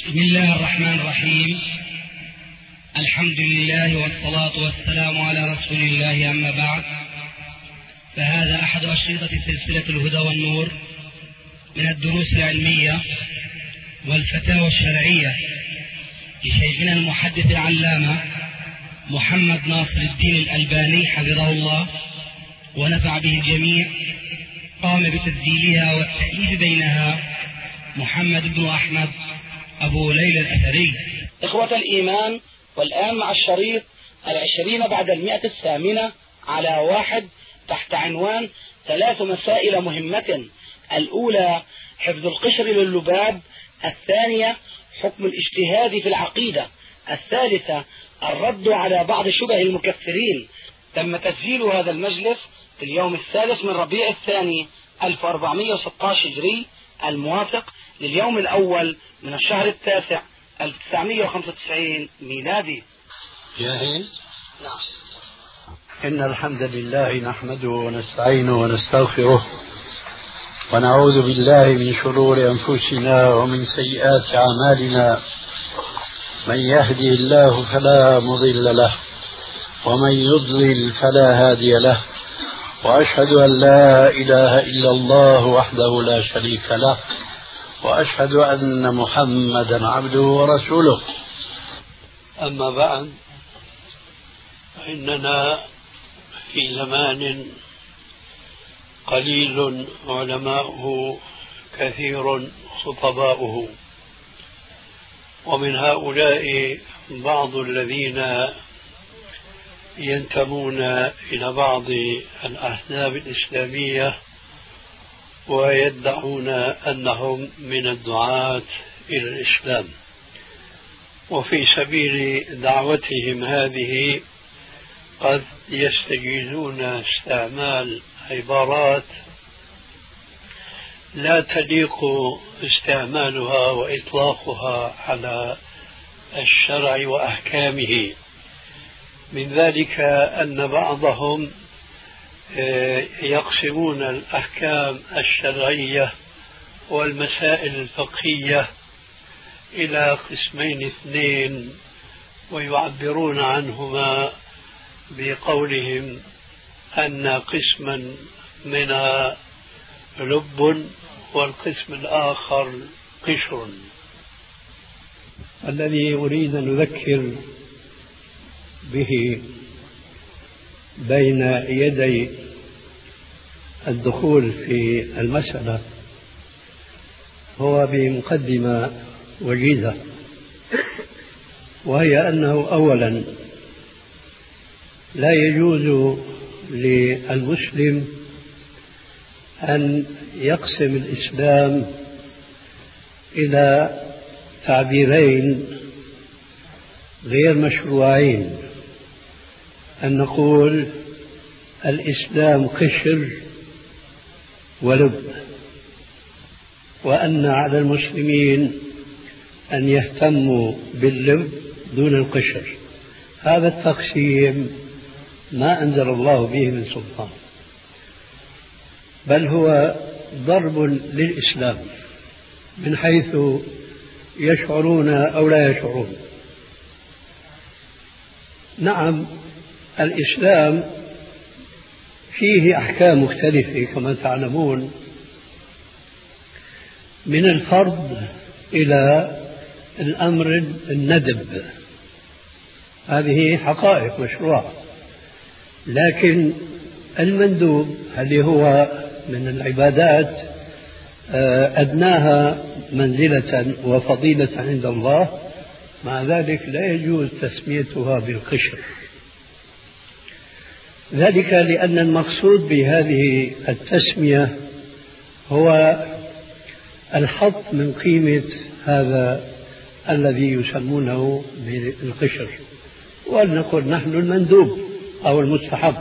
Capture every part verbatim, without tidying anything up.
بسم الله الرحمن الرحيم. الحمد لله والصلاة والسلام على رسول الله، أما بعد، فهذا أحد أشرطة سلسلة الهدى والنور من الدروس العلمية والفتاوى الشرعية لشيخنا المحدث العلامة محمد ناصر الدين الألباني حفظه الله ونفع به الجميع. قام بتسجيلها والتأليف بينها محمد بن أحمد أبو ليلى الأثري. إخوة الإيمان، والآن مع الشريط العشرين بعد المئة الثامنة على واحد تحت عنوان ثلاث مسائل مهمة. الأولى حفظ القشر لللباب، الثانية حكم الاجتهاد في العقيدة، الثالثة الرد على بعض شبه المكفرين. تم تسجيل هذا المجلس في اليوم الثالث من ربيع الثاني ألف وأربعمئة وستة عشر هجري، الموافق لليوم الأول من الشهر التاسع ألف وتسعمئة وخمسة وتسعين ميلادي. جاهز؟ نعم. إن الحمد لله نحمده ونستعينه ونستغفره ونعوذ بالله من شرور أنفسنا ومن سيئات أعمالنا. من يهدي الله فلا مضل له ومن يضلل فلا هادي له، وأشهد أن لا إله إلا الله وحده لا شريك له، وأشهد أن محمدا عبده ورسوله. أما بعد، فإننا في زمان قليل علماؤه كثير خطباؤه، ومن هؤلاء بعض الذين ينتمون إلى بعض الأحزاب الإسلامية ويدعون أنهم من الدعاة إلى الإسلام، وفي سبيل دعوتهم هذه قد يستجيزون استعمال عبارات لا تليق استعمالها وإطلاقها على الشرع وأحكامه. من ذلك أن بعضهم يقسمون الأحكام الشرعية والمسائل الفقهية إلى قسمين اثنين، ويعبرون عنهما بقولهم أن قسما منها لب والقسم الآخر قشر. الذي أريد أن نذكر به بين يدي الدخول في المسألة هو بمقدمة وجيزة، وهي أنه أولا لا يجوز للمسلم أن يقسم الإسلام إلى تعبيرين غير مشروعين، أن نقول الإسلام قشر ولب، وأن على المسلمين أن يهتموا باللب دون القشر. هذا التقسيم ما أنزل الله به من سلطان، بل هو ضرب للإسلام من حيث يشعرون أو لا يشعرون. نعم، الإسلام فيه أحكام مختلفة كما تعلمون، من الفرض إلى الأمر الندب، هذه حقائق مشروعة. لكن المندوب الذي هو من العبادات أدناها منزلة وفضيلة عند الله، مع ذلك لا يجوز تسميتها بالقشر، ذلك لأن المقصود بهذه التسمية هو الحط من قيمة هذا الذي يسمونه بالقشر، ولنقل نحن المندوب أو المستحب.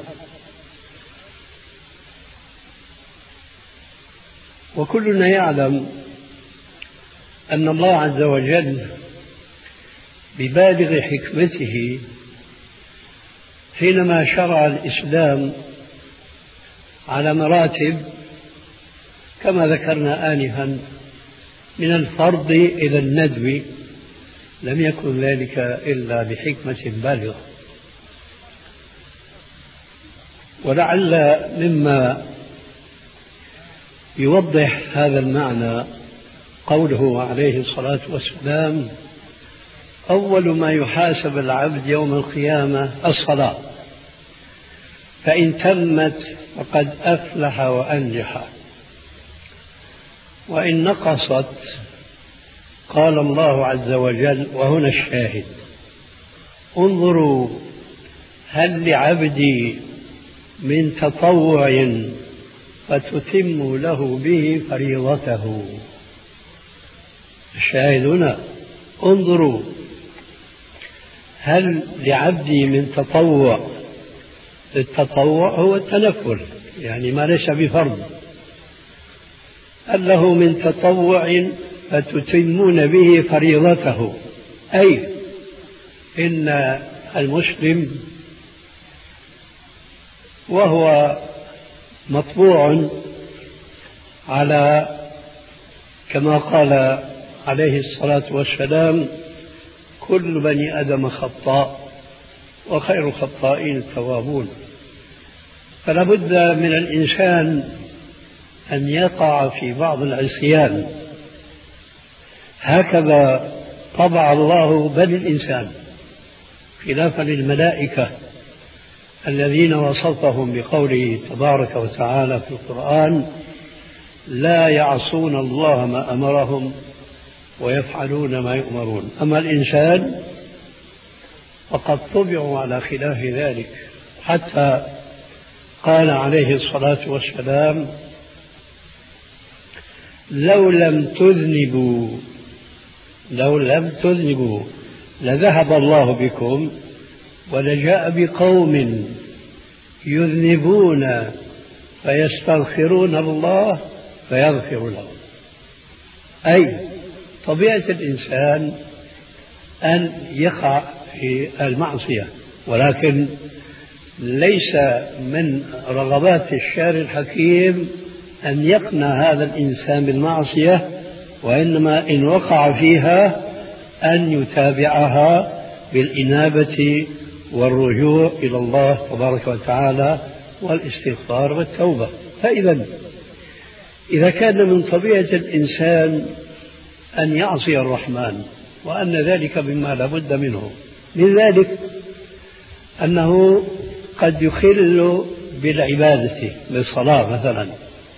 وكلنا يعلم أن الله عز وجل ببالغ حكمته حينما شرع الإسلام على مراتب كما ذكرنا آنفا من الفرض إلى الندب لم يكن ذلك إلا بحكمة بالغة. ولعل مما يوضح هذا المعنى قوله عليه الصلاة والسلام: أول ما يحاسب العبد يوم القيامة الصلاة، فإن تمت فقد أفلح وأنجح، وإن نقصت قال الله عز وجل، وهنا الشاهد: انظروا هل لعبدي من تطوع فتتم له به فريضته. الشاهد هنا: انظروا هل لعبدي من تطوع. التطوع هو التنفل، يعني ما ليس بفرض. هل له من تطوع فتتمون به فريضته، أي إن المسلم وهو مطبوع على كما قال عليه الصلاة والسلام: كل بني آدم خطاء وخير الخطائين التوابون. فلا بد من الإنسان أن يقع في بعض العصيان، هكذا طبع الله بني الإنسان، خلافا للملائكة الذين وصفهم بقوله تبارك وتعالى في القرآن: لا يعصون الله ما أمرهم ويفعلون ما يؤمرون. أما الإنسان فقد طبعوا على خلاف ذلك، حتى قال عليه الصلاة والسلام: لو لم تذنبوا لو لم تذنبوا لذهب الله بكم ولجاء بقوم يذنبون فيستغفرون الله فيغفر لهم. أي طبيعة الإنسان أن يقع في المعصية، ولكن ليس من رغبات الشارع الحكيم أن يقنع هذا الإنسان بالمعصية، وإنما إن وقع فيها أن يتابعها بالإنابة والرجوع إلى الله تبارك وتعالى والاستغفار والتوبة. فإذا إذا كان من طبيعة الإنسان أن يعصي الرحمن، وأن ذلك مما لا بد منه، من ذلك أنه قد يخل بالعبادة بالصلاة مثلا،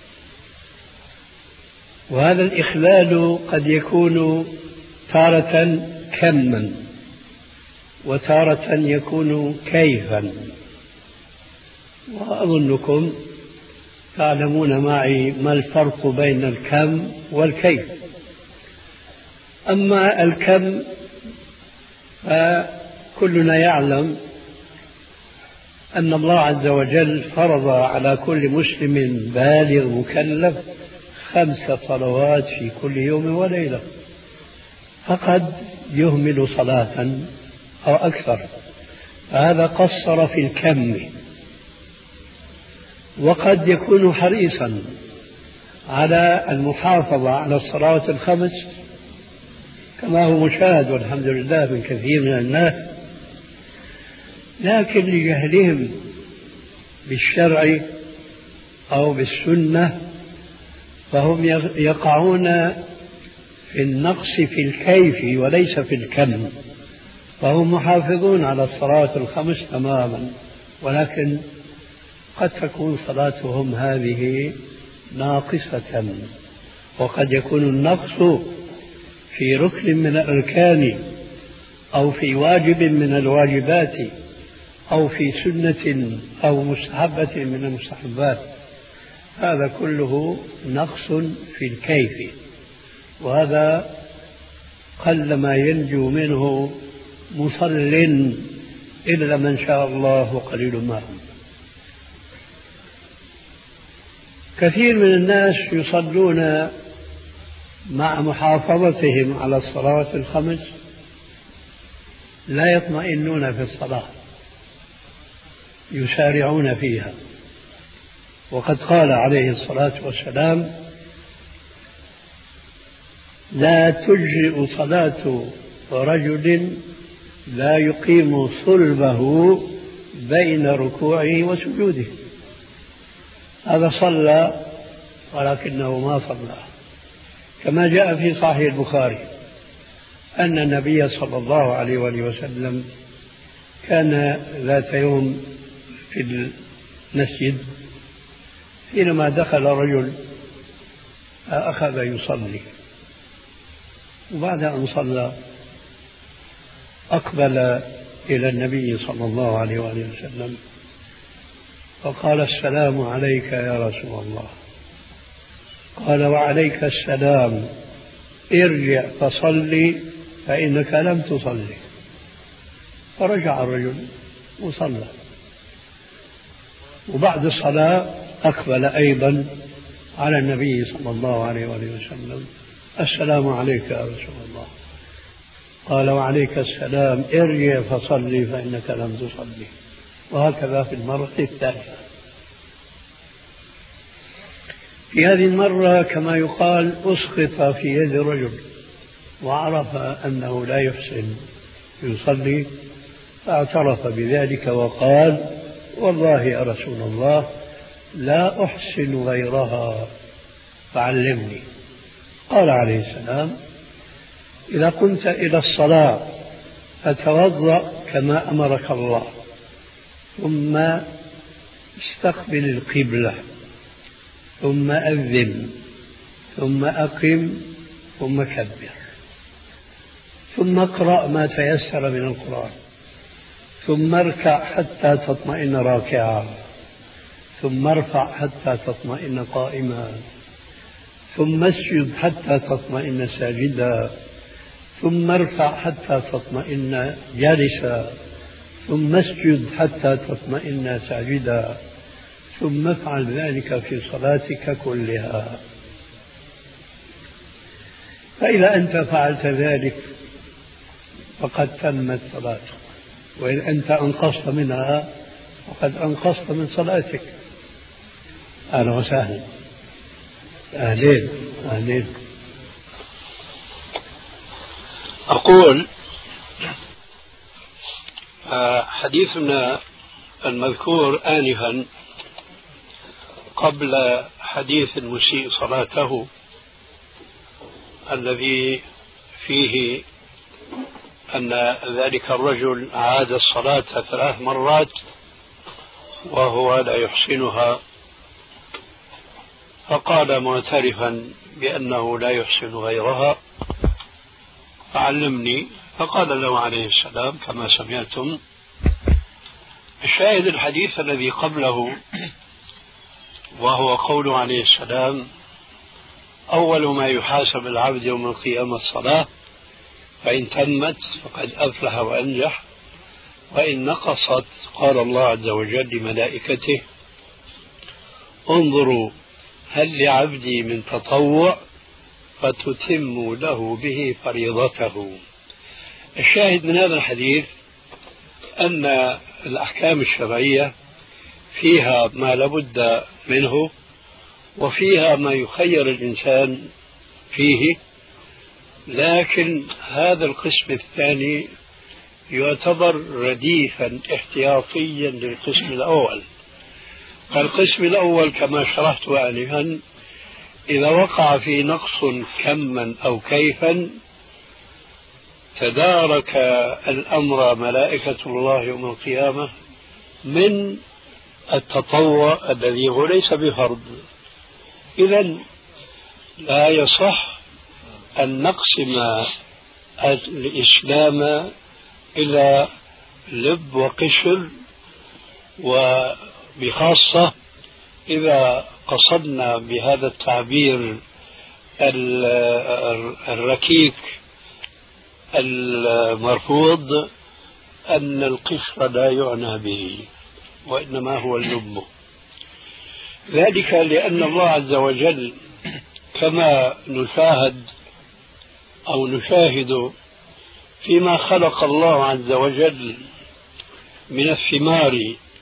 وهذا الإخلال قد يكون تارة كما وتارة يكون كيفا، وأظنكم تعلمون معي ما الفرق بين الكم والكيف. أما الكم فكلنا يعلم أن الله عز وجل فرض على كل مسلم بالغ مكلف خمس صلوات في كل يوم وليلة، فقد يهمل صلاة أو أكثر، فهذا قصر في الكم. وقد يكون حريصا على المحافظة على الصلوات الخمس كما هو مشاهد والحمد لله من كثير من الناس، لكن لجهلهم بالشرع أو بالسنة فهم يقعون في النقص في الكيف وليس في الكم، فهم محافظون على الصلاة الخمس تماما، ولكن قد تكون صلاتهم هذه ناقصة، وقد يكون النقص في ركن من الأركان أو في واجب من الواجبات أو في سنة أو مستحبة من المستحبات، هذا كله نقص في الكيف، وهذا قل ما ينجو منه مصل إلا من شاء الله وقليل ما هم. كثير من الناس يصلون مع محافظتهم على الصلوات الخمس لا يطمئنون في الصلاة، يسارعون فيها، وقد قال عليه الصلاة والسلام: لا تجزئ صلاة ورجل لا يقيم صلبه بين ركوعه وسجوده. هذا صلى ولكنه ما صلى، كما جاء في صحيح البخاري أن النبي صلى الله عليه وآله وسلم كان ذات يوم في المسجد حينما دخل رجل أخذ يصلي، وبعد أن صلى أقبل إلى النبي صلى الله عليه وآله وسلم فقال: السلام عليك يا رسول الله. قال: وعليك السلام، ارجع فصلي فإنك لم تصلي. فرجع الرجل وصلى، وبعد الصلاة أقبل أيضا على النبي صلى الله عليه وآله وسلم: السلام عليك يا رسول الله. قال: وعليك السلام، ارجع فصلي فإنك لم تصلي. وهكذا في المرة الثالثة. في هذه المرة كما يقال أسقط في يد رجل وعرف أنه لا يحسن يصلي، فاعترف بذلك وقال: والله يا رسول الله لا أحسن غيرها فعلمني. قال عليه السلام: إذا قمت إلى الصلاة فتوضأ كما أمرك الله، ثم استقبل القبلة، ثم أذن، ثم أقم، ثم كبر، ثم اقرأ ما تيسر من القرآن، ثم اركع حتى تطمئن راكعا، ثم ارفع حتى تطمئن قائما، ثم اسجد حتى تطمئن ساجدا، ثم ارفع حتى تطمئن جالسا، ثم اسجد حتى تطمئن ساجدا، ثم افعل ذلك في صلاتك كلها. فإذا أنت فعلت ذلك فقد تمت صلاتك، وإن أنت أنقصت منها فقد أنقصت من صلاتك. أهلا وسهلا. أهلين أهلين. أقول حديثنا المذكور آنفا قبل حديث المسيء صلاته الذي فيه أن ذلك الرجل عاد الصلاة ثلاث مرات وهو لا يحسنها، فقال معترفا بأنه لا يحسن غيرها فعلمني. فقال له عليه السلام كما سمعتم. الشاهد الحديث الذي قبله وهو قول عليه السلام: أول ما يحاسب العبد يوم القيامة الصلاة، فإن تمت فقد أفلح وأنجح، وإن نقصت قال الله عز وجل لملائكته: انظروا هل لعبدي من تطوع فتتم له به فريضته. الشاهد من هذا الحديث أن الأحكام الشرعية فيها ما لابد منه، وفيها ما يخير الإنسان فيه، لكن هذا القسم الثاني يعتبر رديفا احتياطيا للقسم الأول. فالقسم الأول كما شرحت آنفا إذا وقع في نقص كما أو كيفا تدارك الأمر ملائكة الله يوم القيامة من التطوع الذي هو ليس بفرض. إذن لا يصح أن نقسم الإسلام إلى لب وقشر، وبخاصة إذا قصدنا بهذا التعبير الركيك المرفوض أن القشر لا يعنى به، وإنما هو اللب. ذلك لأن الله عز وجل كما نشاهد أو نشاهد فيما خلق الله عز وجل من الثمار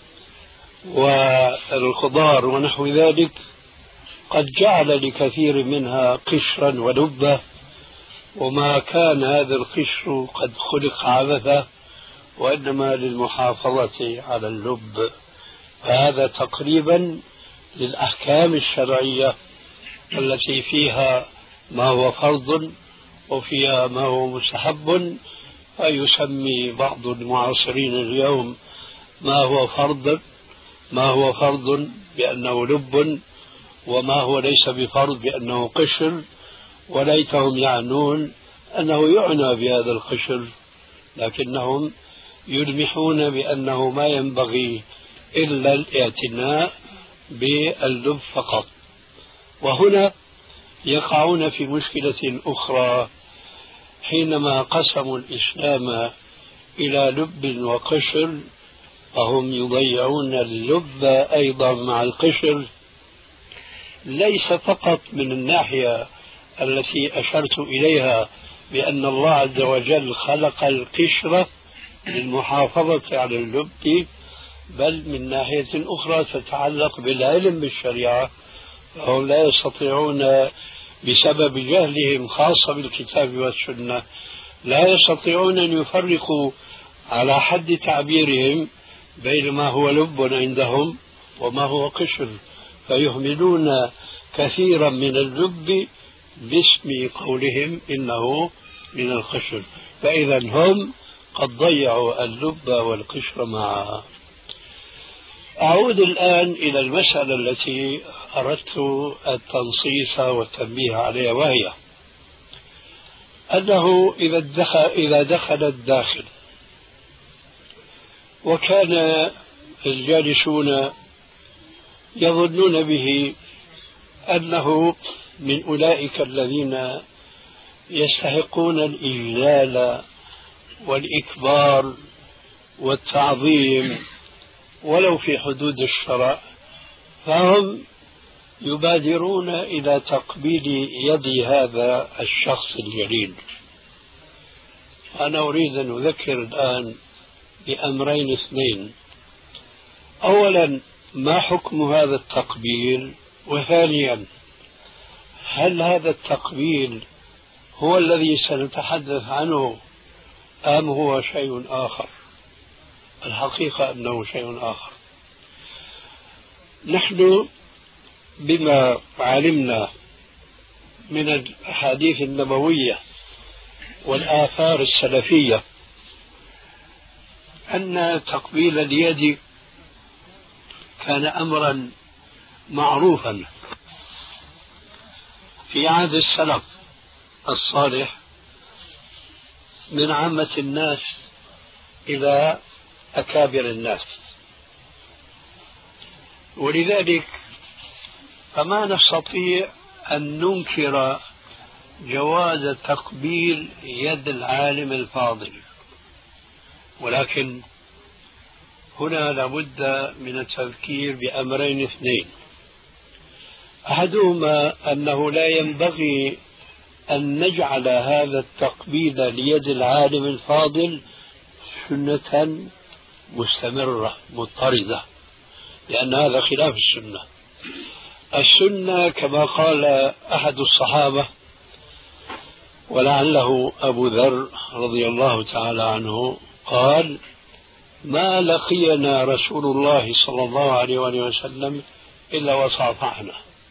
والخضار ونحو ذلك، قد جعل لكثير منها قشرا ولبة، وما كان هذا القشر قد خلق عبثا، وإنما للمحافظة على اللب. فهذا تقريبا للأحكام الشرعية التي فيها ما هو فرض وفيها ما هو مستحب. فيسمي بعض المعاصرين اليوم ما هو فرض ما هو فرض بأنه لب، وما هو ليس بفرض بأنه قشر، وليتهم يعنون أنه يعنى بهذا القشر، لكنهم يلمحون بأنه ما ينبغي إلا الاعتناء باللب فقط. وهنا يقعون في مشكلة أخرى حينما قسموا الإسلام إلى لب وقشر، فهم يضيعون اللب أيضا مع القشر، ليس فقط من الناحية التي أشرت إليها بأن الله عز وجل خلق القشرة للمحافظة على اللب، بل من ناحية أخرى تتعلق بالعلم بالشريعة. فهم لا يستطيعون بسبب جهلهم خاصة بالكتاب والسنة، لا يستطيعون أن يفرقوا على حد تعبيرهم بين ما هو لب عندهم وما هو قشر، فيهملون كثيرا من اللب باسم قولهم إنه من القشر، فإذا هم قد ضيعوا اللب والقشر معا. أعود الآن إلى المسألة التي أردت التنصيص والتنبيه عليها، وهي أنه إذا دخل, إذا دخل الداخل وكان الجالسون يظنون به أنه من أولئك الذين يستحقون الإجلال والإكبار والتعظيم ولو في حدود الشرع، فهم يبادرون إلى تقبيل يد هذا الشخص الجليل. أنا أريد أن أذكر الآن بأمرين اثنين: أولا، ما حكم هذا التقبيل؟ وثانيا، هل هذا التقبيل هو الذي سنتحدث عنه أم هو شيء آخر؟ الحقيقة أنه شيء آخر. نحن بما علمنا من الأحاديث النبوية والآثار السلفية أن تقبيل اليد كان أمرا معروفا في عهد السلف الصالح من عامة الناس إلى أكابر الناس، ولذلك فما نستطيع أن ننكر جواز تقبيل يد العالم الفاضل، ولكن هنا لابد من التذكير بأمرين اثنين: أحدهما أنه لا ينبغي أن نجعل هذا التقبيل ليد العالم الفاضل سنة مستمرة مضطردة، لأن هذا خلاف السنة. السنة كما قال أحد الصحابة ولعله أبو ذر رضي الله تعالى عنه قال: ما لقينا رسول الله صلى الله عليه وسلم إلا وصافحنا.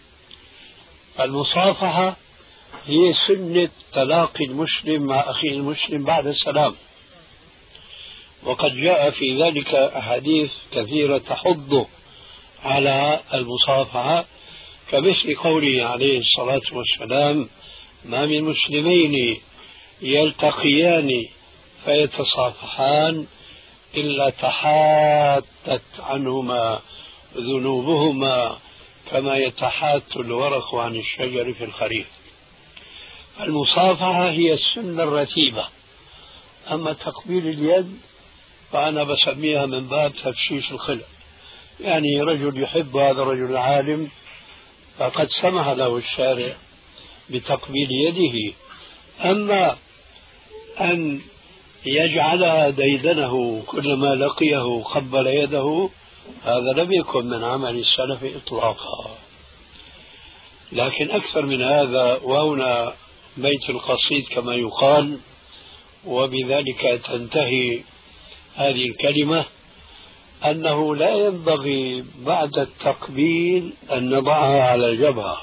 المصافحة هي سنة تلاقي المسلم مع أخيه المسلم بعد السلام، وقد جاء في ذلك أحاديث كثيرة تحض على المصافحة، كمثل قوله عليه الصلاة والسلام: ما من مسلمين يلتقيان فيتصافحان إلا تحاتت عنهما ذنوبهما كما يتحات الورق عن الشجر في الخريف. المصافحة هي السنة الرتيبة. أما تقبيل اليد فأنا بسميها من باب تفشيش الخلق، يعني رجل يحب هذا الرجل العالم فقد سمح له الشارع بتقبيل يده. أما أن يجعلها ديدنه كلما لقيه قبل يده، هذا لم يكن من عمل السلف إطلاقا. لكن أكثر من هذا، وهنا بيت القصيد كما يقال، وبذلك تنتهي هذه الكلمة، أنه لا ينبغي بعد التقبيل أن نضعها على الجبهة،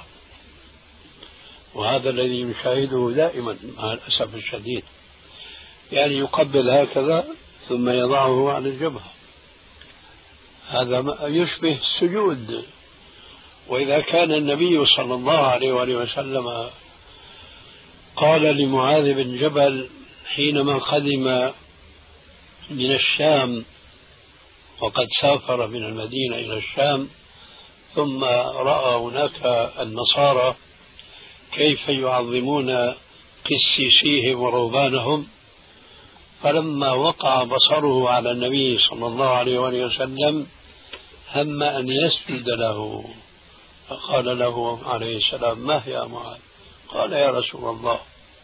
وهذا الذي نشاهده دائما مع الأسف الشديد، يعني يقبل هكذا ثم يضعه على الجبهة، هذا ما يشبه السجود. وإذا كان النبي صلى الله عليه وآله وسلم قال لمعاذ بن جبل حينما قدم من الشام وقد سافر من المدينة إلى الشام ثم رأى هناك النصارى كيف يعظمون قسيسيهم ورهبانهم، فلما وقع بصره على النبي صلى الله عليه وآله وسلم هم أن يسجد له، فقال له عليه السلام: ما يا معاذ؟ قال: يا رسول الله،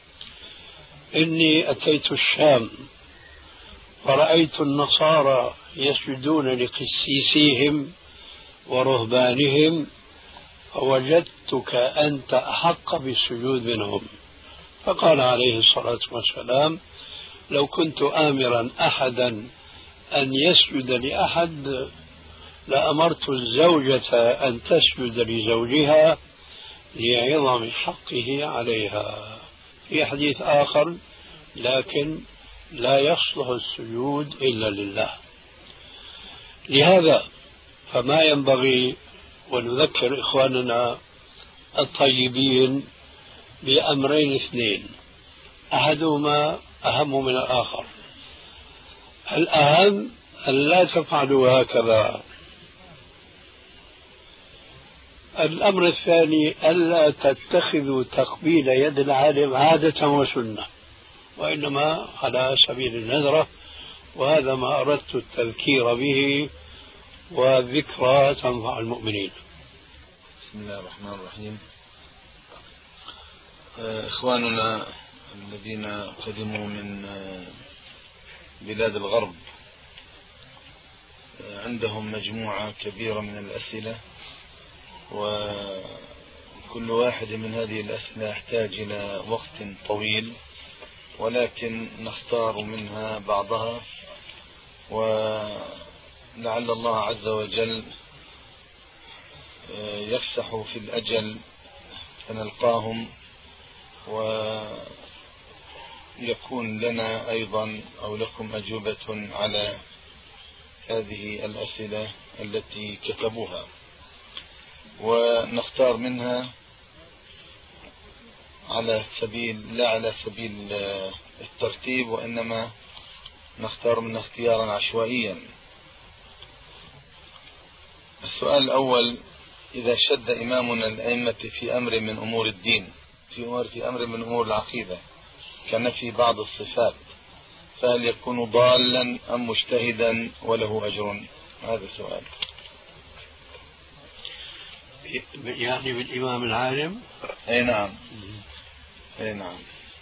إني أتيت الشام فرأيت النصارى يسجدون لقسيسيهم ورهبانهم، فوجدتك أنت أحق بالسجود منهم. فقال عليه الصلاة والسلام: لو كنت آمرا أحدا أن يسجد لأحد لأمرت الزوجة أن تسجد لزوجها لعظم حقه عليها. في حديث آخر: لكن لا يصلح السجود إلا لله. لهذا فما ينبغي، ونذكر إخواننا الطيبين بأمرين اثنين، أحدهما أهم من الآخر. الأهم أن لا تفعلوا هكذا. الأمر الثاني ألا تتخذوا تقبيل يد العالم عادة وسنة، وإنما على سبيل النذرة، وهذا ما أردت التذكير به، والذكرى تنفع المؤمنين. بسم الله الرحمن الرحيم. إخواننا الذين قدموا من بلاد الغرب عندهم مجموعة كبيرة من الأسئلة، وكل واحد من هذه الأسئلة يحتاج إلى وقت طويل، ولكن نختار منها بعضها، ولعل الله عز وجل يفسح في الأجل فنلقاهم، ويكون لنا أيضا أو لكم أجوبة على هذه الأسئلة التي كتبوها، ونختار منها على سبيل لا على سبيل الترتيب، وإنما نختار منها اختيارا عشوائيا. السؤال الأول: إذا شد إمامنا الأئمة في أمر من أمور الدين في أمر في أمر من أمور العقيدة كنفي بعض الصفات، فهل يكون ضالا أم مجتهدا وله أجر؟ هذا السؤال. يعني بالإمام العالم؟ أي نعم. أي نعم.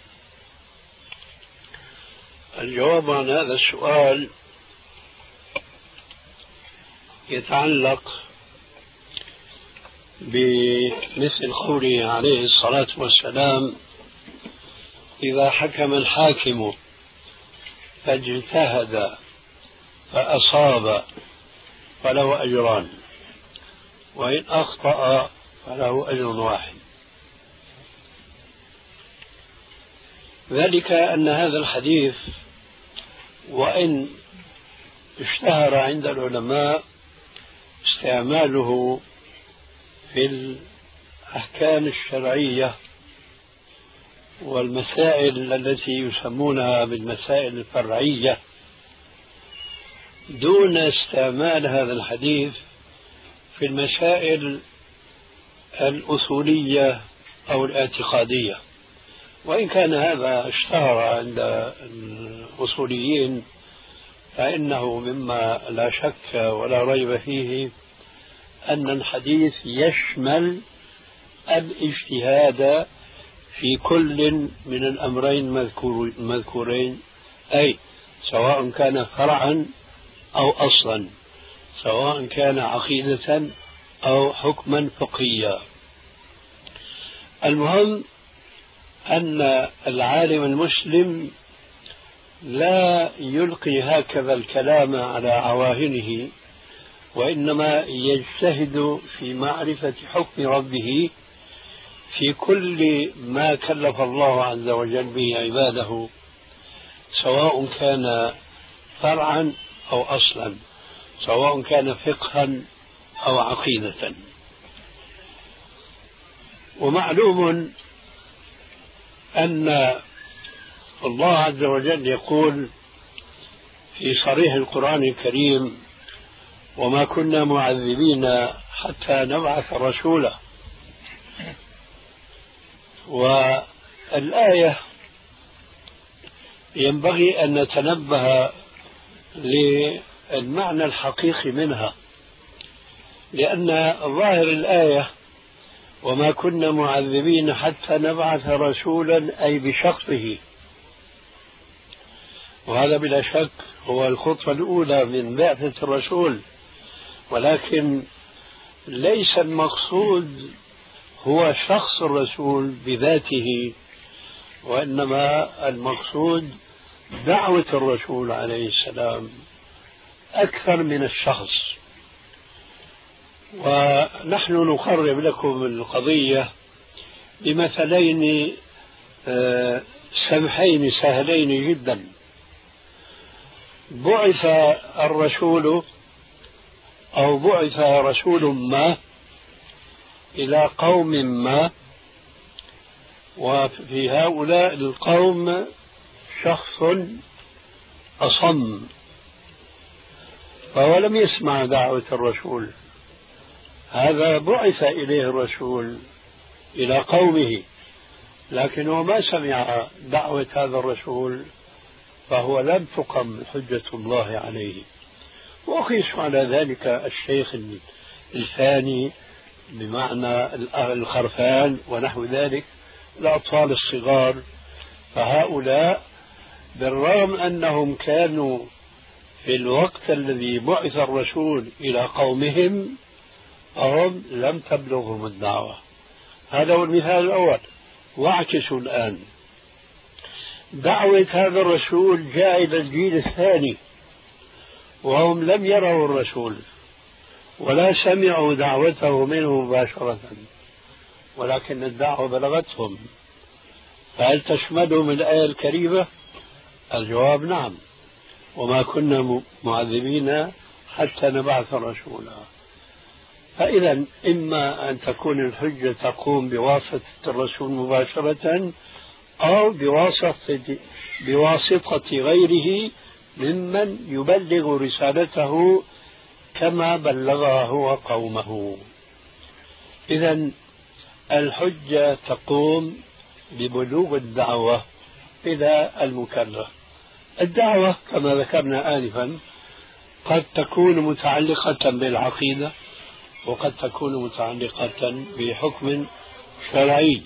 الجواب عن هذا السؤال يتعلق بمثل قوله عليه الصلاة والسلام: إذا حكم الحاكم فاجتهد فأصاب فله أجران، وإن أخطأ فله أجر واحد. ذلك أن هذا الحديث وإن اشتهر عند العلماء استعماله في الأحكام الشرعية والمسائل التي يسمونها بالمسائل الفرعية، دون استعمال هذا الحديث في المسائل الأصولية أو الاعتقادية. وإن كان هذا اشتهر عند الأصوليين، فإنه مما لا شك ولا ريب فيه أن الحديث يشمل الاجتهاد في كل من الأمرين المذكورين، أي سواء كان فرعا أو أصلا، سواء كان عقيدة أو حكما فقهيا. المهم أن العالم المسلم لا يلقي هكذا الكلام على عواهنه، وإنما يجتهد في معرفة حكم ربه في كل ما كلف الله عز وجل به عباده، سواء كان فرعا أو أصلا، سواء كان فقها أو عقيدة. ومعلوم أن الله عز وجل يقول في صريح القرآن الكريم: وما كنا معذبين حتى نبعث رسولا. والآية ينبغي أن نتنبه للمعنى الحقيقي منها، لأن ظاهر الآية وما كنا معذبين حتى نبعث رسولا أي بشخصه، وهذا بلا شك هو الخطوة الأولى من بعثة الرسول، ولكن ليس المقصود هو شخص الرسول بذاته، وإنما المقصود دعوة الرسول عليه السلام أكثر من الشخص. ونحن نقرب لكم القضية بمثلين سمحين سهلين جدا. بعث الرسول أو بعث رسول ما إلى قوم ما، وفي هؤلاء القوم شخص أصم، فهو لم يسمع دعوة الرسول، هذا بعث إليه الرسول إلى قومه لكنه ما سمع دعوة هذا الرسول، فهو لم تقم حجة الله عليه. وقيس على ذلك الشيخ الثاني بمعنى الخرفان ونحو ذلك، الأطفال الصغار، فهؤلاء بالرغم أنهم كانوا في الوقت الذي بعث الرسول إلى قومهم فهم لم تبلغهم الدعوة. هذا هو المثال الأول. واعكسوا الآن، دعوة هذا الرسول جاء إلى الجيل الثاني وهم لم يروا الرسول ولا سمعوا دعوته منه مباشرة، ولكن الدعوة بلغتهم، فهل تشملهم الآية الكريمة؟ الجواب نعم، وما كنا معذبين حتى نبعث رسولا. فإذا إما أن تكون الحجة تقوم بواسطة الرسول مباشرة أو بواسطة بواسطة غيره ممن يبلغ رسالته كما بلغها هو قومه. إذا الحجة تقوم ببلوغ الدعوة إلى المكلف. الدعوة كما ذكرنا آنفا قد تكون متعلقة بالعقيدة وقد تكون متعلقة بحكم شرعي.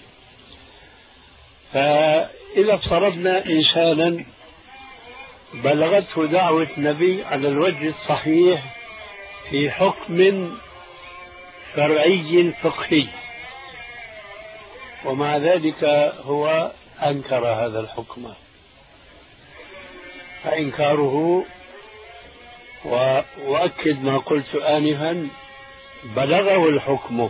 فإذا افترضنا إنسانا بلغته دعوة النبي على الوجه الصحيح في حكم شرعي فقهي ومع ذلك هو أنكر هذا الحكم، فإنكاره وأؤكد ما قلت آنفا بلغه الحكم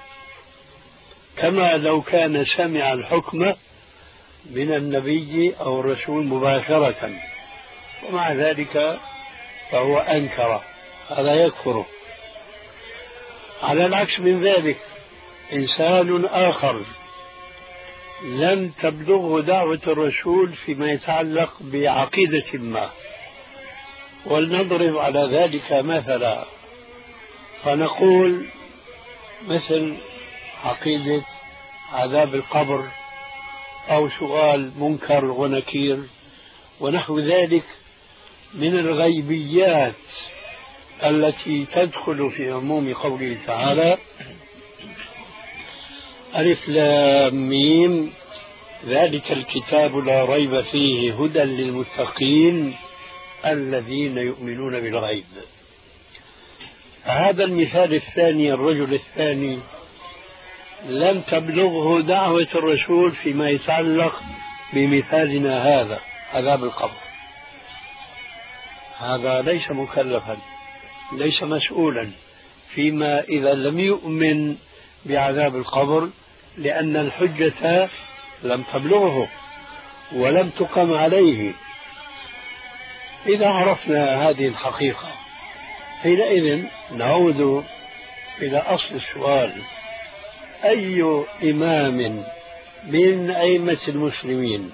كما لو كان سمع الحكم من النبي أو الرسول مباشرة، ومع ذلك فهو أنكر، هذا يكفر. على العكس من ذلك إنسان آخر لم تبلغه دعوة الرسول فيما يتعلق بعقيدة ما، ولنضرب على ذلك مثلا، فنقول مثل عقيدة عذاب القبر أو سؤال منكر ونكير ونحو ذلك من الغيبيات التي تدخل في عموم قوله تعالى: ألف لام ميم ذلك الكتاب لا ريب فيه هدى للمتقين الذين يؤمنون بالغيب. هذا المثال الثاني، الرجل الثاني لم تبلغه دعوة الرسول فيما يتعلق بمثالنا هذا عذاب القبر. هذا ليس مكلفا، ليس مسؤولا فيما إذا لم يؤمن بعذاب القبر، لأن الحجة لم تبلغه ولم تقم عليه. إذا عرفنا هذه الحقيقة حينئذ نعود إلى أصل السؤال: أي إمام من أئمة المسلمين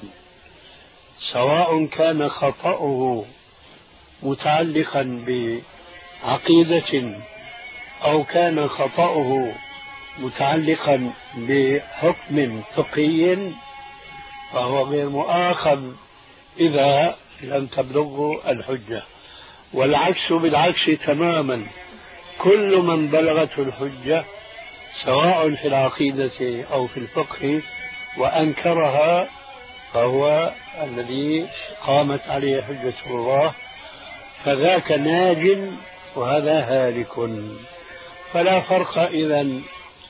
سواء كان خطأه متعلقا بعقيدة أو كان خطأه متعلقا بحكم فقهي فهو غير مؤاخذ إذا لم تبلغه الحجة، والعكس بالعكس تماما. كل من بلغته الحجة سواء في العقيدة أو في الفقه وأنكرها فهو الذي قامت عليه حجة الله، فذاك ناج وهذا هالك. فلا فرق إذن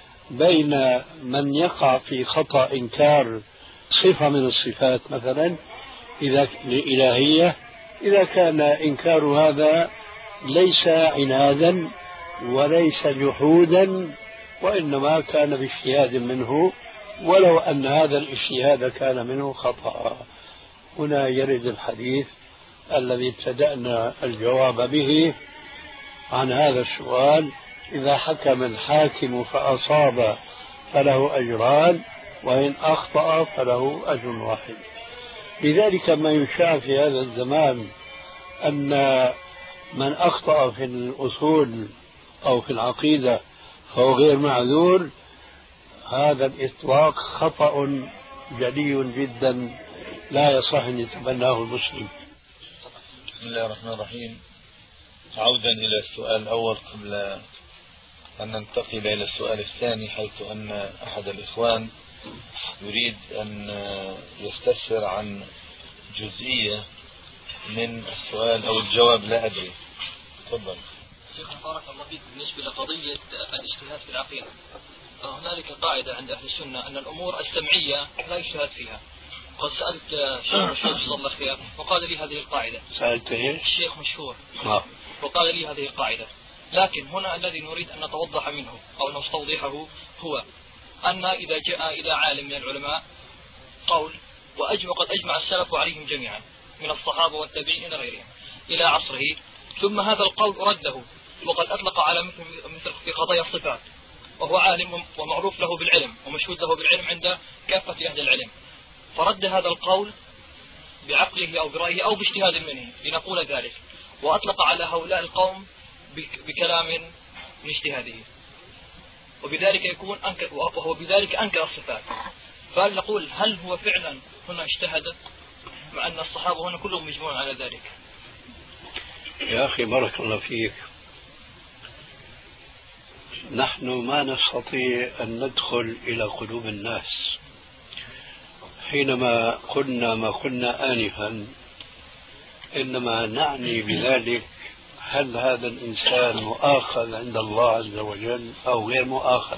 بين من يقع في خطأ إنكار صفة من الصفات مثلا إذا الإلهية، إذا كان إنكار هذا ليس عنادا وليس جحودا وإنما كان باجتهاد منه، ولو أن هذا الاجتهاد كان منه خطأ. هنا يرد الحديث الذي ابتدأنا الجواب به عن هذا السؤال: إذا حكم الحاكم فأصاب فله أجران وإن أخطأ فله أجر واحد. لذلك ما يشاع في هذا الزمان أن من أخطأ في الأصول أو في العقيدة فهو غير معذور، هذا الإطلاق خطأ جلي جدا لا يصح أن يتبناه المسلم. بسم الله الرحمن الرحيم. عودا إلى السؤال الأول قبل أن ننتقل إلى السؤال الثاني، حيث أن أحد الإخوان يريد أن يستفسر عن جزئية من السؤال أو الجواب، لا أدري. تفضل. شيخ بارك الله فيك. بالنسبة لقضية الاجتهاد في العقيدة، هنالك قاعدة عند أهل السنة أن الأمور السمعية لا يجتهد فيها. قد سألت شيخ مشهور صلى الله خير وقال لي هذه القاعدة. سألت ايش؟ الشيخ مشهور آه. وقال لي هذه القاعدة، لكن هنا الذي نريد أن نتوضح منه أو نستوضحه هو أن إذا جاء إلى عالم من العلماء قول وأجمع قد أجمع السلف عليهم جميعا من الصحابة والتابعين إلى غيرهم إلى عصره، ثم هذا القول رده وقد أطلق على مثل, مثل في قضايا الصفات، وهو عالم ومعروف له بالعلم ومشهود له بالعلم عند كافة أهل العلم، فرد هذا القول بعقله أو برأيه أو باجتهاد منه لنقول ذلك، وأطلق على هؤلاء القوم بكلام من اجتهاده، وبذلك يكون أنكر وهو بذلك أنكر الصفات. فهل نقول هل هو فعلا هنا اجتهد مع أن الصحابة هنا كلهم مجموعون على ذلك؟ يا أخي بارك الله فيك، نحن ما نستطيع أن ندخل إلى قلوب الناس. حينما قلنا ما قلنا آنفا إنما نعني بذلك هل هذا الإنسان مؤاخذ عند الله عز وجل أو غير مؤاخذ.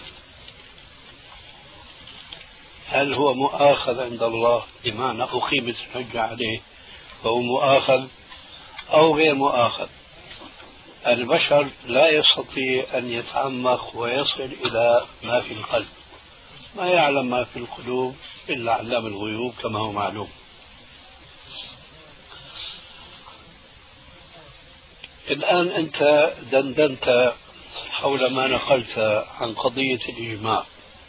هل هو مؤاخذ عند الله بمعنى أقيمت الحجة عليه فهو مؤاخذ أو غير مؤاخذ. البشر لا يستطيع أن يتعمق ويصل إلى ما في القلب، ما يعلم ما في القلوب إلا علام الغيوب كما هو معلوم. الآن أنت دندنت حول ما نقلت عن قضية الإجماع.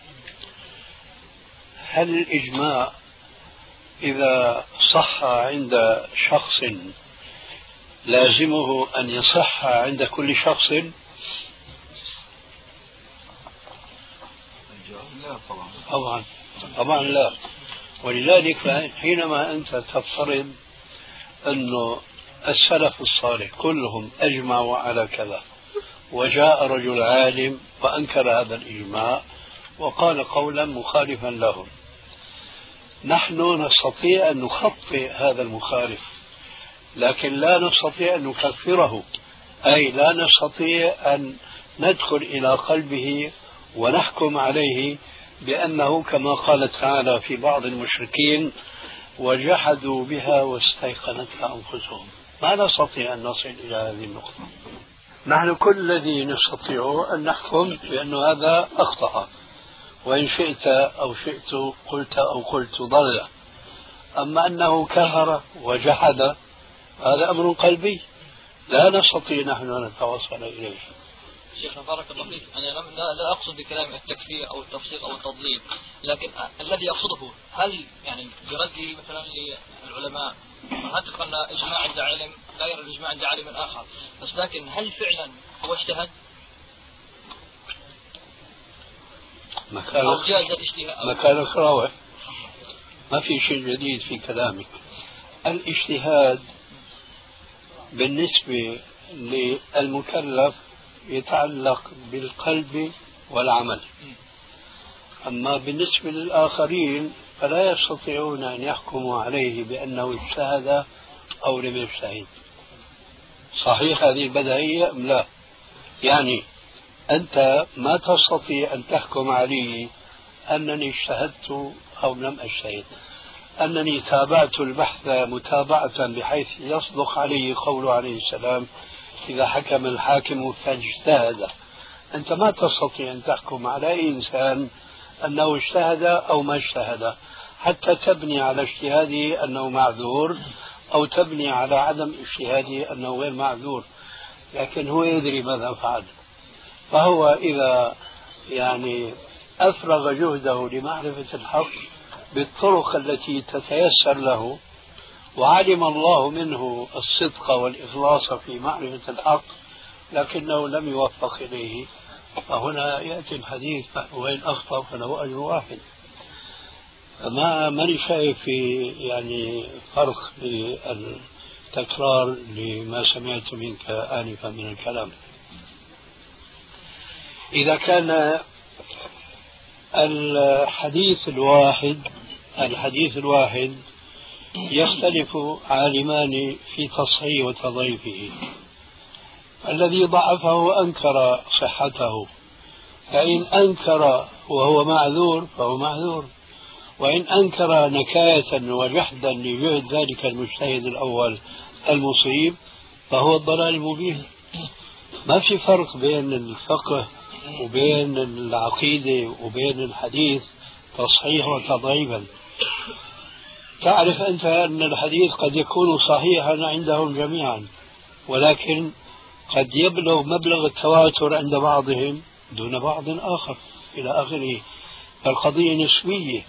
هل الإجماع إذا صح عند شخص لازمه أن يصح عند كل شخص؟ طبعا طبعا لا. ولذلك حينما أنت تفترض أنه السلف الصالح كلهم أجمعوا على كذا وجاء رجل عالم وأنكر هذا الإجماع وقال قولا مخالفا لهم، نحن نستطيع أن نخطئ هذا المخالف لكن لا نستطيع أن نكفره، أي لا نستطيع أن ندخل إلى قلبه ونحكم عليه بأنه كما قال تعالى في بعض المشركين وجحدوا بها واستيقنتها أنفسهم. ما نستطيع أن نصل إلى هذه النقطة. نحن كل الذي نستطيع أن نحكم بأن هذا أخطأ، وإن شئت أو شئت قلت أو قلت ضل. أما أنه كفر وجحد هذا أمر قلبي لا نستطيع نحن أن نتوصل إليه. شيخنا بارك الله فيك، أنا لا, لا أقصد بكلام التكفير أو التفسيق أو التضليل، لكن الذي أقصده هل يعني برده مثلا للعلماء، نعتقد أن إجماع عند عالم لا يرى الإجماع عند عالم آخر، بس لكن هل فعلا هو اجتهد؟ أو جاز الاجتهاد؟ مكانك راوح، ما في شيء جديد في كلامك. الاجتهاد بالنسبة للمكلف يتعلق بالقلب والعمل، أما بالنسبة للآخرين فلا يستطيعون أن يحكموا عليه بأنه اجتهد أو لم يجتهد. صحيح هذه البديهية أم لا؟ يعني أنت ما تستطيع أن تحكم علي أنني اجتهدت أو لم أجتهد، أنني تابعت البحث متابعة بحيث يصدق عليه قول عليه السلام إذا حكم الحاكم فاجتهد. أنت ما تستطيع أن تحكم على أي إنسان أنه اجتهد أو ما اجتهد حتى تبني على اجتهاده أنه معذور أو تبني على عدم اجتهاده أنه غير معذور، لكن هو يدري ماذا فعل. فهو إذا يعني أفرغ جهده لمعرفة الحق بالطرق التي تتيسر له وعلم الله منه الصدق والإخلاص في معرفة الحق لكنه لم يوفق إليه، فهنا يأتي الحديث وإن أخطأ فله أجر واحد. ما ماني شايف في يعني فرق بالتكرار لما سمعت منك آنفا من الكلام. إذا كان الحديث الواحد الحديث الواحد يختلف عالمان في تصحيح وتضعيفه، الذي ضعفه أنكر صحته، فإن أنكر وهو معذور فهو معذور، وإن أنكر نكاية وجحدا لجهد ذلك المجتهد الأول المصيب فهو الضلال المبين. ما في فرق بين الفقه وبين العقيدة وبين الحديث تصحيح وتضعيفا. تعرف أنت أن الحديث قد يكون صحيحا عندهم جميعا، ولكن قد يبلغ مبلغ التواتر عند بعضهم دون بعض آخر إلى آخره. فالقضية نسبية،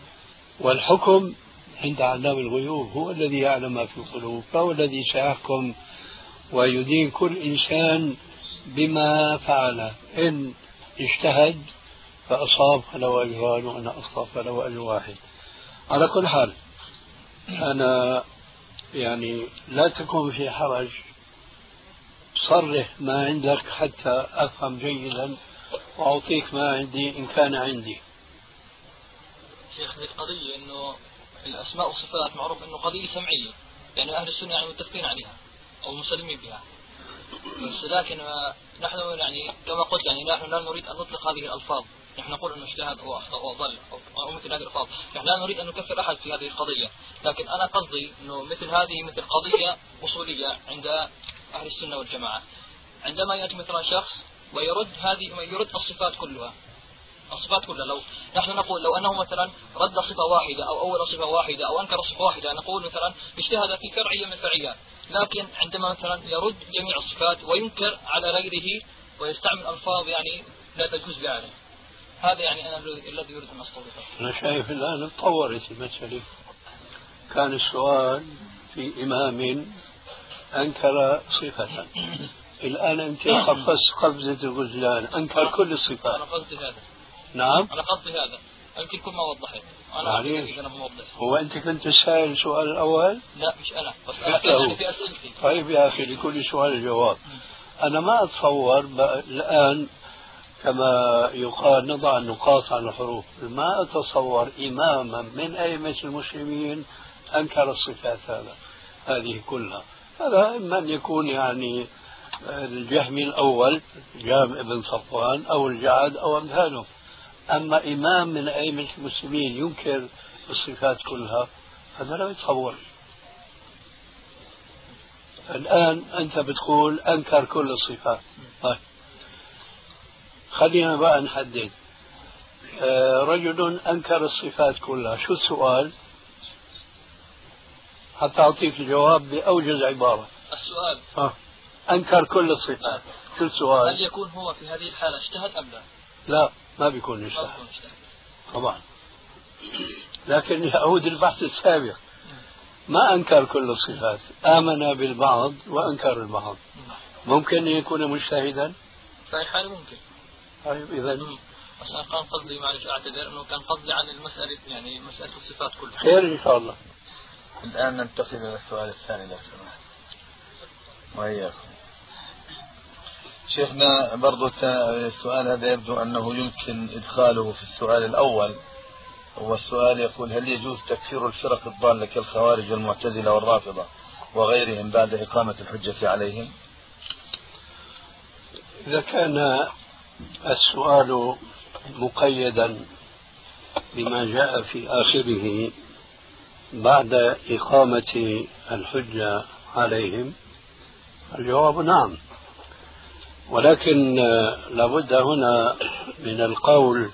والحكم عند علام الغيوب، هو الذي يعلم ما في القلوب، فهو الذي سيحكم ويدين كل إنسان بما فعل. إن اجتهد فأصاب فله أجران، وإن أخطأ فله أجر واحد. على كل حال أنا يعني لا تكون في حرج، صرح ما عندك حتى أفهم جيدا وأعطيك ما عندي إن كان عندي. شيخ القضية إنه الأسماء والصفات معروف إنه قضية سمعية، يعني أهل السنة يعني متفقين عليها أو مسلمين بها، بس لكن نحن يعني كما قلت يعني نحن لا نريد أن نطلق هذه الألفاظ، نحن نقول أنه اجتهد أو أخطأ أو ضل أو مثل هذه الألفاظ، نحن لا نريد أن نكفر أحد في هذه القضية، لكن أنا قصدي أنه مثل هذه مثل قضية أصولية عند أهل السنة والجماعة، عندما يأتي مثلا شخص ويرد هذه يرد الصفات كلها الصفات كلها، لو نحن نقول لو أنه مثلا رد صفة واحدة أو أول صفة واحدة أو أنكر صفة واحدة نقول مثلا اجتهد في فرعية من الفرعيات، لكن عندما مثلا يرد جميع الصفات وينكر على غيره ويستعمل ألفاظ يعني لا تجوز بعله، هذا يعني أنا الذي يريد أن أستوضحه. أنا شايف الآن تطورت المسألة. كان السؤال في إمام أنكر صفة، الآن أنت قفزت قفزة الغزلان أنكر كل الصفات. أنا قصدي هذا. نعم أنا قصدي هذا، يمكن كل ما وضحت أنا إذا أنا موضح. هو أنت كنت سائل السؤال الأول؟ لا مش أنا، بس أنا في أسئلتي. طيب يا أخي لكل سؤال جواب. أنا ما أتصور الآن كما يقال نضع النقاط على الحروف، ما أتصور إماما من أئمة المسلمين أنكر الصفات هذا هذه كلها. هذا إما أن يكون يعني الجهمي الأول جام ابن صفوان أو الجعد أو أمثاله، أما إمام من أئمة المسلمين ينكر الصفات كلها هذا لا يتصور. الآن أنت بتقول أنكر كل الصفات. طيب خلينا بقى نحدد. رجل أنكر الصفات كلها، شو السؤال حتى أعطيك الجواب بأوجز عبارة؟ السؤال آه. أنكر كل الصفات، شو السؤال؟ هل يكون هو في هذه الحالة اجتهد أم لا؟ لا، ما بيكون اجتهد طبعا، لكن يعود البحث السابق. ما أنكر كل الصفات، آمن بالبعض وأنكر البعض. ممكن يكون مجتهدا؟ في الحالة ممكن. طيب إذا بس أنا كان قصدي، معلش أعتذر، أنه كان قصدي عن المسألة، يعني مسألة الصفات كلها. خير إن شاء الله. الآن ننتقل إلى السؤال الثاني لو سمحت. وإياكم. شيخنا برضو السؤال هذا يبدو أنه يمكن إدخاله في السؤال الأول. هو السؤال يقول: هل يجوز تكفير الفرق الضالة كالخوارج والمعتزلة والرافضة وغيرهم بعد إقامة الحجة عليهم؟ إذا كان السؤال مقيدا بما جاء في آخره بعد إقامة الحجة عليهم الجواب نعم، ولكن لابد هنا من القول: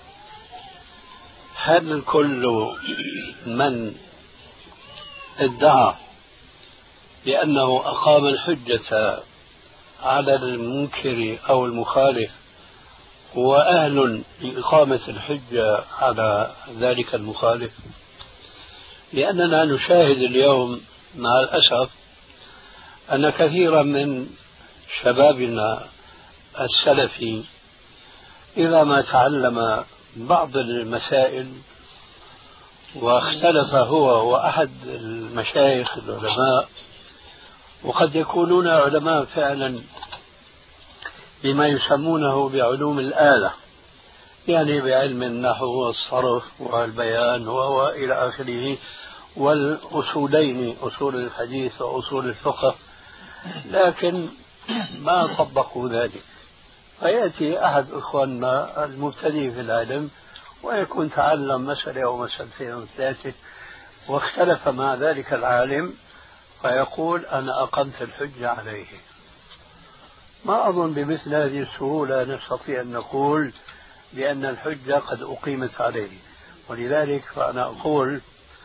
هل كل من ادعى بأنه أقام الحجة على المنكر أو المخالف هو أهل لإقامة الحجة على ذلك المخالف؟ لأننا نشاهد اليوم مع الأسف أن كثيرا من شبابنا السلفي إذا ما تعلم بعض المسائل واختلف هو وأحد المشايخ العلماء، وقد يكونون علماء فعلا بما يسمونه بعلوم الآلة، يعني بعلم النحو والصرف والبيان وإلى آخره، والأصولين أصول الحديث وأصول الفقه، لكن ما طبقوا ذلك. فيأتي أحد إخواننا المبتدئ في العلم ويكون تعلم مسألة أو مسألتين أو ثلاثة واختلف مع ذلك العالم فيقول: أنا أقمت الحجة عليه. ما أظن بمثل هذه السهولة نستطيع أن نقول بأن الحجة قد أقيمت عليه. ولذلك فأنا أقول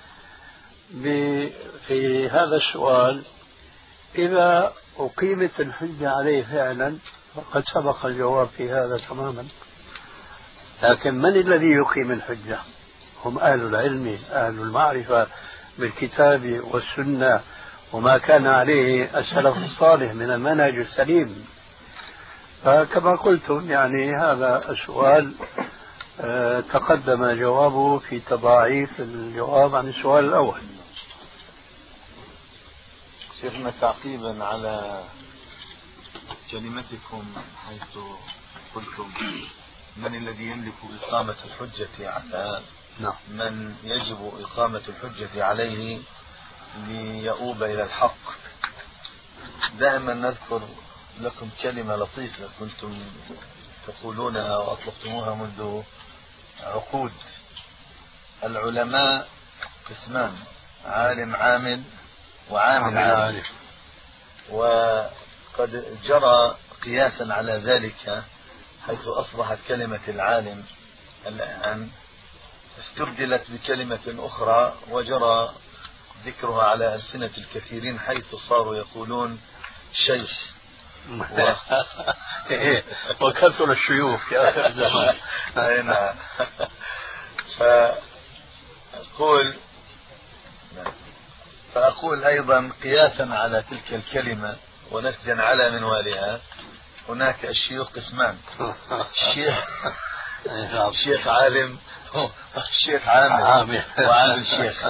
في هذا السؤال: إذا أقيمت الحجة عليه فعلا فقد سبق الجواب في هذا تماما. لكن من الذي يقيم الحجة؟ هم أهل العلم، أهل المعرفة بالكتاب والسنة وما كان عليه السلف الصالح من المنهج السليم. فكما قلتم يعني هذا السؤال تقدم جوابه في تضاعيف الجواب عن السؤال الأول. شيخنا تعقيبا على كلمتكم حيث قلتم: من الذي يملك إقامة الحجة على من يجب إقامة الحجة عليه ليؤوب إلى الحق. دائما نذكر لكم كلمة لطيفة كنتم تقولونها وأطلقتموها منذ عقود: العلماء قسمان، عالم عامل وعامل عامل. وقد جرى قياسا على ذلك حيث أصبحت كلمة العالم الآن استبدلت بكلمة أخرى وجرى ذكرها على ألسنة الكثيرين حيث صاروا يقولون شيخ و... وكثر الشيوخ في آخر الزمان. نعم. فأقول فأقول أيضا قياسا على تلك الكلمة ونسجا على منوالها: هناك الشيوخ قسمان، الشيخ الشيخ عالم، الشيخ عامل وعامل شيخ.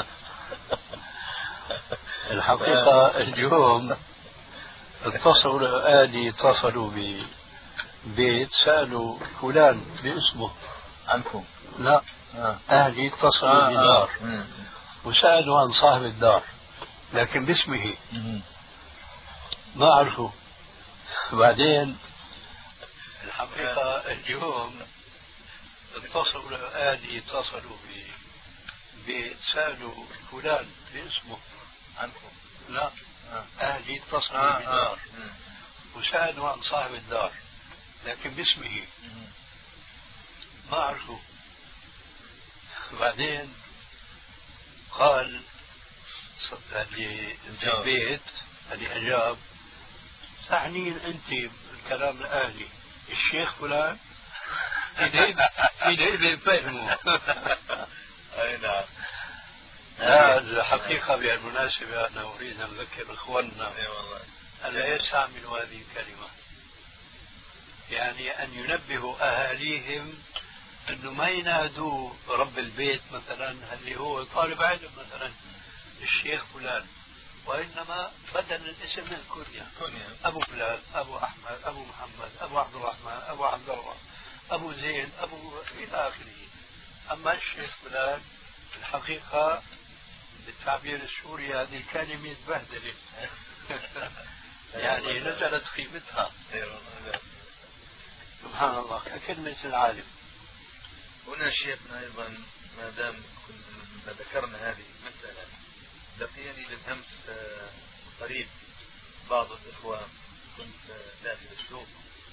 الحقيقة اليوم اتصلوا آلي اتصلوا ببيت سألوا فلان باسمه عنكم؟ لا، أهلي اتصلوا بدار وسألوا عن صاحب الدار لكن باسمه ما عرفوا. بعدين الحقيقة اليوم اتصلوا أهلي اتصلوا بسألوا فلان باسمه عنكم؟ لا، آه. أهلي اتصلوا آه. بدار آه. وسألوا عن صاحب الدار لكن باسمه ما عرفوا. بعدين قال اللي في البيت اللي أجاب تعنين أنت بالكلام الأهلي الشيخ فلان في دليل فهمه. أي نعم. لا الحقيقة بالمناسبة أنا أريد أن أذكر إخواننا ألا يستعملوا هذه الكلمة، يعني أن ينبهوا أهاليهم أنه ما ينادوا رب البيت مثلا اللي هو طالب علم مثلا الشيخ فلان، وإنما بدل الاسم من الكنية أبو فلان، أبو أحمد، أبو محمد، أبو عبد الرحمن، أبو عبد الله، أبو زين، أبو إلى آخره. أما الشيخ فلان الحقيقة بالتعبير السوري هذه الكلمة تبهدلت يعني نزلت قيمتها. سبحان الله ككلمة العالم. هنا شيخنا أيضا ما دام كنا ذكرنا هذه المسألة، لقيني بالأمس قريب بعض الإخوة، كنت داخل السوق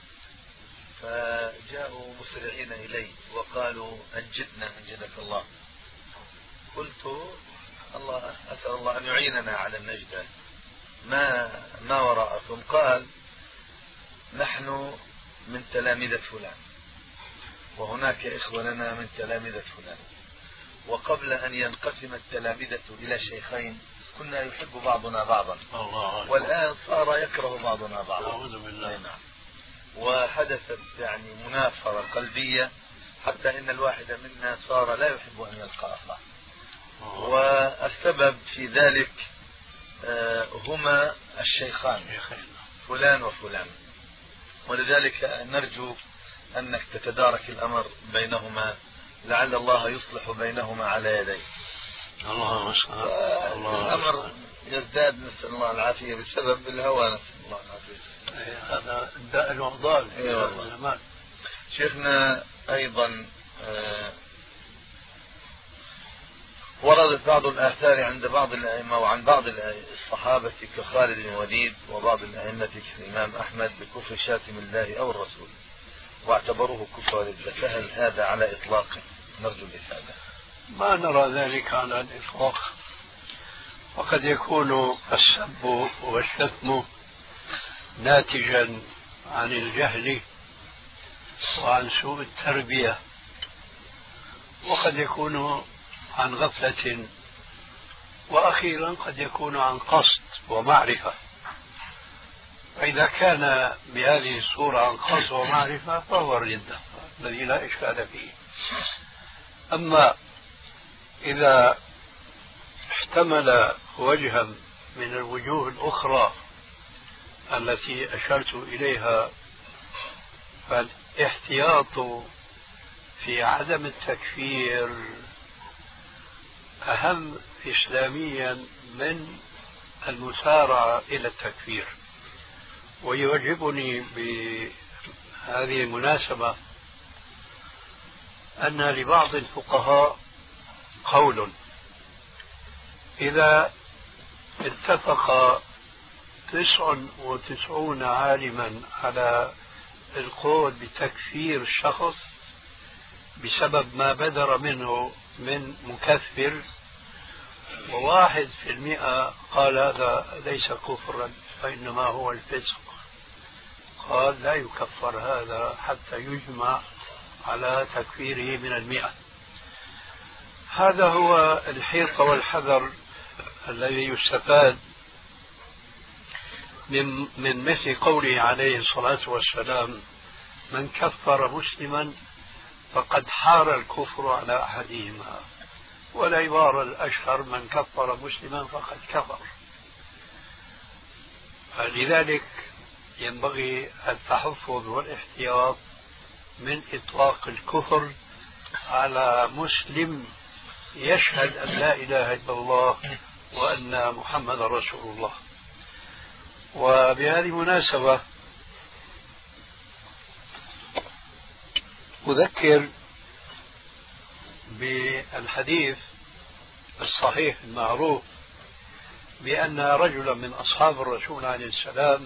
فجاءوا مسرعين إلي وقالوا أنجدنا أنجدك الله. قلت الله أسأل الله أن يعيننا على النجدة، ما ما وراءكم؟ قال نحن من تلامذة فلان وهناك إخوة لنا من تلامذة فلان، وقبل أن ينقسم التلامذة إلى شيخين كنا يحب بعضنا بعضا، والآن صار يكره بعضنا بعضا. أعوذ بالله. وحدثت يعني منافرة قلبية حتى إن الواحد منا صار لا يحب أن يلقى أخاه، والسبب في ذلك هما الشيخان فلان وفلان، ولذلك نرجو أنك تتدارك الأمر بينهما، لعل الله يصلح بينهما على يديه. الله مشكور. الأمر يزداد نسأل الله العافية بسبب الهوى، نسأل الله العافية. هذا داء الوضال. أيوة. شيخنا أيضا آه وردت بعض الآثار عند بعض الأئمة وعن بعض الصحابة كخالد بن الوليد وبعض الأئمة كالإمام أحمد بكفر شاتم الله أو الرسول، واعتبروه كفر ردة، فهل هذا على إطلاقه؟ نرجو الإفادة. ما نرى ذلك على الإطلاق، وقد يكون السب والشتم ناتجا عن الجهل وعن سوء التربية، وقد يكون عن غفلة، وأخيرا قد يكون عن قصد ومعرفة. فإذا كان بهذه الصورة عن قصد ومعرفة فهو الردة الذي لا إشكال فيه. أما إذا احتمل وجها من الوجوه الأخرى التي أشرت إليها، فالاحتياط في عدم التكفير أهم إسلاميا من المسارعة إلى التكفير. ويعجبني بهذه المناسبة أن لبعض الفقهاء قول: إذا اتفق تسع وتسعون عالما على القول بتكفير الشخص بسبب ما بدر منه من مكفر، وواحد في المئة قال هذا ليس كفرا فإنما هو الفسق، قال لا يكفر هذا حتى يجمع على تكفيره من المئة. هذا هو الحيط والحذر الذي يستفاد من, من مثل قوله عليه الصلاة والسلام: من كفر مسلما فقد حار الكفر على أحدهما، والعبارة الأشهر: من كفر مسلما فقد كفر. فلذلك ينبغي التحفظ والاحتياط من إطلاق الكفر على مسلم يشهد أن لا إله إلا الله وأن محمد رسول الله. وبهذه المناسبة أذكر بالحديث الصحيح المعروف بأن رجلا من أصحاب الرسول عليه السلام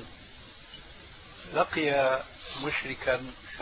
لقي مشركا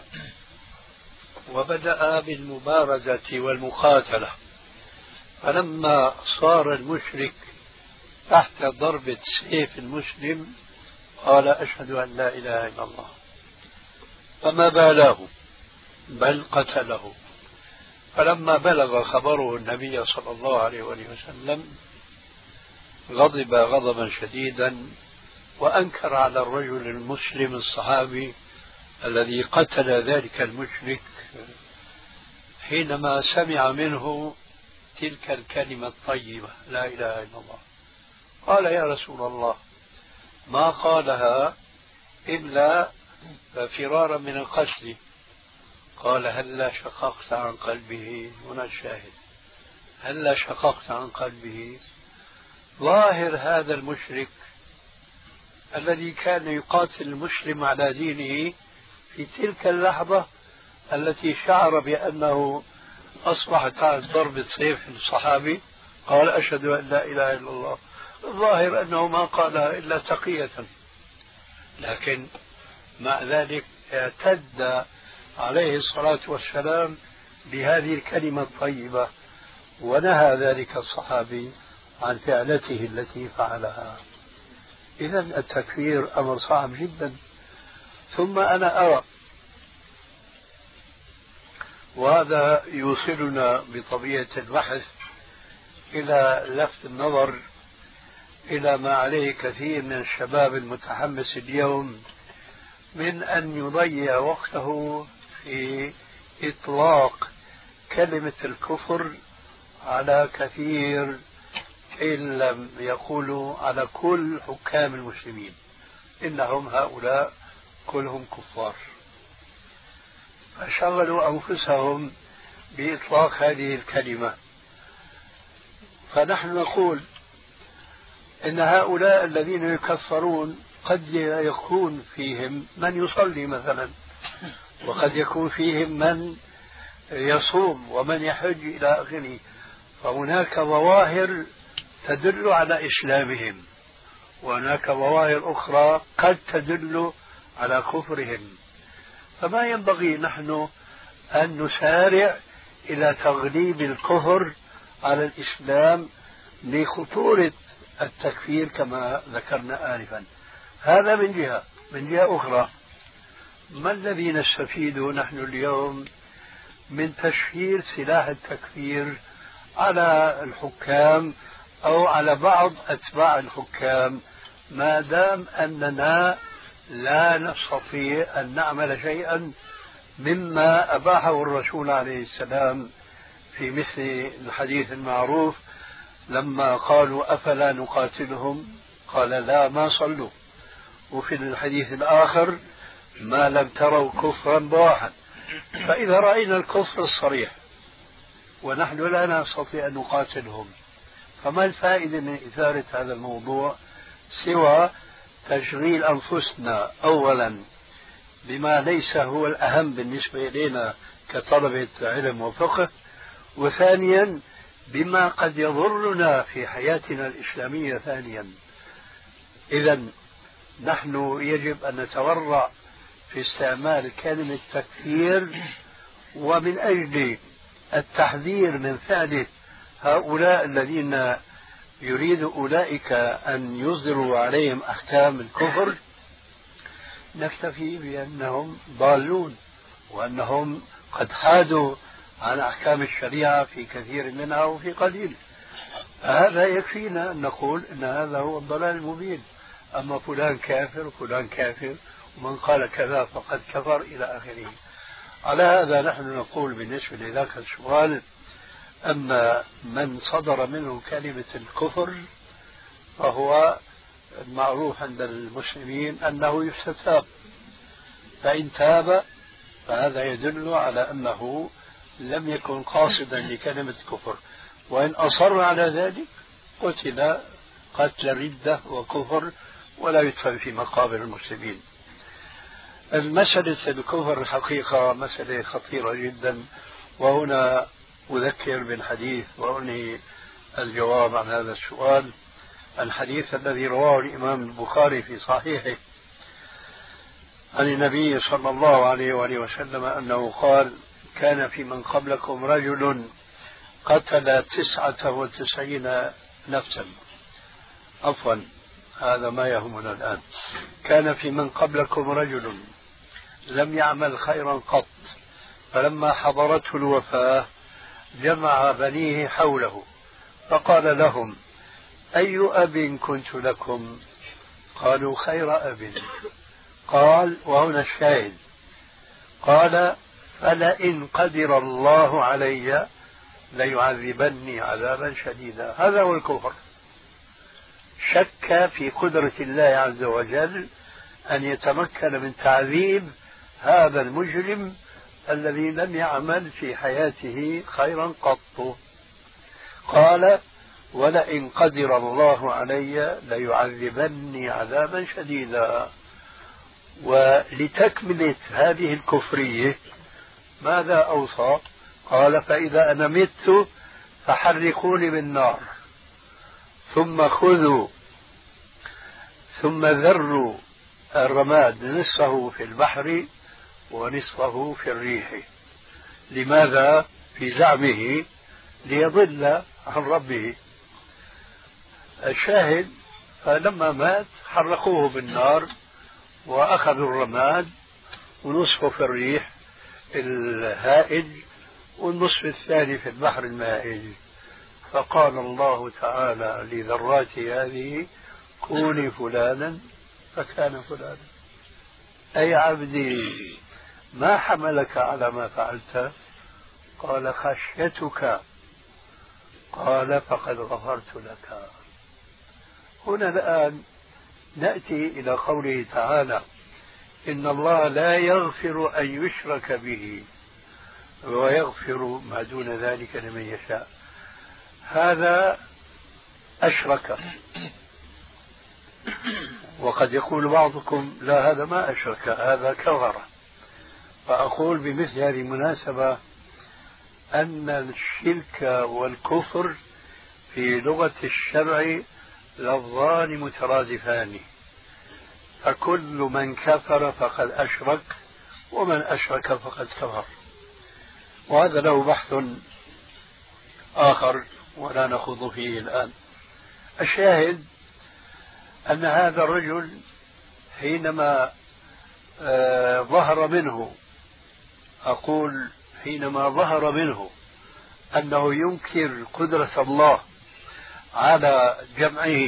وبدأ بالمبارزة والمقاتلة، فلما صار المشرك تحت ضربة سيف المسلم قال أشهد أن لا إله إلا الله، فما بالاه بل قتله. فلما بلغ خبره النبي صلى الله عليه وسلم غضب غضبا شديدا وأنكر على الرجل المسلم الصحابي الذي قتل ذلك المشرك حينما سمع منه تلك الكلمة الطيبة لا إله إلا الله. قال يا رسول الله ما قالها إلا فرارا من القتل. قال هلا شققت عن قلبه، هنا الشاهد، هلا شققت عن قلبه. ظاهر هذا المشرك الذي كان يقاتل المسلم على دينه في تلك اللحظة التي شعر بأنه أصبح تحت ضربة سيف الصحابي قال أشهد أن لا إله إلا الله، الظاهر أنه ما قالها إلا تقية، لكن مع ذلك اعتد عليه الصلاة والسلام بهذه الكلمة الطيبة ونهى ذلك الصحابي عن فعلته التي فعلها. إذا التكفير أمر صعب جدا. ثم أنا أرى، وهذا يوصلنا بطبيعة البحث إلى لفت النظر إلى ما عليه كثير من الشباب المتحمس اليوم من أن يضيع وقته في إطلاق كلمة الكفر على كثير إن لم يقولوا على كل حكام المسلمين إنهم هؤلاء كلهم كفار، فشغلوا أنفسهم بإطلاق هذه الكلمة. فنحن نقول إن هؤلاء الذين يكفرون قد يكون فيهم من يصلي مثلا، وقد يكون فيهم من يصوم ومن يحج إلى آخره، فهناك ظواهر تدل على إسلامهم وهناك ظواهر أخرى قد تدل على كفرهم. فما ينبغي نحن أن نسارع إلى تغليب الكفر على الإسلام لخطورة التكفير كما ذكرنا آنفا. هذا من جهة. من جهة أخرى، ما الذي نستفيده نحن اليوم من تشهير سلاح التكفير على الحكام أو على بعض أتباع الحكام ما دام أننا لا نستطيع أن نعمل شيئا مما أباحه الرسول عليه السلام في مثل الحديث المعروف لما قالوا أفلا نقاتلهم قال لا ما صلوا، وفي الحديث الآخر ما لم تروا كفرا بواحا. فإذا رأينا الكفر الصريح ونحن لا نستطيع أن نقاتلهم فما الفائدة من إثارة هذا الموضوع سوى تشغيل أنفسنا أولا بما ليس هو الأهم بالنسبة إلينا كطلبة علم وفقه، وثانيا بما قد يضرنا في حياتنا الإسلامية ثانيا. إذا نحن يجب أن نتورع في استعمال كلمة تكفير، ومن أجل التحذير من فعل هؤلاء الذين يريد أولئك أن يصدروا عليهم أحكام الكفر نكتفي بأنهم ضالون وأنهم قد حادوا عن أحكام الشريعة في كثير منها وفي قليل. هذا يكفينا أن نقول أن هذا هو الضلال المبين. أما فلان كافر فلان كافر ومن قال كذا فقد كفر إلى آخره. على هذا نحن نقول بالنسبة لذاك السؤال أما من صدر منه كلمة الكفر فهو المعروف عند المسلمين أنه يستتاب، فإن تاب فهذا يدل على أنه لم يكن قاصدا لكلمة كفر، وإن أصر على ذلك قتل قتل ردة وكفر ولا يدفن في مقابر المسلمين. المسألة الكفر الحقيقة مسألة خطيرة جدا، وهنا أذكر بالحديث وأنهي الجواب عن هذا السؤال. الحديث الذي رواه الإمام البخاري في صحيحه عن النبي صلى الله عليه وآله وسلم أنه قال: كان في من قبلكم رجل قتل تسعة وتسعين نفسا. عفوا، هذا ما يهمنا الآن. كان في من قبلكم رجل لم يعمل خيرا قط، فلما حضرته الوفاة جمع بنيه حوله فقال لهم: أي أب كنت لكم؟ قالوا: خير أب. قال، وهنا الشاهد، قال: فلئن قدر الله علي ليعذبني عذابا شديدا. هذا هو الكفر، شك في قدرة الله عز وجل أن يتمكن من تعذيب هذا المجرم الذي لم يعمل في حياته خيرا قط. قال: ولئن قدر الله علي ليعذبني عذابا شديدا. ولتكملة هذه الكفرية ماذا أوصى؟ قال: فإذا أنا مت فحرقوني بالنار، ثم خذوا ثم ذروا الرماد نصفه في البحر ونصفه في الريح. لماذا؟ في زعمه ليضل عن ربه. الشاهد، فلما مات حرقوه بالنار وأخذوا الرماد ونصفه في الريح الهائج والنصف الثاني في البحر المائج. فقال الله تعالى لذرات هذه: كوني فلانا فكان فلانا. أي عبدي ما حملك على ما فعلت؟ قال: خشيتك. قال: فقد غفرت لك. هنا الآن نأتي إلى قوله تعالى: إن الله لا يغفر أن يشرك به ويغفر ما دون ذلك لمن يشاء. هذا أشرك. وقد يقول بعضكم: لا، هذا ما أشرك، هذا كفر. فأقول بمثل هذه المناسبة أن الشرك والكفر في لغة الشرع لفظان مترادفان، فكل من كفر فقد أشرك، ومن أشرك فقد كفر. وهذا له بحث آخر ولا نخوض فيه الآن. الشاهد أن هذا الرجل حينما آه ظهر منه، أقول حينما ظهر منه أنه ينكر قدرة الله على جمعه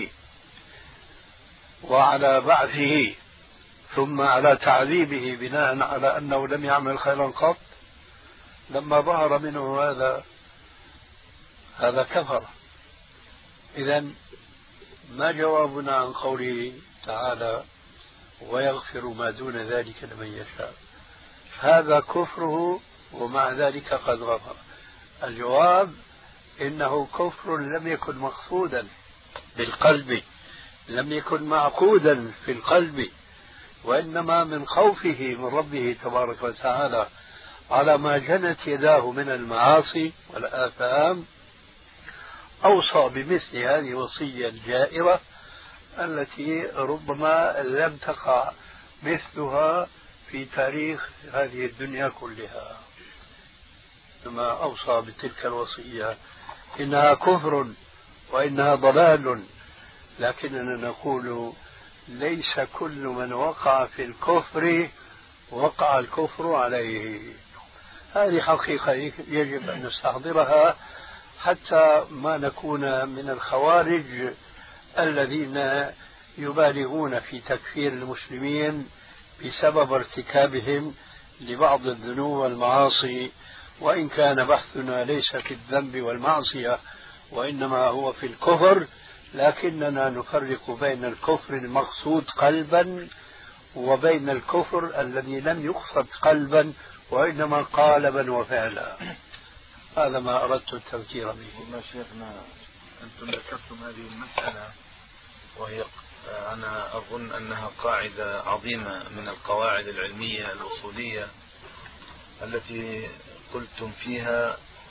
وعلى بعثه ثم على تعذيبه بناء على أنه لم يعمل خيرا قط، لما ظهر منه هذا هذا كفر. إذن ما جوابنا عن قوله تعالى: ويغفر ما دون ذلك لمن يشاء؟ هذا كفره ومع ذلك قد غفر. الجواب: إنه كفر لم يكن مقصودا بالقلب، لم يكن معقودا في القلب، وإنما من خوفه من ربه تبارك وتعالى على ما جنت يداه من المعاصي والآثام أوصى بمثل هذه الوصية الجائرة التي ربما لم تقع مثلها في تاريخ هذه الدنيا كلها. ثم أوصى بتلك الوصية إنها كفر وإنها ضلال، لكننا نقول ليس كل من وقع في الكفر وقع الكفر عليه. هذه حقيقة يجب أن نستحضرها حتى ما نكون من الخوارج الذين يبالغون في تكفير المسلمين بسبب ارتكابهم لبعض الذنوب والمعاصي، وإن كان بحثنا ليس في الذنب والمعصية وإنما هو في الكفر، لكننا نفرق بين الكفر المقصود قلبا وبين الكفر الذي لم يقصد قلبا وإنما قالبا وفعلا. هذا ما أردت التذكير به. والله شيخنا أنتم ذكرتم هذه المسألة، وهي أنا أظن أنها قاعدة عظيمة من القواعد العلمية الأصولية التي قلتم فيها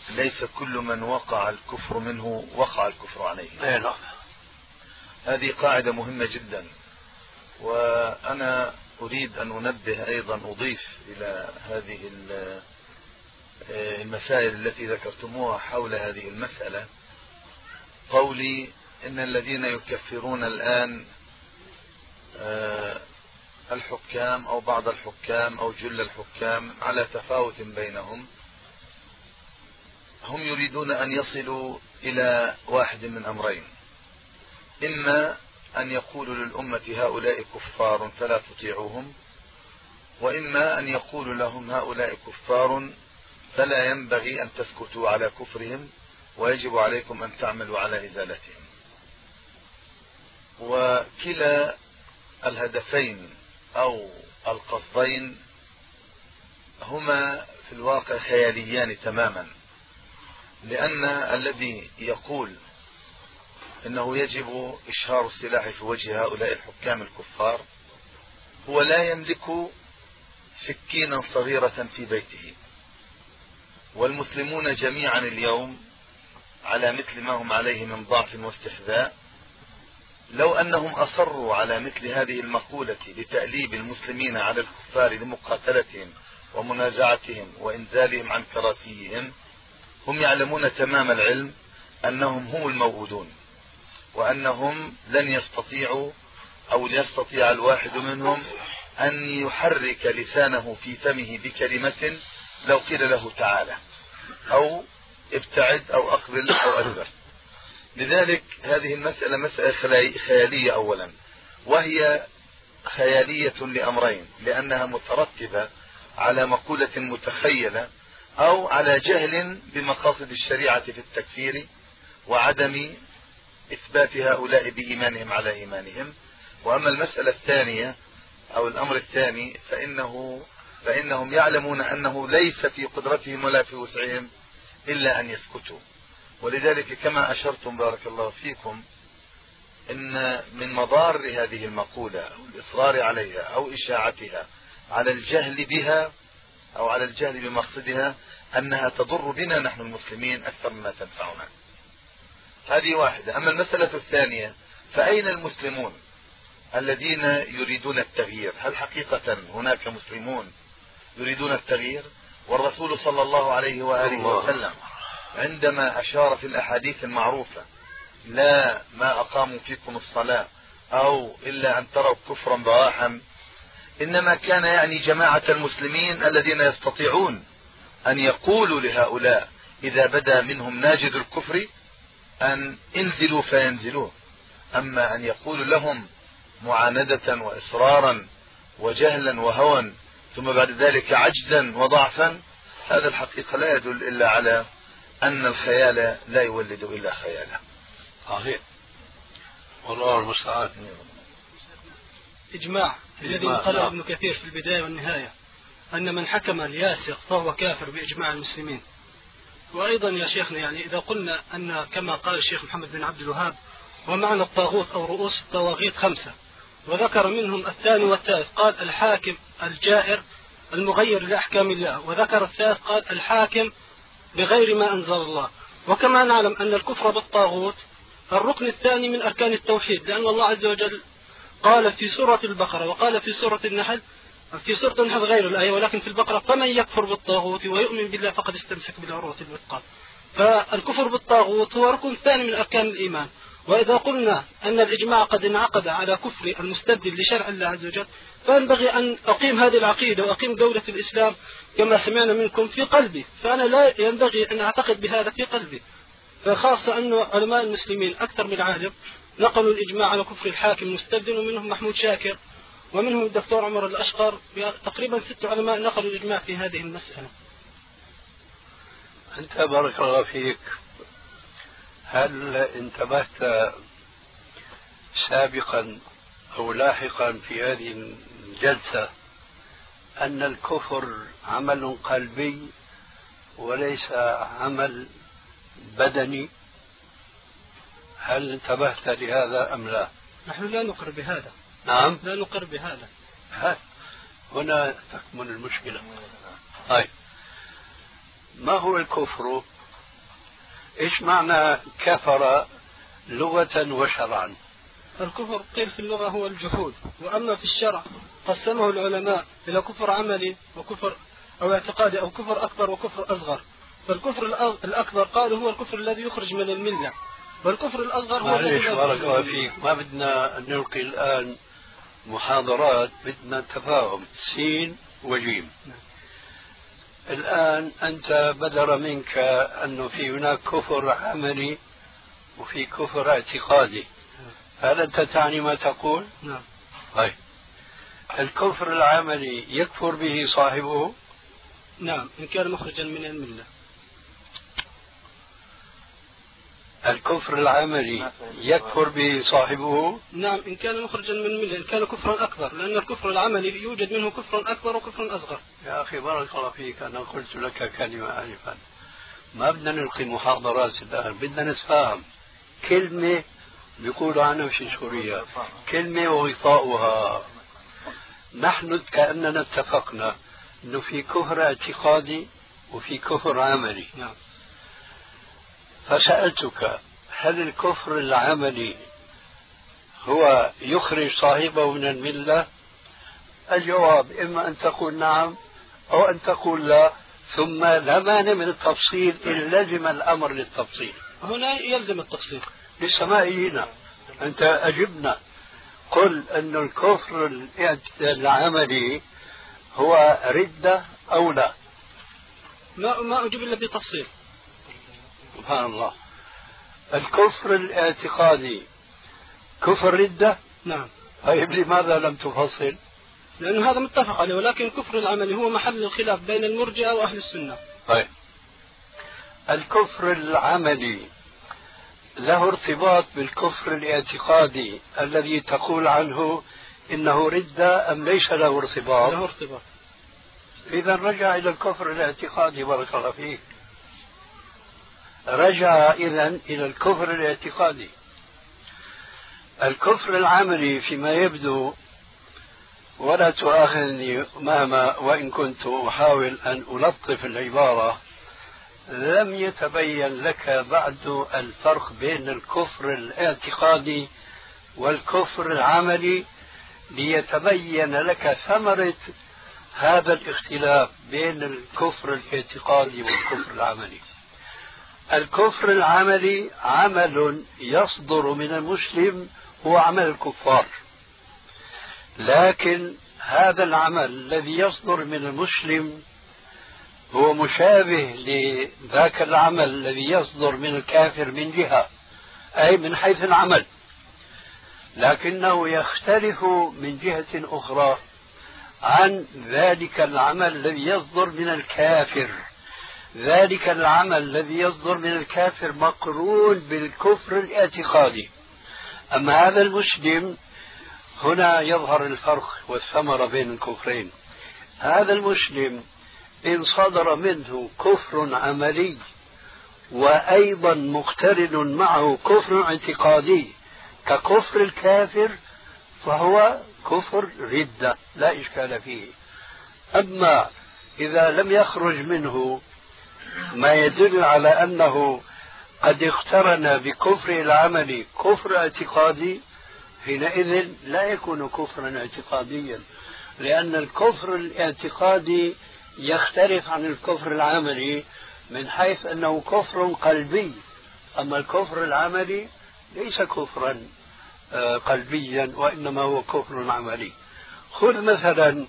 ليس كل من وقع الكفر منه وقع الكفر عليه. نعم. هذه قاعدة مهمة جدا. وأنا أريد أن أنبه أيضا، أضيف إلى هذه المسائل التي ذكرتموها حول هذه المسألة قولي إن الذين يكفرون الآن الحكام أو بعض الحكام أو جل الحكام على تفاوت بينهم، هم يريدون أن يصلوا إلى واحد من أمرين: إما أن يقولوا للأمة هؤلاء كفار فلا تطيعوهم، وإما أن يقولوا لهم هؤلاء كفار فلا ينبغي أن تسكتوا على كفرهم ويجب عليكم أن تعملوا على إزالتهم. وكلا الهدفين أو القصدين هما في الواقع خياليان تماما، لأن الذي يقول إنه يجب إشهار السلاح في وجه هؤلاء الحكام الكفار هو لا يملك سكينا صغيرة في بيته، والمسلمون جميعا اليوم على مثل ما هم عليه من ضعف واستخذاء. لو أنهم أصروا على مثل هذه المقولة لتأليب المسلمين على الكفار لمقاتلتهم ومنازعتهم وإنزالهم عن كراسيهم، هم يعلمون تمام العلم أنهم هم الموعودون، وأنهم لن يستطيعوا أو يستطيع الواحد منهم أن يحرك لسانه في فمه بكلمة لو قيل له تعالى أو ابتعد أو أقبل أو أدبر. لذلك هذه المسألة مسألة خيالية أولا، وهي خيالية لأمرين: لأنها مترتبة على مقولة متخيلة أو على جهل بمقاصد الشريعة في التكفير وعدم إثبات هؤلاء بإيمانهم على إيمانهم. وأما المسألة الثانية أو الأمر الثاني فإنه فإنهم يعلمون أنه ليس في قدرتهم ولا في وسعهم إلا أن يسكتوا. ولذلك كما أشرتم بارك الله فيكم إن من مضار هذه المقولة أو الإصرار عليها أو إشاعتها على الجهل بها أو على الجهل بمقصدها أنها تضر بنا نحن المسلمين أكثر مما تنفعنا. هذه واحدة. أما المسألة الثانية فأين المسلمون الذين يريدون التغيير؟ هل حقيقة هناك مسلمون يريدون التغيير؟ والرسول صلى الله عليه وآله وسلم عندما أشار في الأحاديث المعروفة: لا ما أقاموا فيكم الصلاة أو إلا أن تروا كفرا بواحا، إنما كان يعني جماعة المسلمين الذين يستطيعون أن يقولوا لهؤلاء إذا بدا منهم ناجد الكفر أن انزلوا فينزلوه. أما أن يقولوا لهم معاندة وإصرارا وجهلا وهوى ثم بعد ذلك عجزا وضعفا، هذا الحقيقة لا يدل إلا على أن الخيال لا يولد إلا خيالا. صحيح، والله المستعان. إجماع الذي نقله ابن كثير في البداية والنهاية أن من حكم الياسق فهو كافر بإجماع المسلمين. وأيضا يا شيخنا يعني إذا قلنا أن كما قال الشيخ محمد بن عبد الوهاب: ومعنى الطاغوت أو رؤوس الطواغيت خمسة، وذكر منهم الثاني والثالث، قال الحاكم الجائر المغير لأحكام الله، وذكر الثالث قال الحاكم بغير ما أنزل الله. وكما نعلم أن الكفر بالطاغوت الركن الثاني من أركان التوحيد، لأن الله عز وجل قال في سورة البقرة وقال في سورة النحل، في سورة النحل غير الآية ولكن في البقرة: فمن يكفر بالطاغوت ويؤمن بالله فقد استمسك بالعروة الوثقى. فالكفر بالطاغوت هو ركن ثاني من أركان الإيمان. وإذا قلنا أن الإجماع قد انعقد على كفر المستبدل لشرع الله عز وجل، فينبغي أن أقيم هذه العقيدة وأقيم دولة الإسلام كما سمعنا منكم في قلبي، فأنا لا ينبغي أن أعتقد بهذا في قلبي. فخاصة أن علماء المسلمين أكثر من عالم نقلوا الإجماع على كفر الحاكم المستبدل، ومنهم محمود شاكر ومنهم الدكتور عمر الأشقر، تقريبا ست علماء نقلوا الإجماع في هذه المسألة. أنت بارك الله فيك، هل انتبهت سابقا أو لاحقا في هذه الجلسة أن الكفر عمل قلبي وليس عمل بدني؟ هل انتبهت لهذا أم لا؟ نحن لا نقر بهذا. نعم، لا نقر بهذا. هنا تكمن المشكلة. طيب، ما هو الكفر إيش معنى كفر لغة وشرعا؟ الكفر قيل في اللغة هو الجحود، وأما في الشرع قسمه العلماء إلى كفر عملي وكفر أو اعتقادي أو كفر أكبر وكفر أصغر. فالكفر الأكبر قالوا هو الكفر الذي يخرج من الملة، والكفر الأصغر هو الذي معلش بارك الله فيك، ما بدنا نلقي الآن محاضرات، بدنا تفاهم سين وجيم. الآن أنت بدر منك أنه في هناك كفر عملي وفي كفر اعتقادي، هل أنت تعني ما تقول؟ نعم. طيب الكفر العملي يكفر به صاحبه؟ نعم، إن كان مخرجا من الملة. الكفر العملي يكفر به صاحبه؟ نعم، إن كان مخرجا من الملة، إن كان كفرا أكبر، لأن الكفر العملي يوجد منه كفر أكبر وكفر أصغر. يا أخي بارك الله فيك، أنا قلت لك كلمة آنفا، ما بدنا نلقي محاضرات الآن، بدنا نتفاهم. كلمة بيقولوا عنها في سوريا كلمة وغطاؤها. نحن كأننا اتفقنا أنه في كفر اعتقادي وفي كفر عملي. نعم. فسألتك هل الكفر العملي هو يخرج صاحبه من الملة؟ الجواب إما أن تقول نعم أو أن تقول لا، ثم لا مانع من التفصيل إن لزم الأمر للتفصيل. هنا يلزم التفصيل. لسه ما إجينا، أنت أجبنا، قل أن الكفر العملي هو ردة أو لا. ما ما أجيب إلا بتفصيل. سبحان الله. الكفر الاعتقادي كفر ردة؟ نعم. طيب لماذا لم تفصل؟ لأن هذا متفق عليه، ولكن الكفر العملي هو محل الخلاف بين المرجئة وأهل السنة. طيب الكفر العملي له ارتباط بالكفر الاعتقادي الذي تقول عنه إنه ردة أم ليس له ارتباط؟ له ارتباط. إذا رجع إلى الكفر الاعتقادي بارك الله فيك، رجع إذا إلى الكفر الاعتقادي. الكفر العملي فيما يبدو، ولا تؤاخذني مهما وإن كنت أحاول أن ألطف العبارة، لم يتبين لك بعد الفرق بين الكفر الاعتقادي والكفر العملي ليتبين لك ثمرة هذا الاختلاف بين الكفر الاعتقادي والكفر العملي. الكفر العملي عمل يصدر من المسلم، هو عمل الكفار، لكن هذا العمل الذي يصدر من المسلم هو مشابه لذاك العمل الذي يصدر من الكافر من جهة، أي من حيث العمل، لكنه يختلف من جهة أخرى عن ذلك العمل الذي يصدر من الكافر. ذلك العمل الذي يصدر من الكافر مقرون بالكفر الاعتقادي. أما هذا المسلم، هنا يظهر الفرق والثمرة بين الكفرين. هذا المسلم إن صدر منه كفر عملي وأيضا مقترن معه كفر اعتقادي ككفر الكافر، فهو كفر ردة لا إشكال فيه. أما إذا لم يخرج منه ما يدل على أنه قد اقترن بكفر العمل كفر اعتقادي، حينئذ لا يكون كفرا اعتقاديا، لأن الكفر الاعتقادي يختلف عن الكفر العملي من حيث أنه كفر قلبي، أما الكفر العملي ليس كفرا قلبيا وإنما هو كفر عملي. خذ مثلا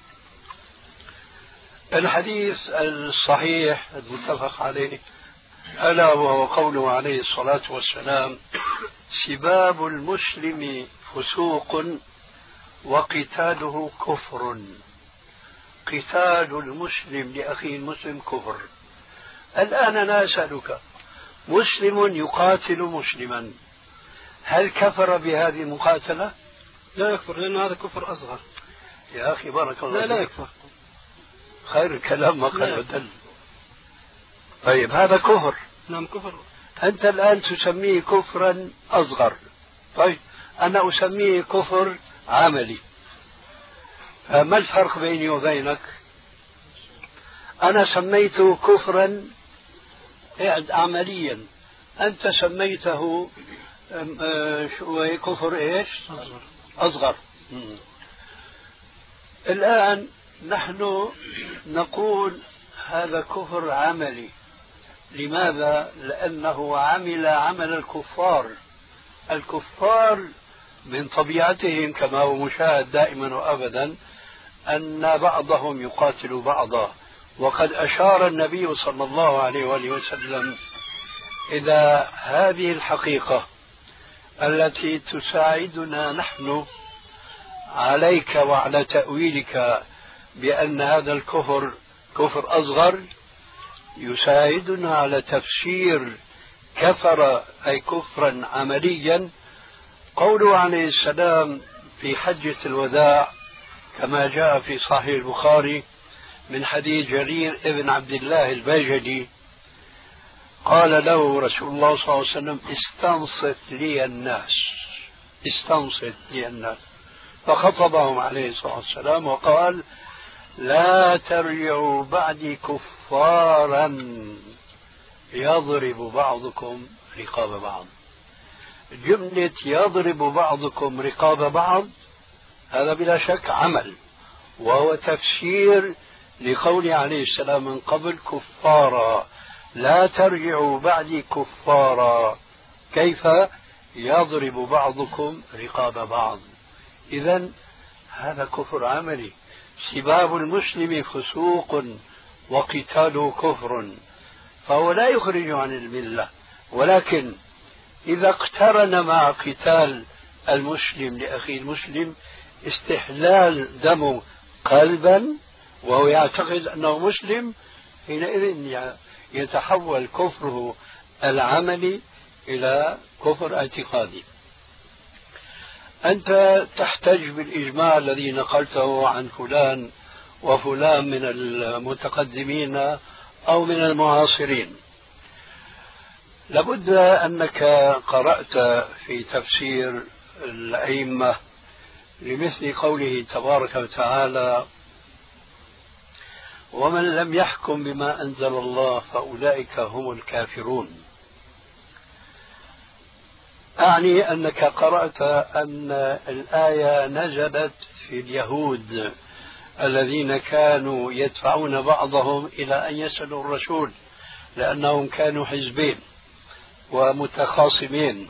الحديث الصحيح المتفق عليه، ألا وهو قوله عليه الصلاة والسلام: سباب المسلم فسوق وقتاله كفر. قتال المسلم لأخيه المسلم كفر. الآن أنا أسألك، مسلم يقاتل مسلما، هل كفر بهذه المقاتلة؟ لا يكفر، لأن هذا كفر أصغر. يا أخي بارك الله لا لا يكفر. خير الكلام ما قل ودل. طيب هذا كفر. نعم كفر. أنت الآن تسميه كفرا أصغر، طيب أنا أسميه كفر عملي، فما الفرق بيني وبينك؟ أنا سميته كفرا اعد عمليا. أنت سميته شو هي كفر إيش؟ أصغر. أصغر. الآن نحن نقول هذا كفر عملي. لماذا؟ لأنه عمل عمل الكفار. الكفار من طبيعتهم كما هو مشاهد دائما وأبدا أن بعضهم يقاتل بعضا، وقد أشار النبي صلى الله عليه وآله وسلم إلى هذه الحقيقة التي تساعدنا نحن عليك وعلى تأويلك بأن هذا الكفر كفر أصغر، يساعدنا على تفسير كفر أي كفرا عمليا قوله عليه السلام في حجة الوداع كما جاء في صحيح البخاري من حديث جرير ابن عبد الله البجلي قال له رسول الله صلى الله عليه وسلم استنصت لي الناس استنصت لي الناس فخطبهم عليه الصلاة والسلام وقال لا ترجعوا بعدي كفارا يضرب بعضكم رقاب بعض. جملة يضرب بعضكم رقاب بعض هذا بلا شك عمل، وهو تفسير لقول عليه السلام من قبل كفارا لا ترجعوا بعدي كفارا. كيف؟ يضرب بعضكم رقاب بعض. إذن هذا كفر عملي. سباب المسلم فسوق وقتاله كفر، فهو لا يخرج عن الملة، ولكن إذا اقترن مع قتال المسلم لأخيه المسلم استحلال دمه قلبا وهو يعتقد أنه مسلم، حينئذ يتحول كفره العملي إلى كفر اعتقادي. أنت تحتج بالإجماع الذي نقلته عن فلان وفلان من المتقدمين أو من المعاصرين. لابد أنك قرأت في تفسير الأئمة لمثل قوله تبارك وتعالى ومن لم يحكم بما أنزل الله فأولئك هم الكافرون. أعني أنك قرأت أن الآية نزلت في اليهود الذين كانوا يدفعون بعضهم إلى أن يسألوا الرسول لأنهم كانوا حزبين ومتخاصمين،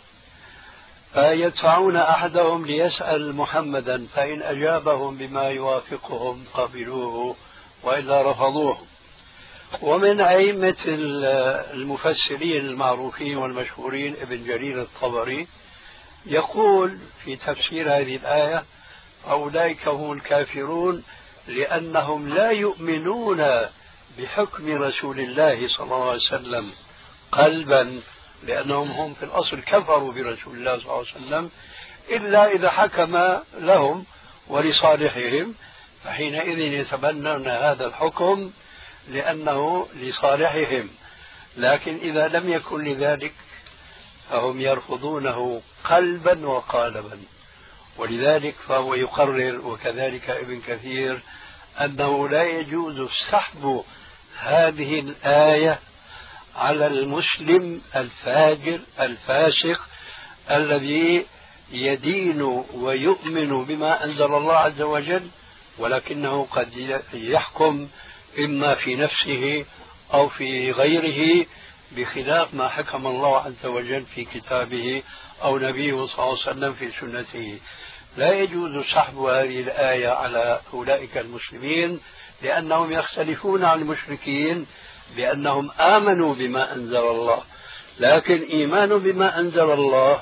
فيدفعون أحدهم ليسأل محمدا فإن أجابهم بما يوافقهم قبلوه وإلا رفضوه. ومن أئمة المفسرين المعروفين والمشهورين ابن جرير الطبري يقول في تفسير هذه الآية أولئك هم الكافرون لأنهم لا يؤمنون بحكم رسول الله صلى الله عليه وسلم قلبا، لأنهم هم في الأصل كفروا برسول الله صلى الله عليه وسلم إلا إذا حكم لهم ولصالحهم، فحينئذ يتبنون هذا الحكم لأنه لصالحهم. لكن إذا لم يكن لذلك فهم يرفضونه قلبا وقالبا. ولذلك فهو يقرر وكذلك ابن كثير أنه لا يجوز سحب هذه الآية على المسلم الفاجر الفاسق الذي يدين ويؤمن بما أنزل الله عز وجل، ولكنه قد يحكم إما في نفسه أو في غيره بخلاف ما حكم الله عز وجل في كتابه أو نبيه صلى الله عليه وسلم في سنته. لا يجوز سحب هذه الآية على أولئك المسلمين لأنهم يختلفون عن المشركين بأنهم آمنوا بما أنزل الله، لكن إيمان بما أنزل الله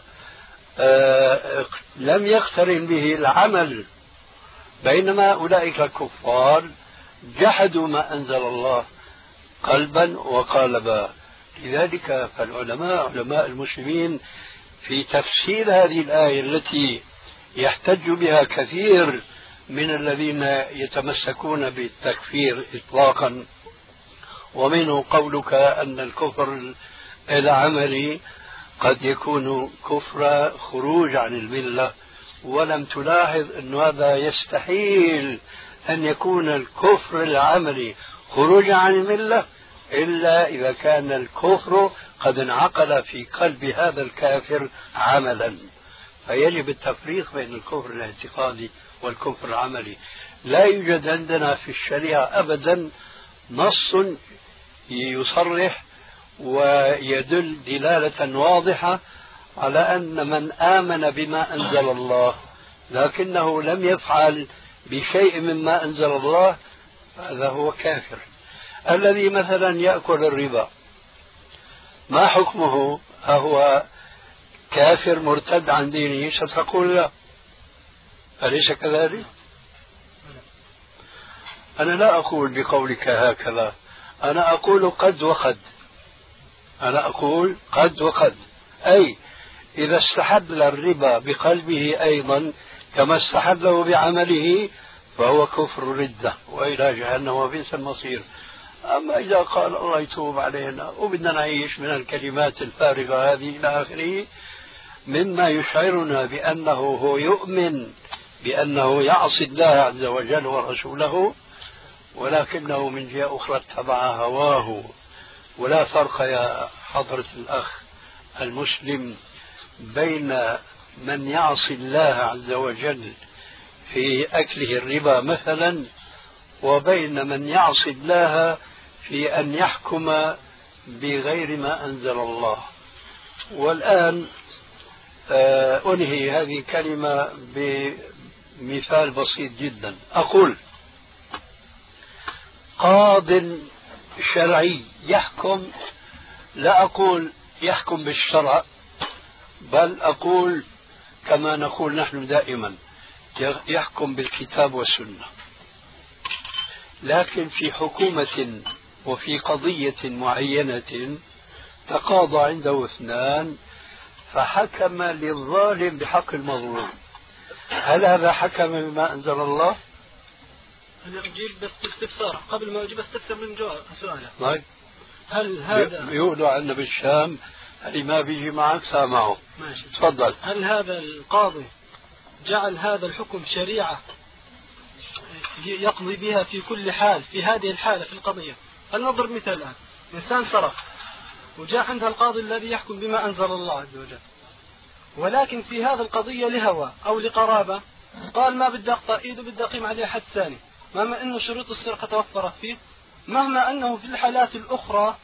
آه لم يقترن به العمل، بينما أولئك الكفار جحدوا ما أنزل الله قلبا وقالبا. لذلك فالعلماء علماء المسلمين في تفسير هذه الآية التي يحتج بها كثير من الذين يتمسكون بالتكفير إطلاقا، ومنه قولك أن الكفر العملي قد يكون كفر خروج عن الملة، ولم تلاحظ أن هذا يستحيل أن يكون الكفر العملي خروج عن الملة إلا إذا كان الكفر قد انعقد في قلب هذا الكافر عملا، فيجب التفريق بين الكفر الاعتقادي والكفر العملي. لا يوجد عندنا في الشريعة أبدا نص يصرح ويدل دلالة واضحة على أن من آمن بما أنزل الله لكنه لم يفعل بشيء مما أنزل الله هذا هو كافر. الذي مثلا يأكل الربا ما حكمه؟ أهو كافر مرتد عن دينه؟ ستقول لا، أليس كذلك؟ أنا لا أقول بقولك هكذا، أنا أقول قد وقد، أنا أقول قد وقد، أي إذا استحل الربا بقلبه أيضا كما استحله بعمله فهو كفر ردة وإلى جهنم وبئس المصير. أما إذا قال الله يتوب علينا وبدنا نعيش من الكلمات الفارغة هذه إلى آخره مما يشعرنا بأنه هو يؤمن بأنه يعصي الله عز وجل ورسوله ولكنه من جهة أخرى اتبع هواه. ولا فرق يا حضرة الأخ المسلم بين من يعصي الله عز وجل في أكله الربا مثلا وبين من يعصي الله في أن يحكم بغير ما أنزل الله. والآن أنهي هذه الكلمة بمثال بسيط جدا. أقول قاض شرعي يحكم، لا أقول يحكم بالشرع بل أقول كما نقول نحن دائما يحكم بالكتاب والسنة، لكن في حكومة وفي قضية معينة تقاضى عنده اثنان فحكم للظالم بحق المظلوم، هل هذا حكم بما أنزل الله؟ أنا أجيب بس استفسار قبل ما أجيب استفسر من جواب سؤاله. طيب هل هذا يقولوا عندنا بالشام اللي ما بيجي معك سامعه. ماشي تفضل. هل هذا القاضي جعل هذا الحكم شريعة يقضي بها في كل حال في هذه الحالة في القضية؟ هل نضرب مثال الآن إنسان سرق وجاء عندها القاضي الذي يحكم بما أنزل الله عز وجل ولكن في هذا القضية لهوى أو لقرابة قال ما بدي أقطع إيده بدي أقيم عليه حد ثاني مهما أنه شروط السرقة توفرت فيه مهما أنه في الحالات الأخرى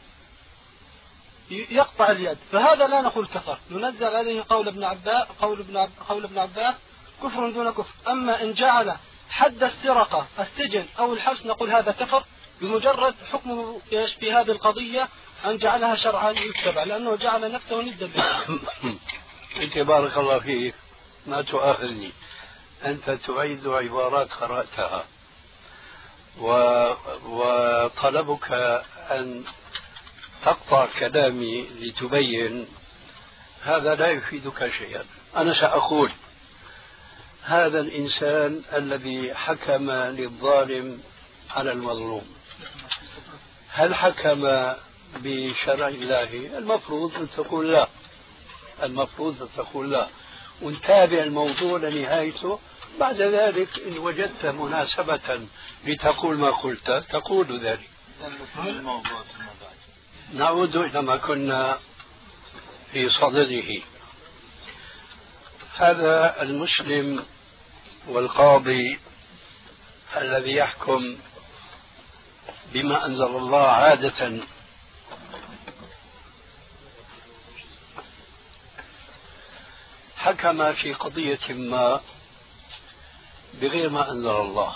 يقطع اليد، فهذا لا نقول كفر، ننزل عليه قول ابن عباس قول ابن عب... قول ابن عباس كفر دون كفر. أما إن جعل حد السرقة السجن أو الحبس نقول هذا كفر بمجرد حكمه في هذه القضية أن جعلها شرعا يتبع لأنه جعل نفسه ندا به. أنت بارك الله فيك ما تؤاخذني، أنت تعيد عبارات قرأتها و... وطلبك أن تقطع كلامي لتبين هذا لا يفيدك شيئا. أنا سأقول هذا الإنسان الذي حكم للظالم على المظلوم هل حكم بشرع الله؟ المفروض أن تقول لا، المفروض أن تقول لا ونتابع الموضوع لنهايته. بعد ذلك إن وجدت مناسبة لتقول ما قلت تقول ذلك. نعود إلى ما كنا في صدده. هذا المسلم والقاضي الذي يحكم بما أنزل الله عادة حكم في قضية ما بغير ما أنزل الله.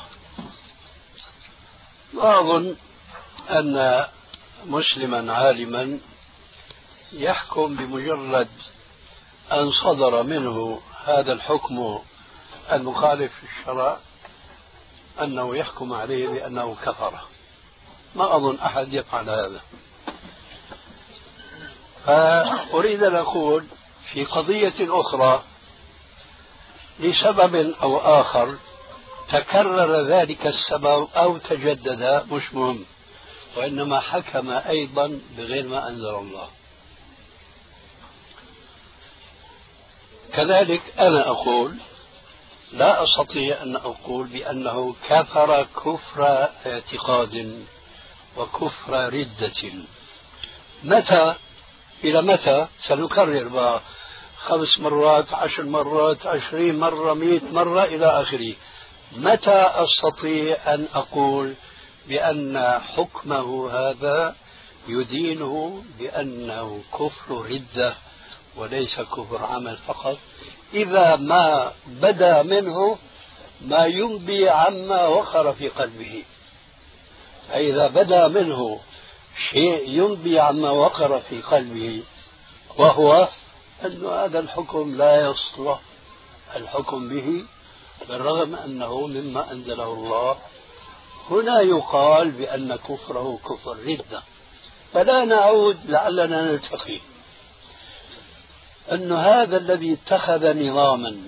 وأظن أن مسلما عالما يحكم بمجرد أن صدر منه هذا الحكم المخالف للشرع أنه يحكم عليه بأنه كفر. ما أظن أحد يفعل هذا. فأريد أن أقول في قضية أخرى لسبب أو آخر تكرر ذلك السبب أو تجدد مش مهم، وإنما حكم أيضا بغير ما أنزل الله. كذلك أنا أقول لا أستطيع أن أقول بأنه كفر كفر اعتقاد وكفر ردة. متى إلى متى؟ سنكرر بقى خمس مرات، عشر مرات، عشرين مرة، مئة مرة إلى آخره. متى أستطيع أن أقول بأن حكمه هذا يدينه بأنه كفر ردة وليس كفر عمل فقط؟ إذا ما بدا منه ما ينبي عما وقر في قلبه. فإذا بدا منه شيء ينبي عما وقر في قلبه، وهو أن هذا الحكم لا يصلح الحكم به بالرغم أنه مما أنزله الله، هنا يقال بأن كفره كفر ردة. فلا نعود لعلنا نلتقي أن هذا الذي اتخذ نظاما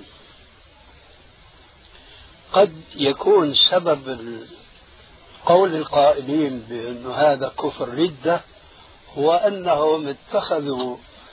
قد يكون سبب قول القائلين بأن هذا كفر ردة هو أنهم اتخذوا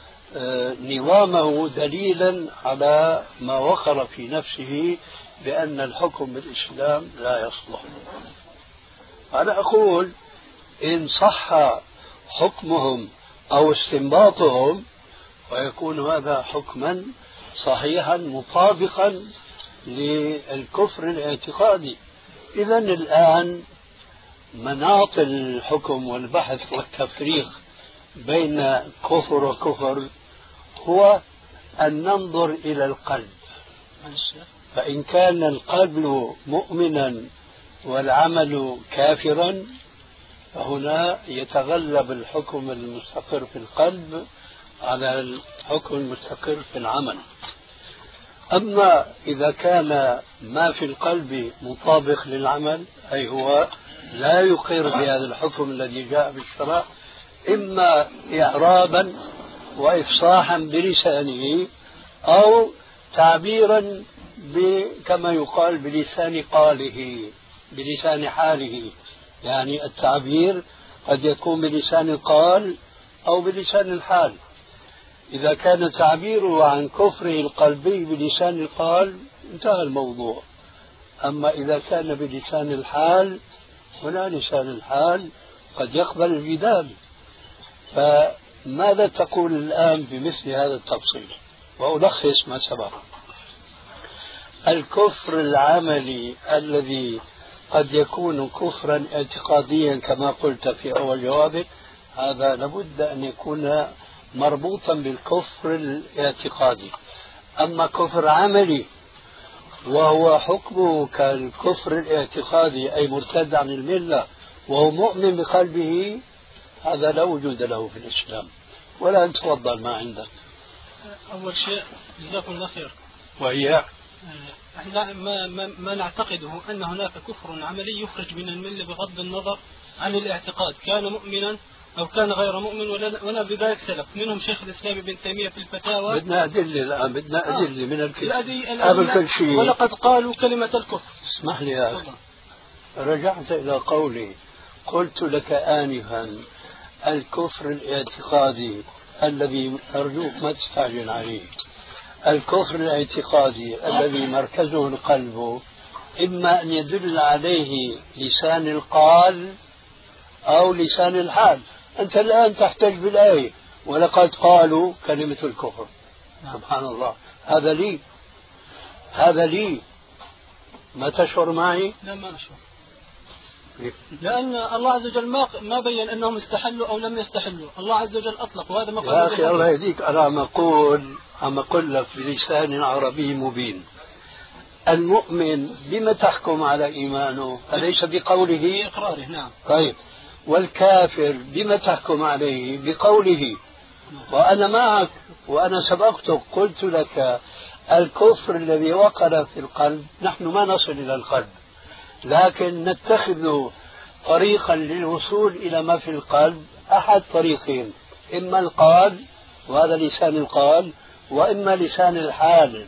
نظامه دليلا على ما وقر في نفسه بأن الحكم بالإسلام لا يصلح. أنا أقول إن صح حكمهم أو استنباطهم ويكون هذا حكما صحيحا مطابقا للكفر الاعتقادي. إذن الآن مناط الحكم والبحث والتفريق بين كفر وكفر هو أن ننظر إلى القلب، فإن كان القلب مؤمنا والعمل كافرا فهنا يتغلب الحكم المستقر في القلب على الحكم المستقر في العمل. أما إذا كان ما في القلب مطابق للعمل، أي هو لا يقر بهذا الحكم الذي جاء بالشرع، إما إعرابا وإفصاحا بلسانه أو تعبيرا كما يقال بلسان قاله بلسان حاله. يعني التعبير قد يكون بلسان القال أو بلسان الحال. إذا كان تعبيره عن كفره القلبي بلسان القال انتهى الموضوع. أما إذا كان بلسان الحال، هنا لسان الحال قد يقبل الجدال. فماذا تقول الآن بمثل هذا التفصيل؟ وألخص ما سبق. الكفر العملي الذي قد يكون كفرا اعتقاديا كما قلت في أول جوابك، هذا لابد أن يكون مربوطا بالكفر الاعتقادي. أما كفر عملي وهو حكمه كالكفر الاعتقادي أي مرتد عن الملة وهو مؤمن بقلبه، هذا لا وجود له في الإسلام. ولا أنت تفضل ما عندك. أول شيء جزاكم الله خير. وهي احنا ما, ما, ما نعتقده أن هناك كفر عملي يخرج من الملة بغض النظر عن الاعتقاد، كان مؤمنا أو كان غير مؤمن، ولا بذلك سلف منهم شيخ الإسلام ابن تيمية في الفتاوى. بدنا أدلة الآن، بدنا أدلة آه. من الكتاب قبل كل شيء. ولقد قالوا كلمة الكفر. اسمح لي يا أخي، رجعت إلى قولي، قلت لك آنفا الكفر الاعتقادي الذي أرجوك ما تستعجل عليه، الكفر الاعتقادي الذي مركزه القلب، إما أن يدل عليه لسان القال أو لسان الحال. أنت الآن تحتج بالآية ولقد قالوا كلمة الكفر. سبحان الله، هذا لي هذا لي ما تشعر معي؟ لا ما أشعر، لأن الله عز وجل ما ما بين أنهم استحلوا أو لم يستحلوا. الله عز وجل أطلق، وهذا ما قال. يا أخي الله يهديك، أنا عم أقول عم أقول لك بلسان عربي مبين. المؤمن بما تحكم على إيمانه؟ أليس بقوله؟ بإقراره. نعم. طيب، والكافر بما تحكم عليه؟ بقوله. وأنا معك، وأنا سبقتك قلت لك الكفر الذي وقع في القلب نحن ما نصل إلى القلب، لكن نتخذ طريقا للوصول إلى ما في القلب، أحد طريقين، إما القال وهذا لسان القال، وإما لسان الحال.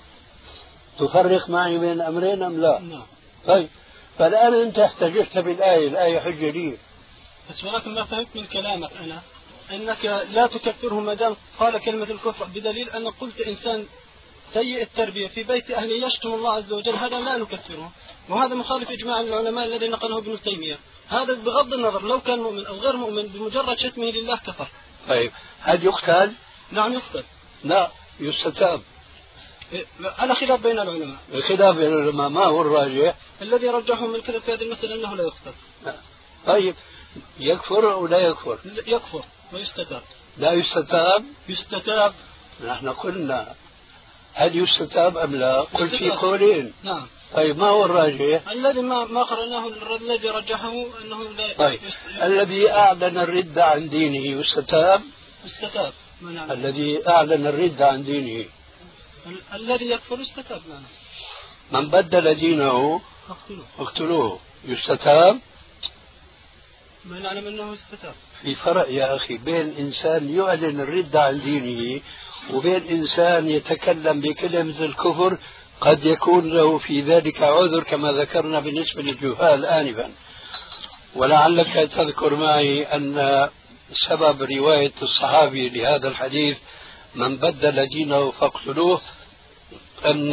تفرق معي بين الأمرين أم لا؟ نعم. طيب، فالآن أنت احتججت بالآية، الآية حجة لي. بس ولكن ما فهمت من كلامك أنا أنك لا تكفره ما دام قال كلمة الكفر، بدليل أن قلت إنسان سيء التربية في بيت أهله يشتم الله عز وجل، هذا لا نكفره، وهذا مخالف إجماع العلماء الذي نقله ابن تيمية. هذا بغض النظر لو كان مؤمن أو غير مؤمن، بمجرد شتمه لله كفر. طيب هل يقتل؟ نعم يقتل. لا يستتاب. على خلاف بين العلماء. الخلاف بين العلماء ما هو الراجح؟ الذي رجحهم الكذب في هذه المسألة أنه لا يقتل. طيب يكفر أو لا يكفر؟ يكفر ويستتاب. لا يستتاب؟ يستتاب. نحن قلنا هل يستتاب أم لا؟ قلت في قولين. نعم. طيب ما هو الراجح؟ الذي ما ما قرأناه الذي رجحه أنه لا. طيب الذي أعلن الردة عن دينه يستتاب؟ يستتاب. الذي أعلن الردة عن دينه ال- الذي يكفر يستتاب. نعم. من بدل دينه اقتلوه يستتاب؟ ما نعلم أنه يستتاب. في فرق يا أخي بين إنسان يعلن الردة عن دينه وبين إنسان يتكلم بكلمة الكفر، قد يكون له في ذلك عذر كما ذكرنا بالنسبة للجهال آنفا. ولعلك تذكر معي أن سبب رواية الصحابي لهذا الحديث من بدل دينه فاقتلوه أن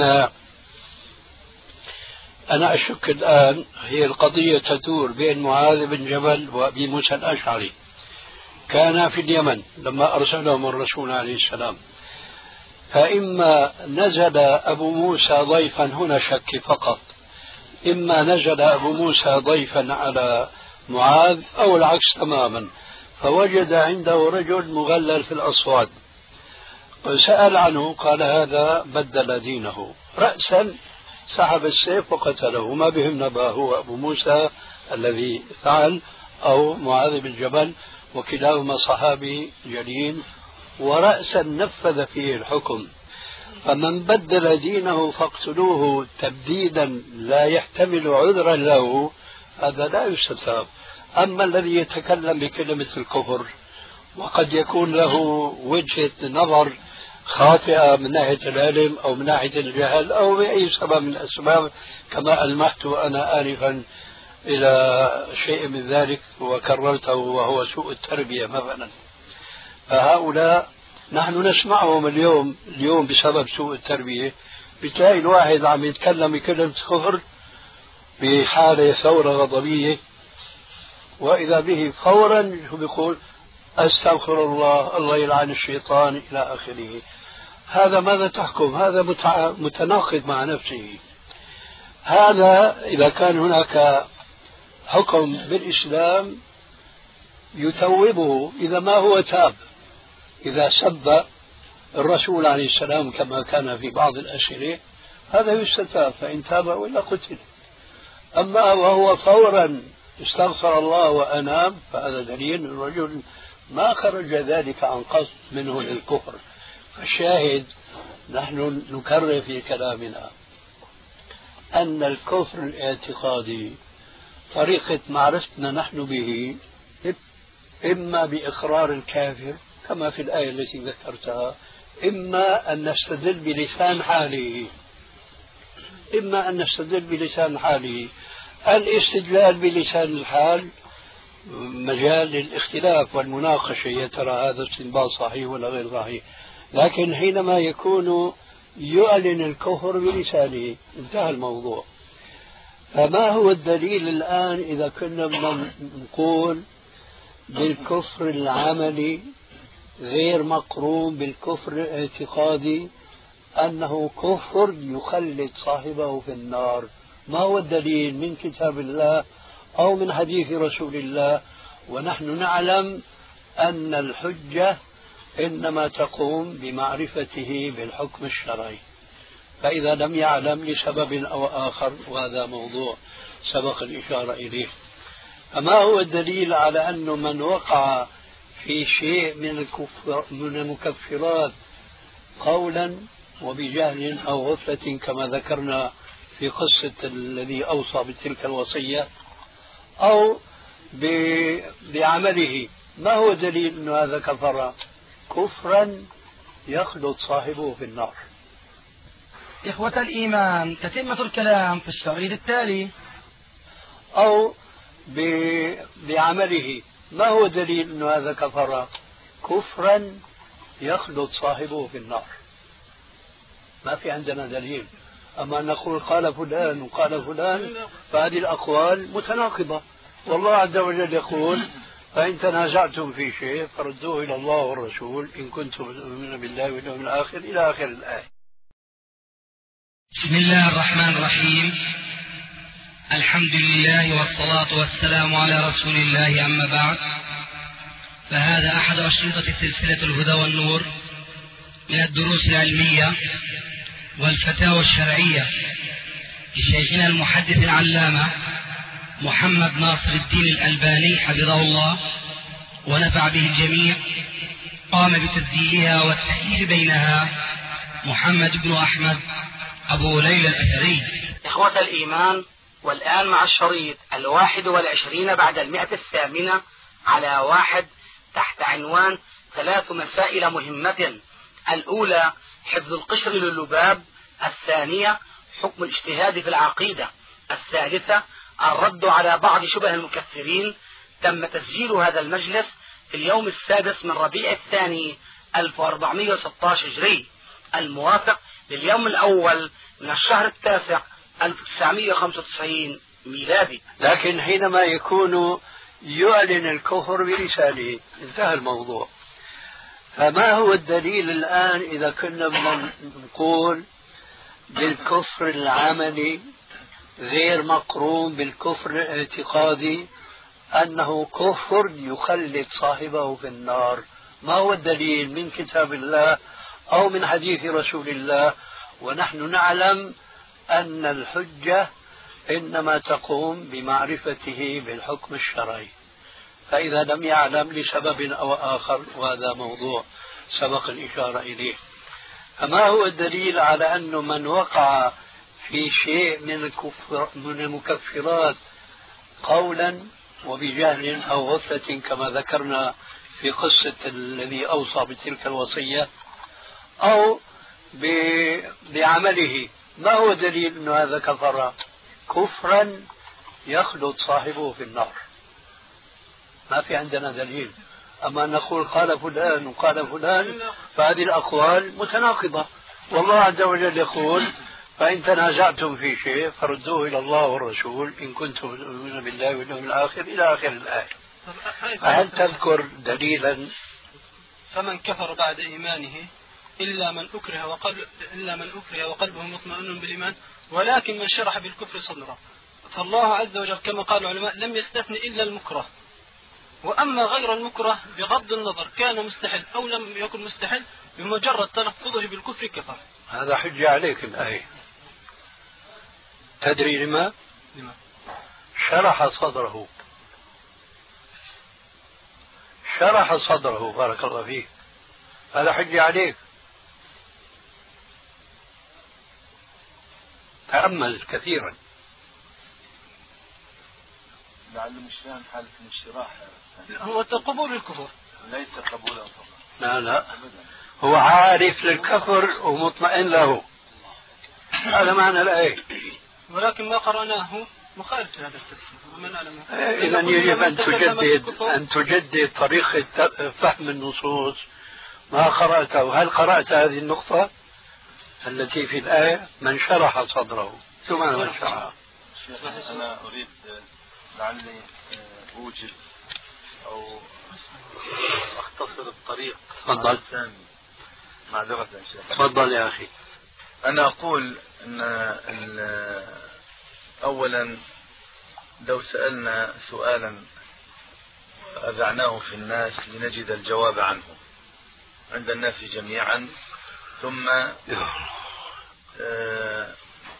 أنا أشك الآن هي القضية تدور بين معاذ بن جبل وأبي موسى الأشعري. كان في اليمن لما أرسلهم الرسول عليه السلام، فإما نزل أبو موسى ضيفا، هنا شك فقط، إما نزل أبو موسى ضيفا على معاذ أو العكس تماما، فوجد عنده رجل مغلل في الأصوات وسأل عنه، قال هذا بدل دينه، رأسا سحب السيف وقتله. ما بهم نبأ هو أبو موسى الذي فعل أو معاذ بن جبل، وكلاهما صحابي جليل، ورأسا نفذ فيه الحكم. فمن بدل دينه فاقتلوه تبديدا لا يحتمل عذرا له، هذا لا يستتاب. أما الذي يتكلم بكلمة الكفر وقد يكون له وجهة نظر خاطئة من ناحية العلم أو من ناحية الجهل أو بأي سبب من الأسباب، كما ألمحت أنا آنفا إلى شيء من ذلك وكررته وهو سوء التربية مثلا، فهؤلاء نحن نسمعهم اليوم اليوم بسبب سوء التربية. بتلاقي الواحد عم يتكلم بكلمة كفر بحالة ثورة غضبية، وإذا به فورا بيقول أستغفر الله، الله يلعن الشيطان إلى آخره. هذا ماذا تحكم؟ هذا متناقض مع نفسه. هذا إذا كان هناك حكم بالإسلام يتوبه، إذا ما هو تاب، إذا سب الرسول عليه السلام كما كان في بعض الأسئلة هذا يستتاب، فإن تاب وإلا قتل. أما وهو فورا استغفر الله وأناب، فهذا دليل الرجل ما خرج ذلك عن قصد منه للكفر. فالشاهد نحن نكرر في كلامنا أن الكفر الاعتقادي طريقة معرفتنا نحن به إما بإقرار الكافر كما في الآية التي ذكرتها، إما أن نستدل بلسان حاله، إما أن نستدل بلسان حاله. الاستدلال بلسان الحال مجال للاختلاف والمناقشة، يا ترى هذا استنباط صحيح ولا غير صحيح، لكن حينما يكون يعلن الكفر بلسانه انتهى الموضوع. فما هو الدليل الآن إذا كنا نقول بالكفر العملي غير مقرون بالكفر الاعتقادي أنه كفر يخلد صاحبه في النار؟ ما هو الدليل من كتاب الله أو من حديث رسول الله؟ ونحن نعلم أن الحجة إنما تقوم بمعرفته بالحكم الشرعي، فإذا لم يعلم لسبب أو آخر، وهذا موضوع سبق الإشارة إليه. فما هو الدليل على أن من وقع في شيء من الكفر من المكفرات قولا وبجهل أو غفلة كما ذكرنا في قصة الذي أوصى بتلك الوصية أو بعمله، ما هو دليل أن هذا كفر كفرا يخلد صاحبه في النار؟ إخوة الإيمان، تتمة الكلام في الشريط التالي. أو بعمله، ما هو دليل أن هذا كفر كفرا يخلد صاحبه في النار؟ ما في عندنا دليل. أما أن نقول قال فلان وقال فلان فهذه الأقوال متناقضة. والله عز وجل يقول فإن تنازعتم في شيء فردوه إلى الله والرسول إن كنتم تؤمنون بالله واليوم الآخر إلى آخر الآية. بسم الله الرحمن الرحيم. الحمد لله والصلاة والسلام على رسول الله، أما بعد، فهذا أحد أشرطة سلسلة الهدى والنور من الدروس العلمية والفتاوى الشرعية لشيخنا المحدث العلامة محمد ناصر الدين الألباني حفظه الله ونفع به الجميع. قام بتسجيلها والتأليف بينها محمد بن أحمد أبو ليلى الأثري. إخوة الإيمان، والآن مع الشريط الواحد والعشرين بعد المئة الثامنة على واحد تحت عنوان ثلاث مسائل مهمة. الأولى حفظ القشر للباب، الثانية حكم الاجتهاد في العقيدة، الثالثة الرد على بعض شبه المكفرين. تم تسجيل هذا المجلس في اليوم السادس من ربيع الثاني ألف وأربعمائة وستة عشر هجري، الموافق لليوم الأول من الشهر التاسع ألف وتسعمائة وخمسة وتسعين ميلادي. لكن حينما يكون يعلن الكفر بلسانه انتهى الموضوع. فما هو الدليل الآن إذا كنا نقول بالكفر العملي غير مقرون بالكفر الاعتقادي أنه كفر يخلد صاحبه في النار؟ ما هو الدليل من كتاب الله أو من حديث رسول الله؟ ونحن نعلم أن الحجة إنما تقوم بمعرفته بالحكم الشرعي، فإذا لم يعلم لسبب أو آخر، وهذا موضوع سبق الإشارة إليه. فما هو الدليل على أنه من وقع في شيء من الكفر من المكفرات قولا وبجهل أو غفلة كما ذكرنا في قصة الذي أوصى بتلك الوصية أو بعمله، ما هو دليل أن هذا كفر كفرا يخلد صاحبه في النار؟ ما في عندنا دليل. أما نقول قال فلان وقال فلان فهذه الأقوال متناقضة. والله عز وجل يقول فإن تنازعتم في شيء فردوه إلى الله والرسول إن كنتم تؤمنون بالله واليوم الآخر إلى آخر الآية. فهل تذكر دليلا؟ فمن كفر بعد إيمانه إلا من أكره وقلب إلا من أكره وقلبه مطمئن بالإيمان ولكن من شرح بالكفر صدره. فالله عز وجل كما قال العلماء لم يستثني إلا المكره، وأما غير المكره بغض النظر كان مستحل أو لم يكن مستحل بمجرد تلفظه بالكفر كفر. هذا حجة عليك الآية. تدري لما؟ لما؟ شرح صدره شرح صدره بارك الله فيك، هذا حجة عليك. تأمل كثيرا. لعل مش فاهم حالة الانشراح. هو قبول الكفر ليس قبولا فقط. لا لا، هو عارف للكفر ومطمئن له، هذا معنى الآية. ولكن ما قرأناه مخالف لهذا التفسير. إذا يجب أن تجدد أن تجدد طريقة فهم النصوص. ما قرأته؟ هل قرأت هذه النقطة التي في الآية من شرح صدره؟ ثم من شرح. أنا أريد لعلي أوجد أو أختصر الطريق. تفضل. معذرة يا شيخ. تفضل يا أخي. أنا أقول أن أولا لو سألنا سؤالا أذعناه في الناس لنجد الجواب عنه عند الناس جميعا، ثم آه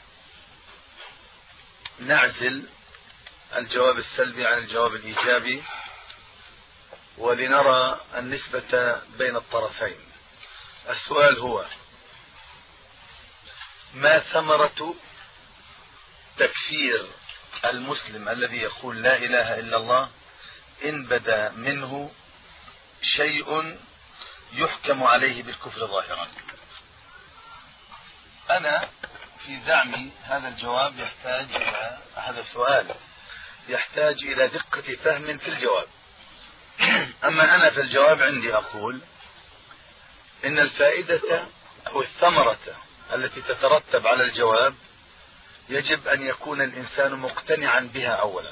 نعزل الجواب السلبي عن الجواب الإيجابي ولنرى النسبة بين الطرفين. السؤال هو: ما ثمرة تكفير المسلم الذي يقول لا إله إلا الله إن بدا منه شيء يحكم عليه بالكفر ظاهرا؟ أنا في زعمي هذا الجواب يحتاج إلى هذا السؤال يحتاج إلى دقة فهم في الجواب. أما أنا في الجواب عندي أقول إن الفائدة أو الثمرة التي تترتب على الجواب يجب أن يكون الإنسان مقتنعا بها أولا.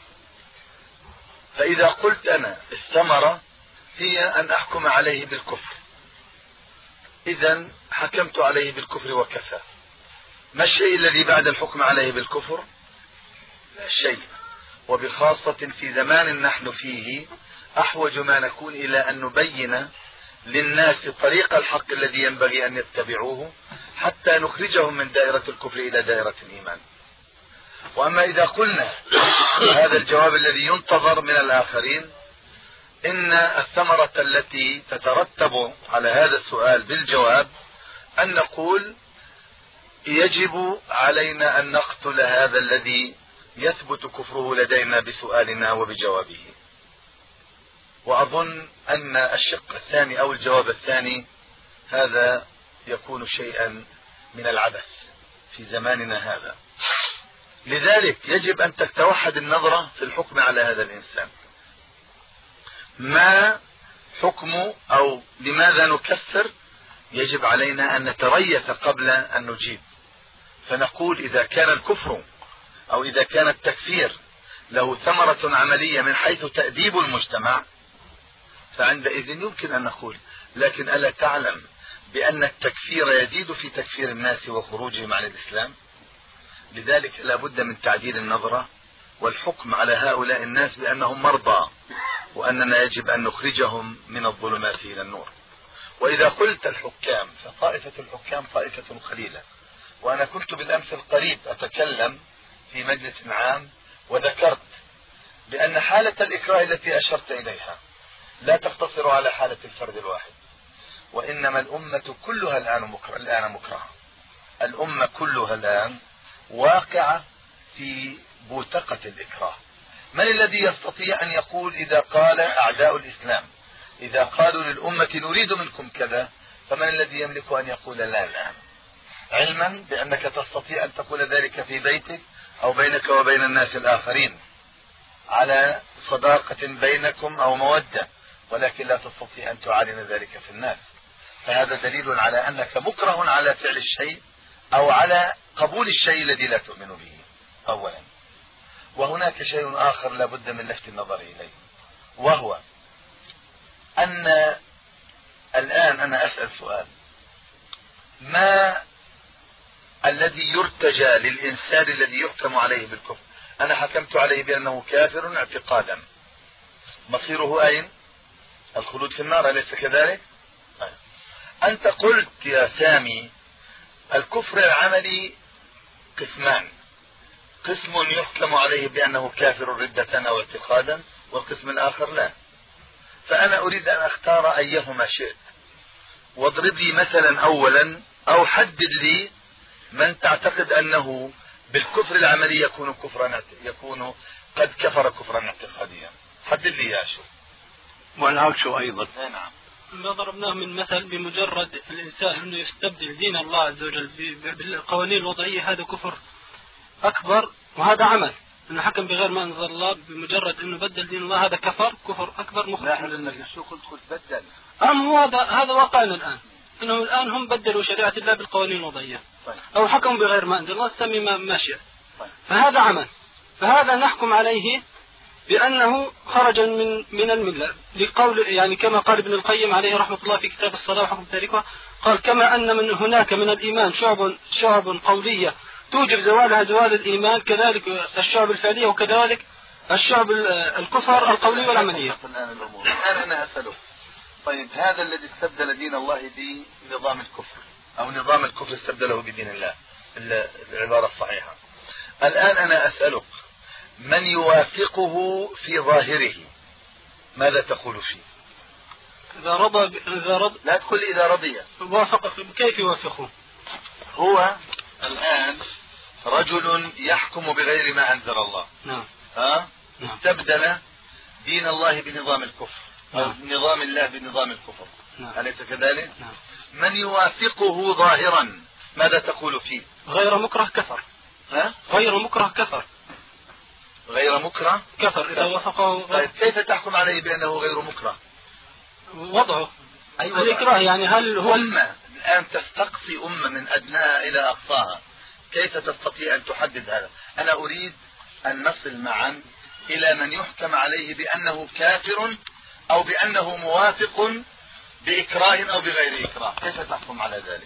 فإذا قلت أنا الثمرة هي أن أحكم عليه بالكفر، إذا حكمت عليه بالكفر وكفى. ما الشيء الذي بعد الحكم عليه بالكفر؟ لا شيء، وبخاصة في زمان نحن فيه أحوج ما نكون إلى أن نبين للناس طريق الحق الذي ينبغي أن يتبعوه حتى نخرجهم من دائرة الكفر إلى دائرة الإيمان. وأما إذا قلنا هذا الجواب الذي ينتظر من الآخرين، إن الثمرة التي تترتب على هذا السؤال بالجواب أن نقول يجب علينا أن نقتل هذا الذي يثبت كفره لدينا بسؤالنا وبجوابه. وأظن أن الشق الثاني أو الجواب الثاني هذا يكون شيئا من العبث في زماننا هذا. لذلك يجب أن تتوحد النظرة في الحكم على هذا الإنسان. ما حكم أو لماذا نكفر؟ يجب علينا أن نتريث قبل أن نجيب، فنقول إذا كان الكفر أو إذا كان التكفير له ثمرة عملية من حيث تأديب المجتمع فعندئذ يمكن أن نقول. لكن ألا تعلم بأن التكفير يزيد في تكفير الناس وخروجهم عن الإسلام؟ لذلك لا بد من تعديل النظرة والحكم على هؤلاء الناس بأنهم مرضى، وأننا يجب أن نخرجهم من الظلمات إلى النور. وإذا قلت الحكام فطائفة الحكام طائفة قليلة. وأنا كنت بالأمس القريب أتكلم في مجلس عام وذكرت بأن حالة الإكراه التي أشرت إليها لا تقتصر على حالة الفرد الواحد، وإنما الأمة كلها الآن مكره الآن مكرهة. الأمة كلها الآن واقعة في بوتقة الإكراه. من الذي يستطيع أن يقول إذا قال أعداء الإسلام إذا قالوا للأمة نريد منكم كذا، فمن الذي يملك أن يقول لا لا، علما بأنك تستطيع أن تقول ذلك في بيتك أو بينك وبين الناس الآخرين على صداقة بينكم أو مودة، ولكن لا تستطيع أن تعلن ذلك في الناس. فهذا دليل على أنك مكره على فعل الشيء أو على قبول الشيء الذي لا تؤمن به أولا. وهناك شيء آخر لا بد من لفت النظر إليه، وهو أن الآن أنا أسأل سؤال: ما الذي يرتجى للإنسان الذي يحكم عليه بالكفر؟ أنا حكمت عليه بأنه كافر اعتقادا، مصيره أين؟ الخلود في النار، أليس كذلك؟ أنت قلت يا سامي الكفر العملي قسمان، قسم يحكم عليه بأنه كافر ردة أو اعتقادا، والقسم الآخر لا. فأنا أريد أن أختار أيهما شئت، واضرب لي مثلا أولا أو حدد لي من تعتقد أنه بالكفر العملي يكون كفرا يكون قد كفر كفرا اعتقاديا. حدد لي يا شو. والعكس أيضا. نعم. ما ضربناه من مثل بمجرد الإنسان أنه يستبدل دين الله عز وجل بالقوانين الوضعية، هذا كفر أكبر، وهذا عمل أنه حكم بغير ما أنزل الله. بمجرد أنه بدل دين الله هذا كفر كفر أكبر مخرج. لا لأنك شو قلت قلت بدل. أم هو هذا هذا واقعنا الآن، أنهم الآن هم بدلوا شريعة الله بالقوانين الوضعية. طيب. أو حكموا بغير ما أنزل الله، سمي ما ماشية. طيب. فهذا عمل، فهذا نحكم عليه بأنه خرج من من الملة، لقول يعني كما قال ابن القيم عليه رحمة الله في كتاب الصلاة وحكم تاركها، قال: كما أن من هناك من الإيمان شعب شعب قولية توجب زوالها زوال الإيمان، كذلك الشعب الفعلية، وكذلك الشعب الكفر القولي والعملية. الآن أنا أسأله: طيب هذا الذي استبدل دين الله بنظام الكفر أو نظام الكفر استبدله بدين الله، العبارة الصحيحة، الآن أنا أسألك من يوافقه في ظاهره ماذا تقول فيه؟ إذا رضى إذا رضى لا تقول إذا رضي. وافق. كيف يوافقه؟ هو الآن رجل يحكم بغير ما أنزل الله. نعم. ها؟ نعم. استبدل دين الله بنظام الكفر. نعم. أو نظام الله بنظام الكفر. نعم. أليس كذلك؟ نعم. من يوافقه ظاهرا ماذا تقول فيه؟ غير مكره كفر. ها؟ غير مكره كفر. غير مكره كفر إذا وافقه. طيب كيف تحكم عليه بأنه غير مكره؟ وضعه. أيوة. الإكراه يعني هل هو الم الآن تستقصي أمة من أدناها إلى أقصاها، كيف تستطيع أن تحدد هذا؟ أنا أريد أن نصل معا إلى من يحكم عليه بأنه كافر أو بأنه موافق بإكراه أو بغير إكراه، كيف تحكم على ذلك؟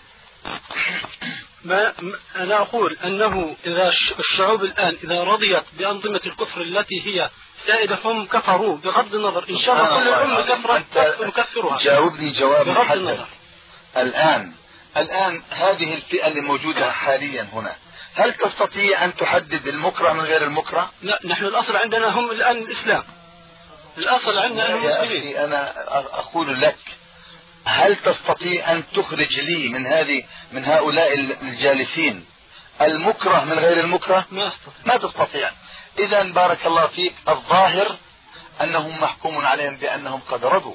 ما أنا أقول أنه إذا الشعوب الآن إذا رضيت بأنظمة الكفر التي هي سائدة هم كفروا بغض النظر، إن شاء الله كل الأمة كفرت نكفرها. جاوبني جواب بغض النظر. الآن الآن هذه الفئة اللي موجودة حاليا هنا، هل تستطيع أن تحدد المكره من غير المكره؟ لا، نحن الأصل عندنا هم الآن الإسلام، الأصل عندنا هم المسلمين. أنا أقول لك، هل تستطيع أن تخرج لي من هذه من هؤلاء الجالسين المكره من غير المكره؟ ما استطيع. ما تستطيع. إذا بارك الله فيك، الظاهر أنهم محكوم عليهم بأنهم قد رضوا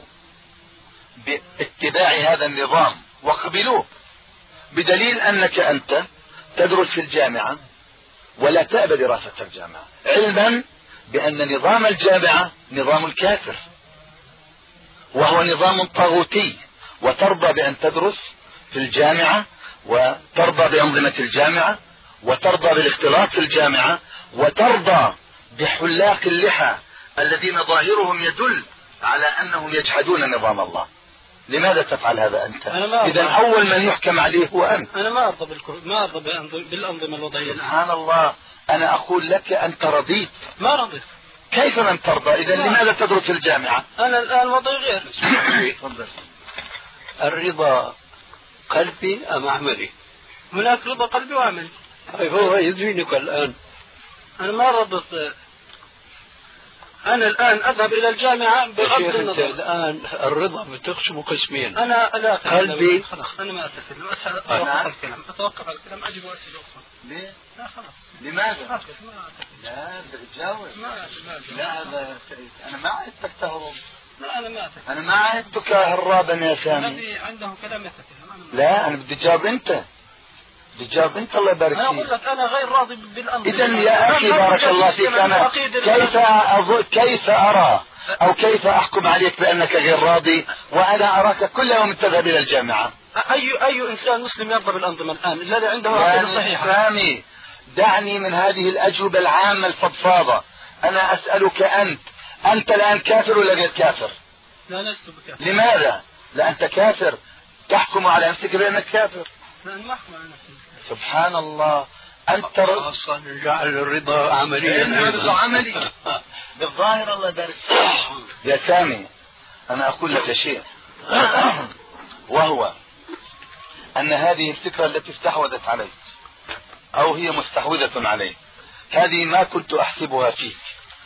باتباع هذا النظام وقبلوه، بدليل أنك أنت تدرس في الجامعة ولا تأبى دراسة الجامعة، علما بأن نظام الجامعة نظام الكافر وهو نظام طاغوتي، وترضى بأن تدرس في الجامعة وترضى بأنظمة الجامعة وترضى بالاختلاط في الجامعة وترضى بحلاق اللحى الذين ظاهرهم يدل على أنهم يجحدون نظام الله. لماذا تفعل هذا أنت؟ إذا أول من يحكم عليه هو أنت. أنا ما أرضى ما أرضى بالأنظمة الوضعية. سبحان الله، أنا أقول لك أنت رضيت. ما رضيت. كيف لم ترضى؟ إذا لماذا تدرس الجامعة؟ أنا الآن وضعي غير. تفضل. الرضا قلبي أم عملي؟ هناك رضا قلبي وعملي. هو يدرينك الآن. أنا ما رضيت. أنا الآن أذهب إلى الجامعة بغض النظر. الآن الرضا بتقسم قسمين. أنا لا قلبي. خلاص أنا ما أتكلم، أتوقف الكلام أتوقف الكلام أجب وأسئلة أخرى. ليه؟ لا خلاص. لماذا؟ لا تجاوب. لا هذا أنا ما عدتك تهرب. لا أنا ما أتكلم. أنا ما عدتك هرابا يا سامي. الذي عنده كلام يتكلم. لا أنا بدي أجاوب أنت. بدي أجاوب أنت الله يبارك فيك. أنا أقول لك أنا غير راضي بالأمر. إذا يا أخي بارك الله فيك، أنا كيف أظن كيف أرى أو كيف أحكم عليك بأنك غير راضي وأنا أراك كل يوم تذهب إلى الجامعة؟ أي أي إنسان مسلم يرضى بالأنظمة الآن الذي عنده عقيدة صحيحة؟ سامي دعني من هذه الأجوبة العامة الفضفاضة. أنا أسألك أنت، أنت الآن كافر ولا غير كافر؟ لا لست بكافر. لماذا؟ لا أنت كافر، تحكم على نفسك بأنك كافر. لا أنا ما أحكم على نفسي. سبحان الله، أنت أصلا جعل الرضا عمليا. الرضا عملي بالظاهر الله يبارك فيك. يا سامي أنا أقول لك شيء، وهو أن هذه الفكرة التي استحوذت عليك أو هي مستحوذة عليك، هذه ما كنت أحسبها فيك،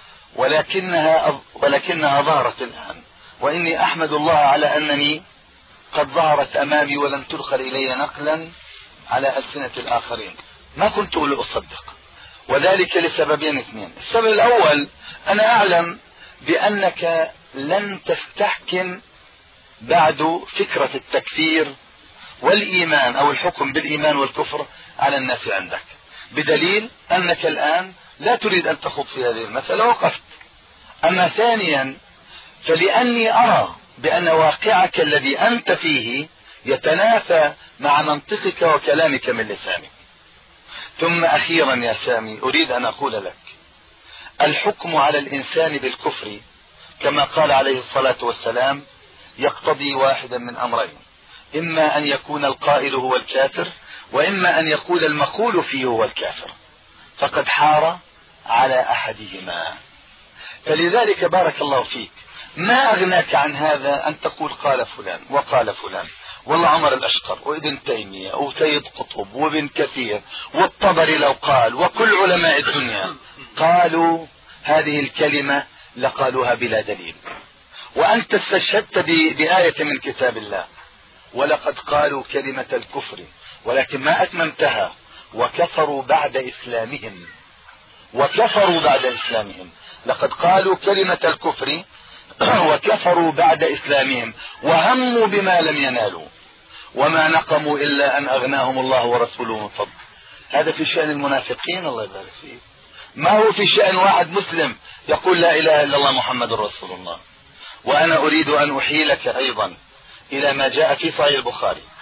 ولكنها ولكنها ظهرت الآن، وإني أحمد الله على أنني قد ظهرت أمامي ولم تدخل إلي نقلا على ألسنة الآخرين. ما كنت أصدق، وذلك لسببين اثنين. السبب الأول، أنا أعلم بأنك لن تستحكم بعد فكرة التكفير والإيمان أو الحكم بالإيمان والكفر على الناس عندك، بدليل أنك الآن لا تريد أن تخوض في هذه المسألة وقفت. أما ثانيا، فلأني أرى بأن واقعك الذي أنت فيه يتنافى مع منطقك وكلامك من لسانك. ثم أخيرا يا سامي أريد أن أقول لك، الحكم على الإنسان بالكفر كما قال عليه الصلاة والسلام يقتضي واحدا من أمرين، إما أن يكون القائل هو الكافر، وإما أن يقول المقول فيه هو الكافر، فقد حار على أحدهما. فلذلك بارك الله فيك، ما أغناك عن هذا أن تقول قال فلان وقال فلان، والله عمر الأشقر وابن تيمية وسيد قطب وابن كثير والطبري لو قال، وكل علماء الدنيا قالوا هذه الكلمة لقالوها بلا دليل، وأنت استشهدت بآية من كتاب الله، ولقد قالوا كلمة الكفر ولكن ما أتممتها، وكفروا بعد إسلامهم وكفروا بعد إسلامهم لقد قالوا كلمة الكفر وكفروا بعد إسلامهم وهموا بما لم ينالوا وما نقموا إلا أن أغناهم الله ورسوله من فضل. هذا في شأن المنافقين الله يبارك فيه، ما هو في شأن واحد مسلم يقول لا إله إلا الله محمد رسول الله. وأنا أريد أن أحيلك أيضا إلى ما جاء في صحيح البخاري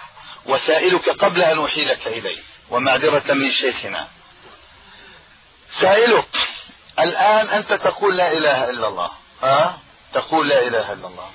وسائلك قبل أن أحيلك إليه ومعذرة من شيخنا. سائلك الآن أنت تقول لا إله إلا الله، أه؟ تقول لا إله إلا الله،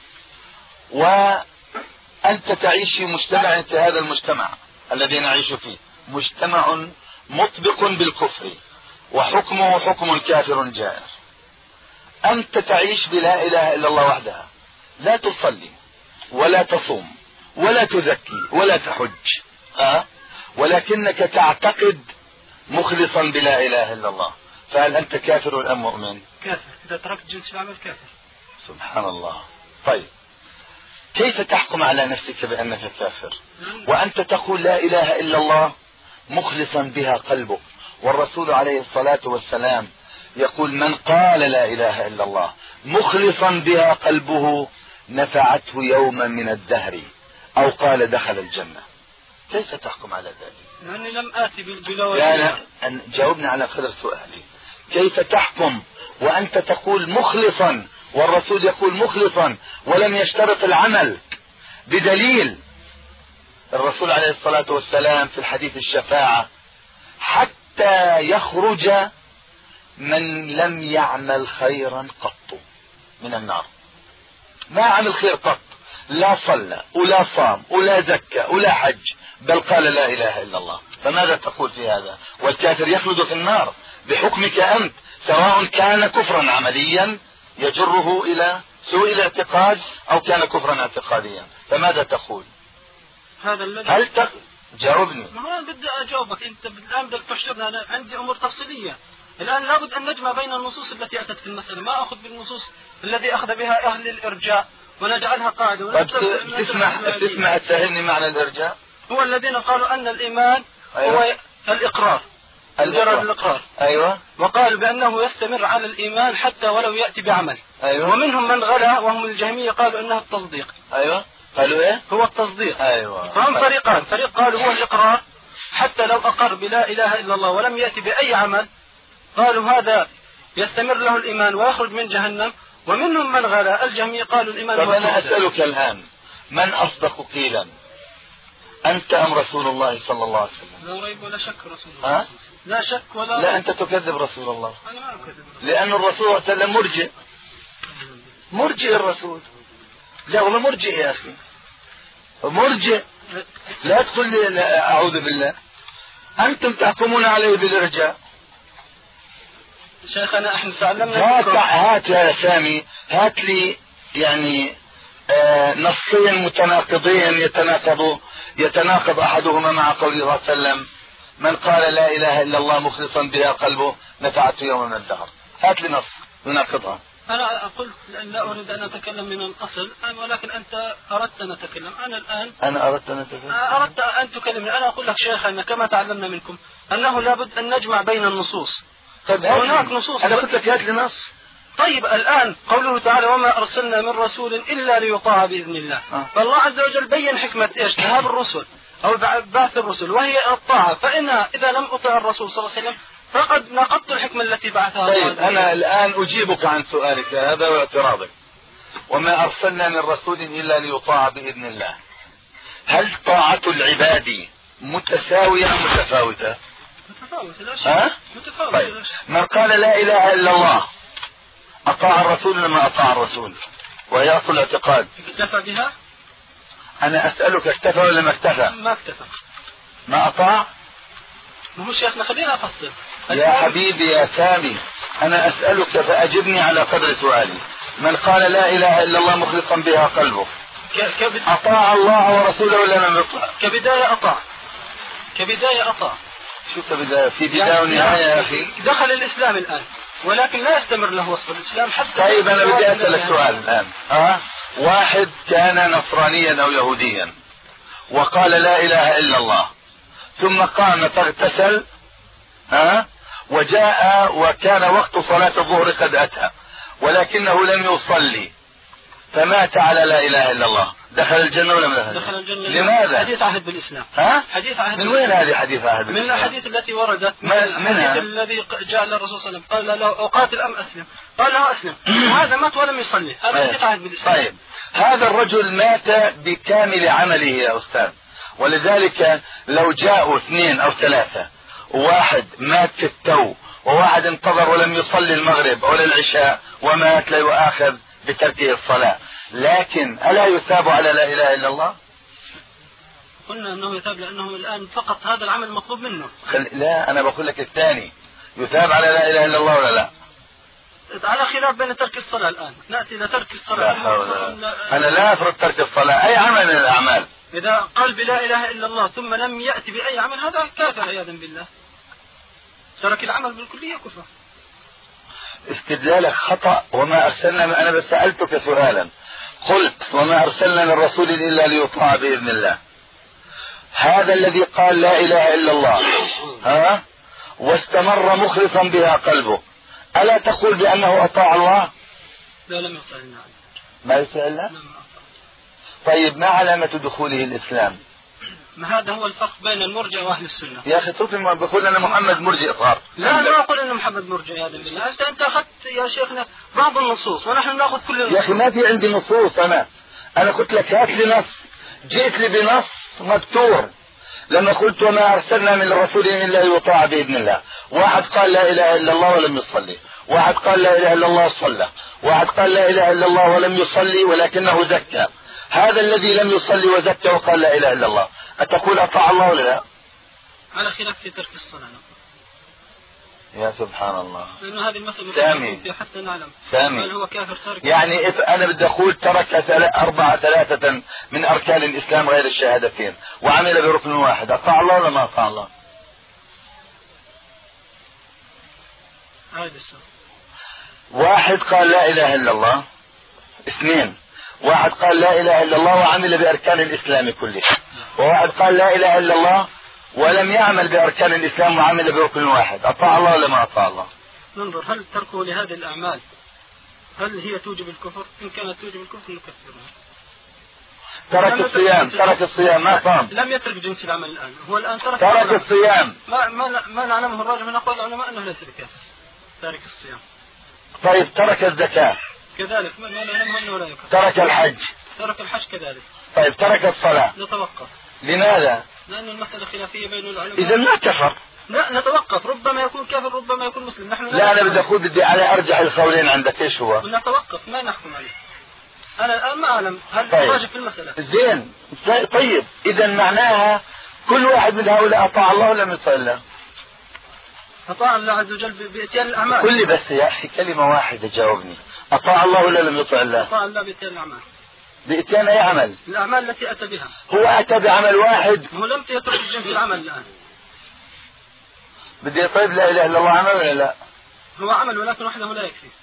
وأنت تعيش في مجتمع، أنت هذا المجتمع الذي نعيش فيه مجتمع مطبق بالكفر وحكمه حكم كافر جائر. أنت تعيش بلا إله إلا الله وحدها، لا تصلي ولا تصوم ولا تزكي ولا تحج، أه؟ ولكنك تعتقد مخلصا بلا إله إلا الله، فهل أنت كافر أم مؤمن؟ كافر، إذا تركت جنس العمل كافر. سبحان الله. طيب كيف تحكم على نفسك بأنك كافر وأنت تقول لا إله إلا الله مخلصا بها قلبك؟ والرسول عليه الصلاة والسلام يقول من قال لا إله إلا الله مخلصا بها قلبه نفعته يوما من الدهر، أو قال دخل الجنة. كيف تحكم على ذلك؟ لأني لم آتي بالبلوى. لا لا جاوبني على قدر سؤالي. كيف تحكم وأنت تقول مخلصا والرسول يقول مخلصا ولم يشترط العمل بدليل؟ الرسول عليه الصلاة والسلام في الحديث الشفاعة حتى يخرج من لم يعمل خيرا قط من النار، ما عمل خير قط، لا صلى ولا صام ولا زكى ولا حج، بل قال لا إله إلا الله. فماذا تقول في هذا؟ والكافر يخلد في النار بحكمك أنت، سواء كان كفرا عمليا يجره إلى سوء الاعتقاد أو كان كفرا اعتقاديا. فماذا تقول؟ هذا الذي هل تق... جاوبني. ما هو بدي أجاوبك، أنت الآن بدك تحشرنا. أنا عندي أمور تفصيلية الآن، لابد أن نجمع بين النصوص التي أتت في المسألة، ما أخذ بالنصوص الذي أخذ بها أهل الإرجاء ونجعلها قاعدة. طب تسمح تسمح تفهمني معنى الإرجاء؟ هو الذين قالوا أن الإيمان أيوة. هو الإقرار، مجرد الإقرار. أيوة. وقالوا بأنه يستمر على الإيمان حتى ولو يأتي بعمل. أيوة. ومنهم من غلا وهم الجهمية قالوا أنها التصديق. أيوة. قالوا إيه؟ هو التصديق. أيوة. فهم فريقان، فريق قالوا هو الإقرار حتى لو أقر بلا إله إلا الله ولم يأتي بأي عمل، قالوا هذا يستمر له الإيمان ويخرج من جهنم. ومنهم من غلا الجهمية قالوا الإيمان. طب أنا أسألك الآن، من أصدق قيلا، أنت أم رسول الله صلى الله عليه وسلم؟ لا ريب ولا شك رسول الله. أه؟ لا شك ولا لا أنت تكذب رسول الله. أنا ما أكذب رسول. لأن الرسول صلى الله عليه وسلم مرجئ، مرجئ الرسول. لا والله مرجئ يا أخي، مرجئ. لا تقول لي لا أعوذ بالله، أنتم تحكمون عليه بالإرجاء. شيخنا احنا تعلمنا. هات هات يا سامي، هات لي يعني آه نصين متناقضين يتناقضوا يتناقض احدهما مع قوله صلى الله عليه وسلم من قال لا اله الا الله مخلصا بها قلبه نفعته يوم من الدهر. هات لي نص يناقضها. انا اقول لان لا اريد ان اتكلم من الاصل، ولكن انت اردت ان اتكلم. انا الان انا اردت ان اتكلم اردت ان تكلمني. انا اقول لك شيخنا كما تعلمنا منكم انه لابد ان نجمع بين النصوص. طيب هناك نصوص. انا قلت لك هات لي نص. طيب الآن قوله تعالى وما أرسلنا من رسول إلا ليطاع بإذن الله. آه. فالله عز وجل بين حكمة إيش ذهاب الرسل أو بعث الرسل وهي الطاعة. فإن إذا لم أطع الرسول صلى الله عليه وسلم فقد نقضت الحكمة التي بعثها الله. طيب أنا الآن أجيبك عن سؤالك هذا واعتراضك. وما أرسلنا من رسول إلا ليطاع بإذن الله. هل طاعة العباد متساوية أم متفاوتة؟ متفاوتة لا شك. ها؟ متفاوتة. طيب. لا شك. من قال لا إله إلا الله أطاع الرسول لما أطاع الرسول وهي أصل الاعتقاد. اكتفى بها؟ أنا أسألك اكتفى ولا ما اكتفى؟ ما اكتفى. ما أطاع؟ مو شيخنا خلينا أفصل. يا حبيبي يا سامي أنا أسألك فأجبني على قدر سؤالي. من قال لا إله إلا الله مخلصا بها قلبه كبد... أطاع الله ورسوله ولا لم يطع؟ كبداية أطاع. كبداية أطاع. شو كبداية؟ في بداية ونهاية يا أخي. دخل الإسلام الآن ولكن لا يستمر له وصف الإسلام حتى. طيب أنا بدي أسألك سؤال الآن. أه؟ واحد كان نصرانيا أو يهوديا وقال لا إله إلا الله ثم قام فاغتسل أه؟ وجاء وكان وقت صلاة الظهر قد أتى ولكنه لم يصلي فمات على لا إله إلا الله دخل الجنة ولا ما دخل الجنة؟ لماذا؟ حديث عهد بالإسلام. ها؟ حديث عهد من وين هذه حديث عهد بالإسلام؟ من الأحاديث التي وردت. من الحديث الذي جاء للرسول صلى الله عليه وسلم قال له أقاتل أم أسلم؟ قال له أسلم. وهذا مات ولم يصلي. هذا حديث عهد بالإسلام. طيب هذا الرجل مات بكامل عمله يا أستاذ ولذلك لو جاءوا اثنين او ثلاثة وواحد مات في التو وواحد انتظر ولم يصلي المغرب ولا العشاء ومات لا يؤاخذ بتركه الصلاة، لكن ألا يثاب على لا إله إلا الله؟ قلنا أنه يثاب لأنه الآن فقط هذا العمل المطلوب منه. خل... لا أنا بقول لك الثاني يثاب على لا إله إلا الله ولا لا؟ على خلاف بين ترك الصلاة الآن، نأتي إلى ترك الصلاة. لا حول. أنا لا أفرض ترك الصلاة، أي عمل من الأعمال. إذا قال بلا إله إلا الله ثم لم يأتي بأي عمل هذا كافر عياذا بالله، ترك العمل بالكلية كفر. استدلالك خطأ. وما أرسلنا، أنا بس سألتك سؤالا، قلت وما أرسلنا من رسول إلا ليطاع بإذن الله. هذا الذي قال لا إله إلا الله ها واستمر مخلصا بها قلبه، ألا تقول بأنه أطاع الله؟ لا لم يطع الله. ما يطع الله؟ طيب ما علامة دخوله الإسلام؟ ما هذا هو الفرق بين المرجئ وأهل السنة. يا أخي توفي بقول أنا محمد مرجئ صار. لا لا أقول أن محمد مرجئ هذا بالله. أنت أنت أخذت يا شيخنا بعض النصوص ونحن نأخذ كل النصوص. يا أخي ما في عندي نصوص. أنا أنا قلت لك هات لي نص، جئت لي بنص مبتور لما قلت وما أرسلنا من رسول إلا يطاع بإذن الله. واحد قال لا إله إلا الله ولم يصلي، واحد قال لا إله إلا الله صلى، واحد قال لا إله إلا الله ولم يصلي ولكنه زكى. هذا الذي لم يصلي وزكى وقال لا إله إلا الله أتقول أطاع الله ولا لا؟ على خلاف في ترك الصلاة. يا سبحان الله. لأن هذه المسألة سامي حتى نعلم سامي هل هو كافر تارك. يعني أنا بدي أقول ترك أربعة ثلاثة من أركان الإسلام غير الشهادتين وعمل بركن واحد، أطاع الله ولا ما أطاع الله؟ هذا السؤال. واحد قال لا إله إلا الله، اثنين واحد قال لا إله إلا الله وعمل بأركان الإسلام كله، وواحد قال لا إله إلا الله ولم يعمل بأركان الإسلام وعمل بركن واحد، أطاع الله ولا ما أطاع الله؟ ننظر هل تركه لهذه الأعمال هل هي توجب الكفر؟ إن كانت توجب الكفر نكفرها. ترك الصيام، ترك الصيام ما صام. لم يترك جنس العمل الآن، هو الآن ترك ترك الصيام. ما ما ما نعلمه الراجح من أقوال العلماء أنه ليس بكافر تارك الصيام. طيب ترك الزكاة كذلك ما نعلمه أنه لا يكفر. ترك الحج. ترك الحج كذلك. طيب ترك الصلاة. نتوقف. لماذا؟ لأن المسألة خلافية بين العلماء. إذا ما كفر. لا نتوقف، ربما يكون كافر ربما يكون مسلم. نحن لا, لا أنا بدي أقول بدي على أرجح القولين عندك إيش هو؟ نتوقف ما نحكم عليه. أنا الآن ما أعلم هل طيب. راجع في المسألة. زين طيب إذا معناها كل واحد من هؤلاء أطاع الله ولا لم يطع الله؟ أطاع الله عز وجل بإتيان الأعمال. قل لي بس يا أخي كلمة واحدة جاوبني، أطاع الله ولا لم يطع الله؟ أطاع الله بإتيان الأعمال. بإتيان أي عمل؟ الأعمال التي أتى بها. هو أتى بعمل واحد. هو لم يترك جنس العمل الآن. بدي طيب لا إله إلا الله عمل ولا لا؟ هو عمل ولكن وحده لا يكفي.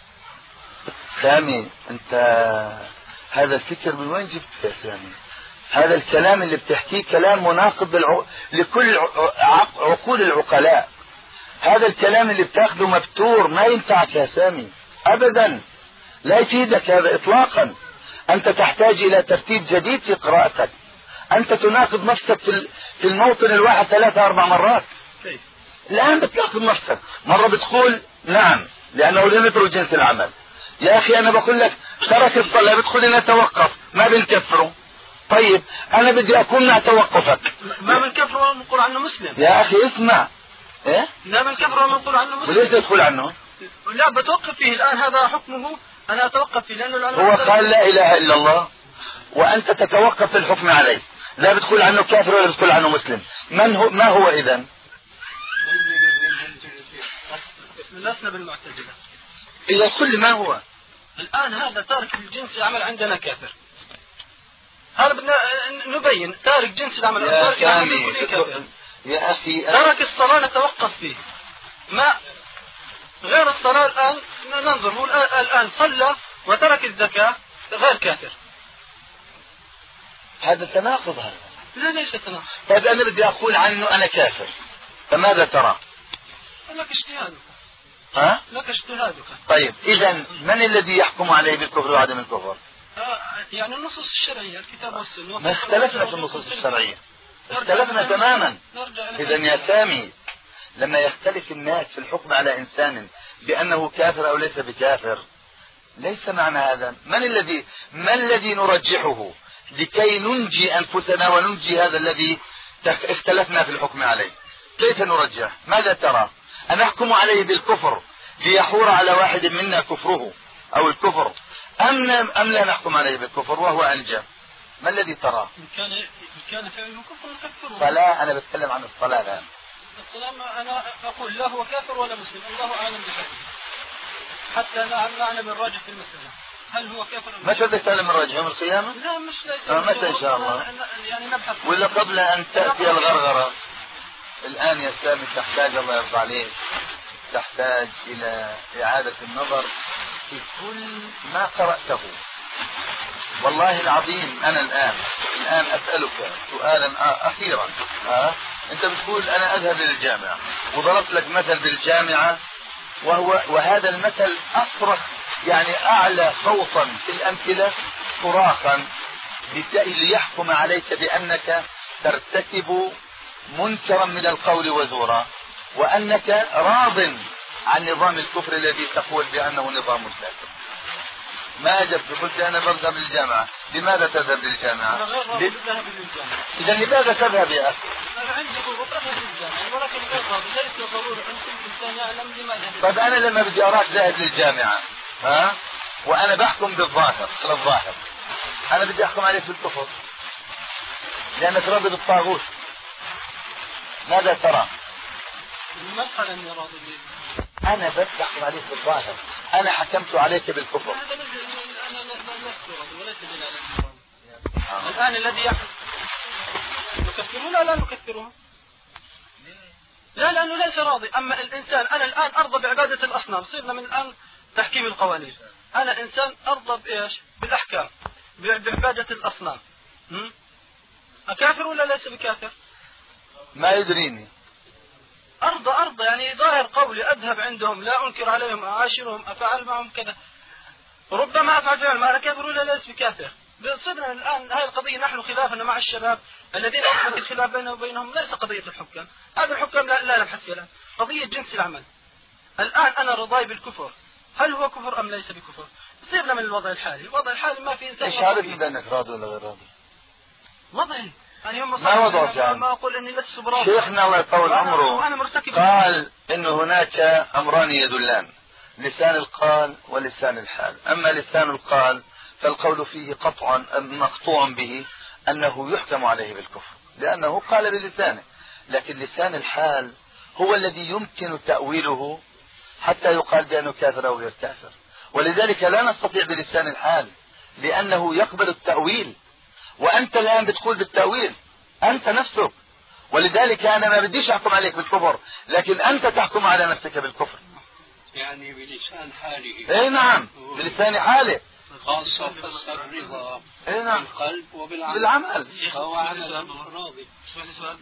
سامي أنت هذا الفكر من وين جبته يا سامي؟ هذا الكلام اللي بتحكيه كلام مناقض بالع... لكل عقول العقلاء. هذا الكلام اللي بتاخذه مبتور ما ينفعك يا سامي أبدا، لا يفيدك هذا إطلاقا. أنت تحتاج إلى ترتيب جديد في قراءتك. أنت تناقض نفسك في في الموطن الواحد ثلاثة أربع مرات. الآن بتناقض نفسك، مرة بتقول نعم لأنه لم يترك جنس العمل. يا أخي أنا بقول لك ترك الصلاة بتقول نتوقف ما بنكفره. طيب أنا بدي أكون مع توقفك. ما بنكفره ونقول عنه مسلم. يا أخي اسمع إيه؟ لا بنكفره ونقول عنه مسلم. وليش تدخل عنه؟ لا بتوقف فيه الآن هذا حكمه أنا أتوقف فيه لأنه هو قال لا إله إلا الله وأنت تتوقف في الحكم عليه، لا بتقول عنه كافر ولا بتقول عنه مسلم. من هو ما هو إذن؟ لسنا بالمعتزلة. إذا كل ما هو الآن هذا تارك الجنس العمل عندنا كافر. هذا بدنا نبين تارك جنس العمل يا كافر. يا أخي ترك الصلاة نتوقف فيه. ما غير الصلاة الآن ننظر هو الآن صلى وترك الزكاة غير كافر. هذا تناقض هذا. لا ليس تناقض. طيب أنا بدي أقول عنه أنا كافر فماذا ترى؟ لك اجتهادك. ها؟ لك اجتهادك. طيب إذا من الذي يحكم عليه بالكفر وعدم الكفر؟ آه يعني النصوص الشرعية الكتاب والسنة. ما اختلفنا في النصوص الشرعية، اختلفنا تماما. إذا يا سامي لما يختلف الناس في الحكم على إنسان بأنه كافر أو ليس بكافر ليس معنى هذا من الذي ما الذي نرجحه لكي ننجي أنفسنا وننجي هذا الذي اختلفنا في الحكم عليه. كيف نرجح؟ ماذا ترى؟ أن نحكم عليه بالكفر ليحور على واحد منا كفره أو الكفر، أم أم لا نحكم عليه بالكفر وهو أنجى؟ ما الذي ترى؟ إن كان إن كان فعله كفر نكفره. صلاة، أنا بتكلم عن الصلاة الآن. الصلاة أنا أقول لا هو كافر ولا مسلم، الله أعلم بحكمه، حتى نعلم الراجح في المسألة هل هو كافر. متى بدك تعلم الراجح؟ يوم القيامة؟ لا مش ليس. متى إن شاء الله؟ يعني نبحث. ولا قبل أن تأتي الغرغرة؟ الآن يا سامي تحتاج، الله يرضى عليك، تحتاج إلى إعادة النظر في كل ما قرأته. والله العظيم أنا الآن الآن أسألك سؤالا أخيرا. ها؟ أنت بتقول أنا أذهب للجامعة، وضربت لك مثل بالجامعة، وهو وهذا المثل أصرخ يعني أعلى صوتا في الأمثلة صراخا ليحكم عليك بأنك ترتكب منكرا من القول وزورا، وأنك راض عن نظام الكفر الذي تقول بأنه نظام كافر. ما أجبت، قلت أنا بذهب للجامعة. لماذا تذهب للجامعة؟ أنا غير راضي بالذهاب للجامعة. إذا لماذا تذهب يا أخي؟ أنا عندي ضغوط أذهب للجامعة، ولكن غير راضي، ليس ضروري أن كل إنسان يعلم لماذا. طيب أنا لما بدي أراك ذاهب للجامعة، ها؟ وأنا بحكم بالظاهر على الظاهر، أنا بدي أحكم عليك بالكفر لأنك راضي بالطاغوت، ماذا ترى؟ ما قال أني راضي به؟ أنا بس أحكم عليك بالظاهر، أنا حكمت عليك بالكفر. هذا الذي أنا لست راضي وليس بالعلم. الآن الذي يحكم نكفرون لا نكفرون؟ لا، لأنه ليس راضي. أما الإنسان، أنا الآن أرضى بعبادة الأصنام، صرنا من الآن تحكيم القوانين. أنا إنسان أرضى بإيش؟ بالأحكام، بعبادة الأصنام. أكافر ولا ليس بكافر؟ ما يدريني. أرضى أرضى يعني ظاهر قولي، أذهب عندهم لا أنكر عليهم، أعاشرهم، أفعل معهم كذا، ربما أفعل فعل ما أنا كافر ولا ليس بكافر. صرنا الآن هذه القضية نحن خلافنا مع الشباب الذين أصبحت الخلاف بيننا وبينهم ليس قضية الحكام، هذا الحكام لا, لا نبحث فيها الآن، قضية جنس العمل. الآن أنا رضاي بالكفر، هل هو كفر أم ليس بكفر؟ صرنا من الوضع الحالي، الوضع الحالي ما في إنسان. إيش عارف بأنك راضي ولا غير راضي؟ وضعي يعني هم ما وضعك يعني؟ ما أقول إني لست براضي. شيخنا الله يطول عمره أنا مرتكب قال إن هناك أمران يدلان، لسان القال ولسان الحال. أما لسان القال فالقول فيه قطعا مقطوع به أنه يحكم عليه بالكفر لأنه قال بلسانه، لكن لسان الحال هو الذي يمكن تأويله حتى يقال بأنه كافر أو غير كافر، ولذلك لا نستطيع بلسان الحال لأنه يقبل التأويل، وأنت الآن بتقول بالتأويل أنت نفسك، ولذلك أنا ما بديش أحكم عليك بالكفر، لكن أنت تحكم على نفسك بالكفر. يعني بلسان حاله. اي نعم بلسان حاله، خاصة فسر الرضا اي نعم بالقلب وبالعمل. بالعمل فهو عمل راضي. سؤال سؤال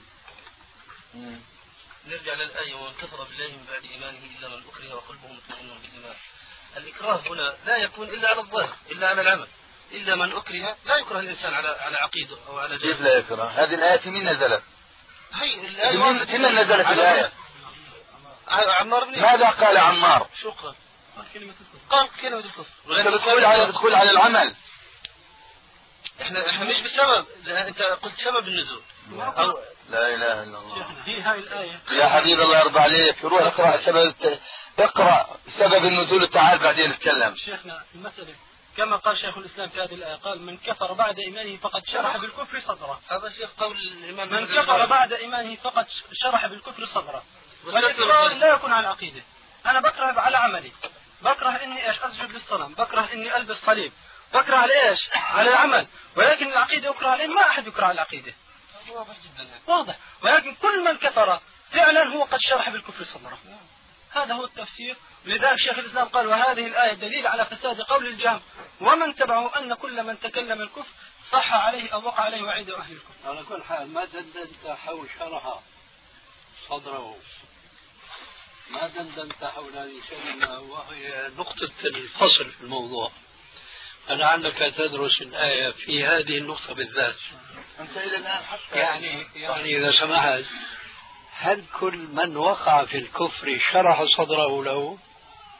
نرجع للآية: ومن كفر بالله من بعد إيمانه إلا من أكره وقلبه مطمئن بالإيمان. الإكراه هنا لا يكون إلا على الظاهر، إلا على العمل. إلا من أكره، لا يكره الإنسان على على عقيده أو على جهله. كيف لا يكره؟ هذه الآية من نزلت؟ هي الآية من نزلت الآية؟ عمار بن ماذا قال عمار؟ شكرا. قال كلمة الكفر. قال كلمة الكفر. أنت بتقول على بتقول على العمل. احنا احنا مش بالسبب، انت قلت سبب النزول. أو لا اله الا الله. هي هاي الآية يا حبيبي الله يرضى عليك، روح اقرا سبب اقرا سبب النزول وتعال بعدين نتكلم. شيخنا المسألة كما قال شيخ الإسلام في هذه الآية، قال من كفر بعد إيمانه فقد شرح بالكفر صدره. هذا شيخ قول الإمام. من كفر بعد إيمانه فقد شرح بالكفر صدره. والإكراه لا يكون على العقيدة. أنا بكره على عملي، بكره إني إيش أسجد للصنم، بكره إني ألبس صليب، بكره على إيش؟ على العمل، ولكن العقيدة أكره عليه، ما أحد يكره على العقيدة. واضح جدا يعني. واضح، ولكن كل من كفر فعلا هو قد شرح بالكفر صدره. هذا هو التفسير. لذلك شيخ الإسلام قال: وهذه الآية دليل على فساد قول الجهم ومن تبعه أن كل من تكلم الكفر صح عليه أو وقع عليه وعيد أهل الكفر. على كل حال ما دندنت حول شرح صدره، ما دندنت حول هذه الكلمة وهي نقطة الفصل في الموضوع. فلعلك تدرس الآية في هذه النقطة بالذات. أنت إلى الآن حتى يعني يعني إذا سمحت، هل كل من وقع في الكفر شرح صدره له؟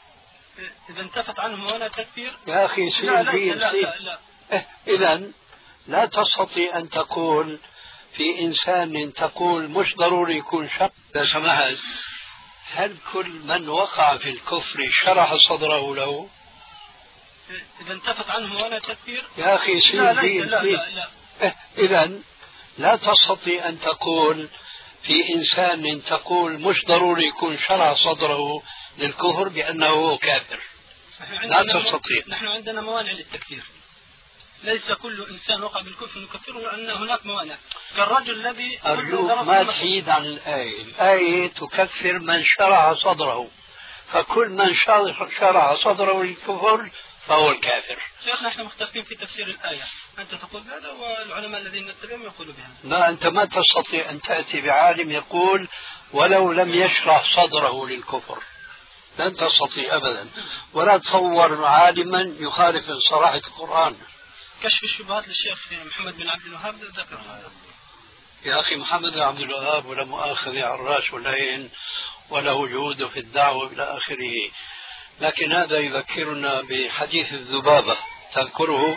إذا انتفت عنه هنا تكفير يا أخي سين لا لا سين لا, سين. لا, لا, لا. إيه إذا لا تستطيع أن تقول في إنسان تقول مش ضروري يكون شر. إذا سمحت، هل كل من وقع في الكفر شرح صدره له؟ إذا انتفت عنه موانع التكفير يا أخي سيد لا لا سيد لا, لا, لا. إيه إذا لا تستطيع أن تقول في إنسان تقول مش ضروري يكون شرح صدره للكفر بأنه كافر. لا تستطيع. نحن عندنا موانع للتكفير، ليس كل إنسان وقع بالكفر نكفره، لأن هناك موانع كالرجل الذي أرجوك ما تحيد عن الآية. الآية تكفر من شرح صدره، فكل من شرح صدره للكفر فهو الكافر. شيخنا نحن مختلفين في تفسير الآية، أنت تقول بهذا والعلماء الذين نتبعهم يقولوا بهذا. لا، أنت ما تستطيع أن تأتي بعالم يقول ولو لم يشرح صدره للكفر، لن تستطيع أبدا. ولا تصور عالما يخالف صراحة القرآن. كشف الشبهات للشيخ محمد بن عبد الوهاب ذكر هذا. يا أخي محمد بن عبد الوهاب ولا مؤاخذ على الراس والعين وله جهود في الدعوة إلى آخره، لكن هذا يذكرنا بحديث الذبابة، تذكره؟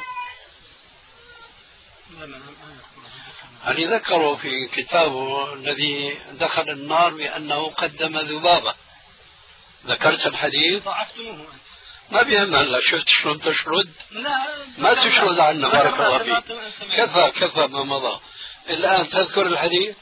يعني ذكره في كتابه الذي دخل النار بأنه قدم ذبابة. ذكرت الحديث؟ ضعفتموه. ما بيهم هلا، شفت شلون تشرد؟ لا ما تشرد عنا بارك الله فيك. كفى كفى ما مضى. الآن تذكر الحديث؟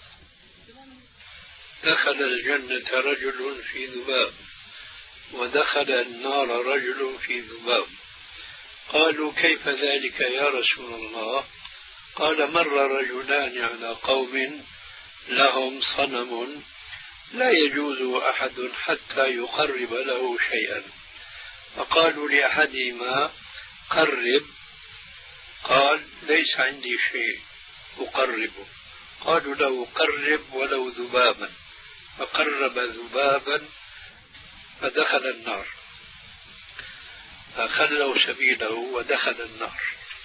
دخل الجنة رجل في ذباب ودخل النار رجل في ذباب. قالوا كيف ذلك يا رسول الله؟ قال مر رجلان على قوم لهم صنم لا يجوز أحد حتى يقرب له شيئا، فقالوا لأحدهما قرب، قال ليس عندي شيء أقربه. قالوا له قرب ولو ذبابا، فقرب ذبابا فدخل النار، فخلوا سبيله ودخل النار.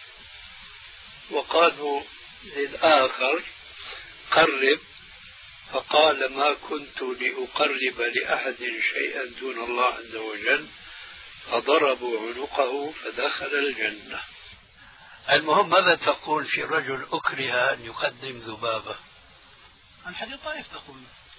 وقالوا للآخر قرب، فقال ما كنت لأقرب لأحد شيئا دون الله عز وجل، فضربوا عنقه فدخل الجنة. المهم ماذا تقول في رجل أكره أن يقدم ذبابة؟ الحديث ضعيف تقول.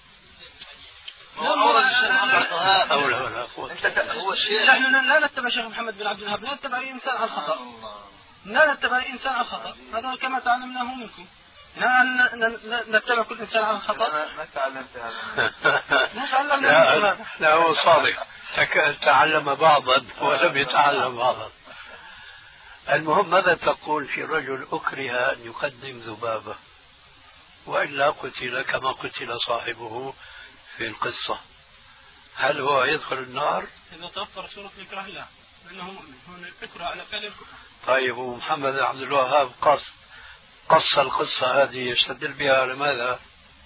أو لا ولا قوة. نحن لا نتبع شيخ محمد بن عبد الوهاب، لا نتبع أي إنسان على الخطأ، لا نتبع أي إنسان على الخطأ، هذا كما تعلمناه منكم. نتبع كل إنسان على الخطأ. ما تعلمت هذا. ما تعلمنا. لا هو صادق، تعلم بعضا ولم يتعلم بعضا. المهم ماذا تقول في رجل أكره أن يقدم ذبابة وإلا قتل كما قتل صاحبه في القصة؟ هل هو يدخل النار؟ إذا توفر صورة الإكراه لا، لأنه مؤمن، هنا الإكراه على فعل الكفر. طيب ومحمد بن عبد الوهاب قص قص القصة هذه يستدل بها على ماذا؟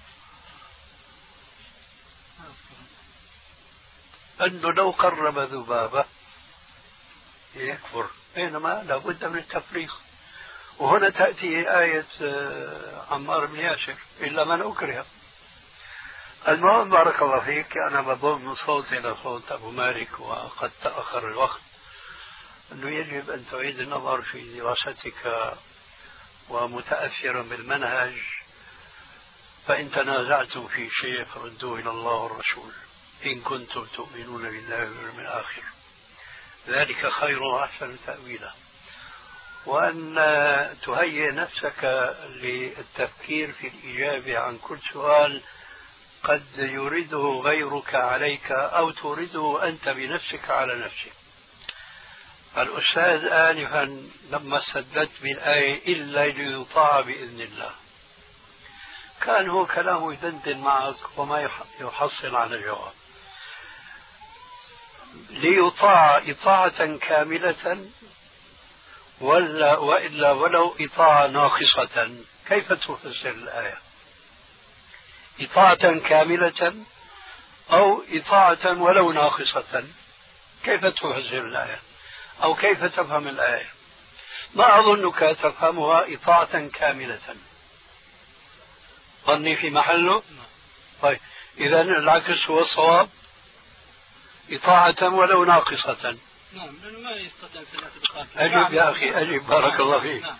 أنه لو قرب ذبابة يكفر، بينما لابد من التفريق. وهنا تأتي آية عمار بن ياسر إلا من أكره. المهم بارك الله فيك، أنا بضم من صوتي إلى صوت أبو مالك وقد تأخر الوقت، أنه يجب أن تعيد النظر في دراستك ومتأثرا بالمنهج، فإن تنازعتم في شيء فردوه إلى الله والرسول إن كنتم تؤمنون بالله واليوم الآخر، ذلك خير وأحسن تأويلا. وأن تهيئ نفسك للتفكير في الإجابة عن كل سؤال قد يريده غيرك عليك أو تريده أنت بنفسك على نفسك. الأستاذ آنفا لما استدلت بالآية إلا ليطاع بإذن الله، كان هو كلامه يدندن معك وما يحصل على جواب. ليطاع إطاعة كاملة ولا وإلا ولو إطاعة ناقصة، كيف تفسر الآية؟ إطاعة كاملة أو إطاعة ولو ناقصة، كيف تفسر الآية أو كيف تفهم الآية؟ ما أظنك تفهمها إطاعة كاملة. ظني في محله. طيب إذا العكس هو الصواب، إطاعة ولو ناقصة. نعم، لأنه ما يستطيع ثلاثة دقائق. أجب يا أخي أجب، بارك الله فيك.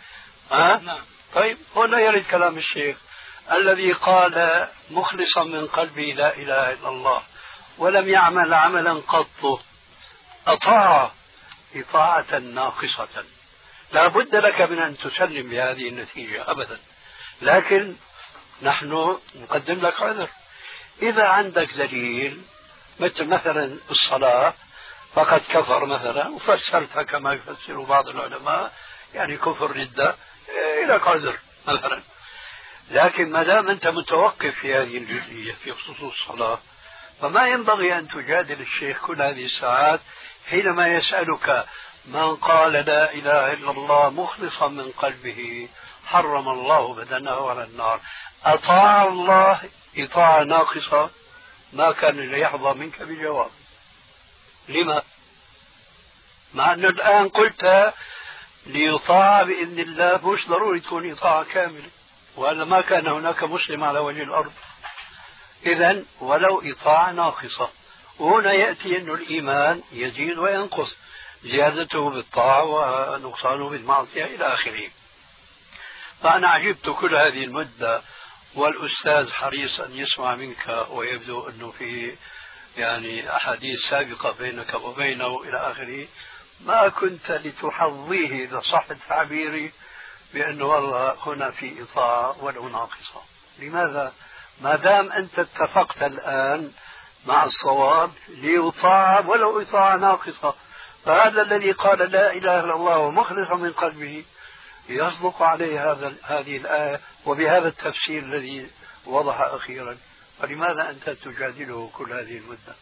ها؟ نعم. طيب هنا يرد كلام الشيخ الذي قال مخلصا من قلبه لا إله إلا الله ولم يعمل عملا قط أطاع إطاعة ناقصة. لا بد لك من أن تسلم بهذه النتيجة أبدا، لكن نحن نقدم لك عذر. إذا عندك دليل مثل مثلا الصلاة فقد كفر مثلا وفسرتها كما يفسر بعض العلماء يعني كفر ردة، إلى عذر مثلا. لكن ما دام أنت متوقف في هذه الجزئية في خصوص الصلاة فما ينبغي أن تجادل الشيخ كل هذه الساعات حينما يسألك من قال لا إله إلا الله مخلصا من قلبه حرم الله بدنه على النار. أطاع الله إطاعة ناقصة ما كان ليحظى منك بجواب. لما؟ مع أن الآن قلت ليطاع بإذن الله مش ضروري تكون إطاعة كاملة، وإلا ما كان هناك مسلم على وجه الأرض. إذن ولو إطاعة ناقصة. وهنا يأتي أن الإيمان يزيد وينقص، زيادته بالطاعة ونقصانه بالمعصية إلى آخره. فأنا عجبت كل هذه المدة والأستاذ حريص أن يسمع منك، ويبدو أنه في يعني أحاديث سابقة بينك وبينه إلى آخره. ما كنت لتحظيه إذا صح تعبيري بأنه والله هنا في إطاعة ولو ناقصة. لماذا؟ ما دام أنت اتفقت الآن مع الصواب ليطاع ولو إطاعة ناقصة، فهذا الذي قال لا إله إلا الله ومخلصا من قلبه يصدق عليه هذا هذه الآية وبهذا التفسير الذي وضح أخيرا. فلماذا أنت تجادله كل هذه المدة؟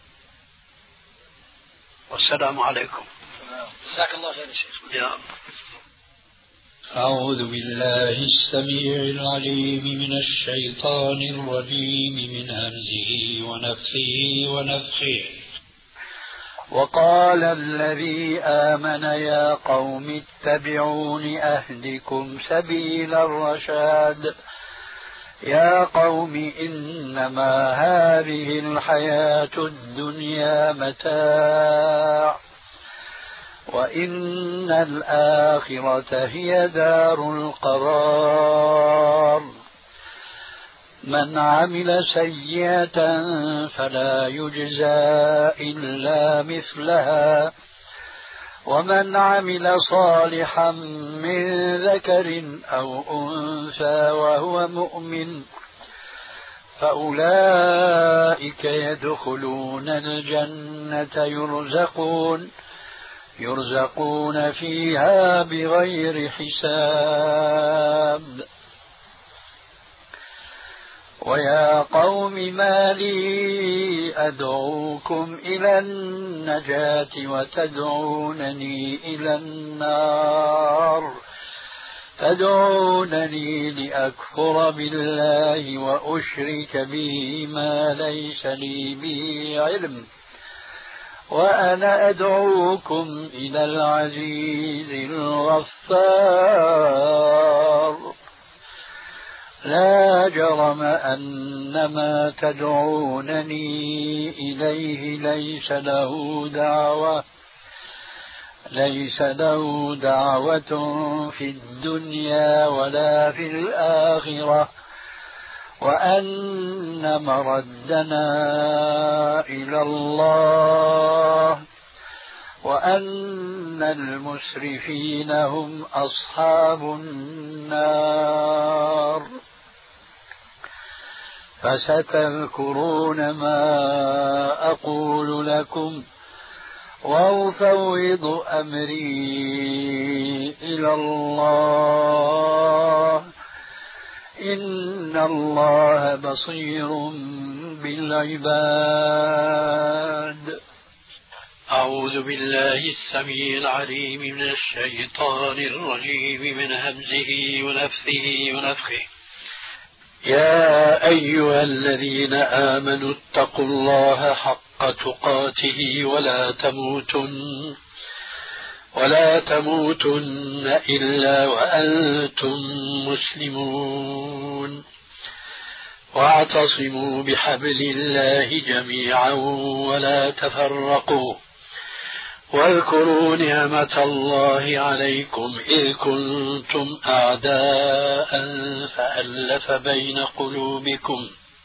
والسلام عليكم. جزاك الله خير يا شيخ. أعوذ بالله السميع العليم من الشيطان الرجيم من همزه ونفخه ونفخه. وقال الذي آمن يا قوم اتبعون أهدكم سبيل الرشاد. يا قوم إنما هذه الحياة الدنيا متاع وإن الآخرة هي دار القرار. من عمل سيئة فلا يجزى إلا مثلها ومن عمل صالحا من ذكر أو أنثى وهو مؤمن فأولئك يدخلون الجنة يرزقون يرزقون فيها بغير حساب. ويا قوم ما لي أدعوكم إلى النجاة وتدعونني إلى النار تدعونني لأكفر بالله وأشرك به ما ليس لي به علم وأنا أدعوكم إلى العزيز الغفار. لا جرم أن ما تدعونني إليه ليس له دعوة ليس له دعوة في الدنيا ولا في الآخرة وأن مردنا إلى الله وأن المسرفين هم أصحاب النار. فستذكرون ما أقول لكم وأفوض أمري إلى الله إن الله بصير بالعباد. أعوذ بالله السميع العليم من الشيطان الرجيم من همزه ونفثه ونفخه. يا أيها الذين آمنوا اتقوا الله حق تقاته ولا تموتن ولا تموتن إلا وأنتم مسلمون واعتصموا بحبل الله جميعا ولا تفرقوا واذكروا نعمة الله عليكم إذ كنتم أعداء فألف بين قلوبكم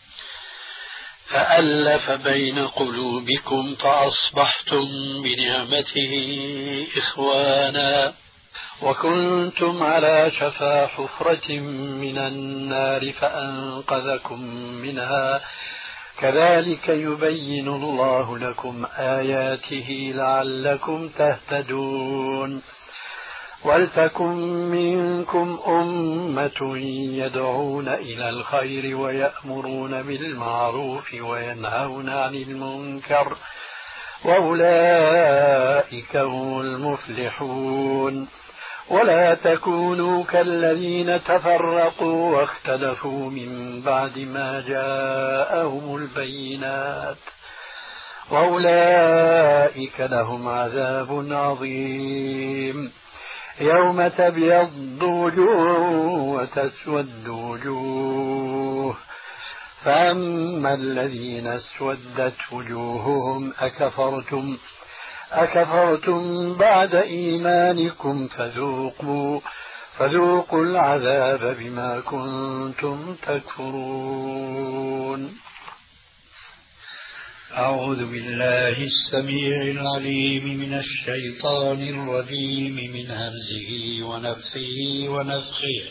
فألف بين قلوبكم فأصبحتم بنعمته إخوانا وكنتم على شفا حفرة من النار فأنقذكم منها كذلك يبين الله لكم آياته لعلكم تهتدون ولتكن منكم أمة يدعون إلى الخير ويأمرون بالمعروف وينهون عن المنكر وأولئك هم المفلحون ولا تكونوا كالذين تفرقوا واختلفوا من بعد ما جاءهم البينات وأولئك لهم عذاب عظيم يوم تبيض وجوه وتسود وجوه فأما الذين اسودت وجوههم أكفرتم أكفرتم بعد إيمانكم فذوقوا فذوقوا العذاب بما كنتم تكفرون. أعوذ بالله السميع العليم من الشيطان الرجيم من همزه ونفخه ونفخه.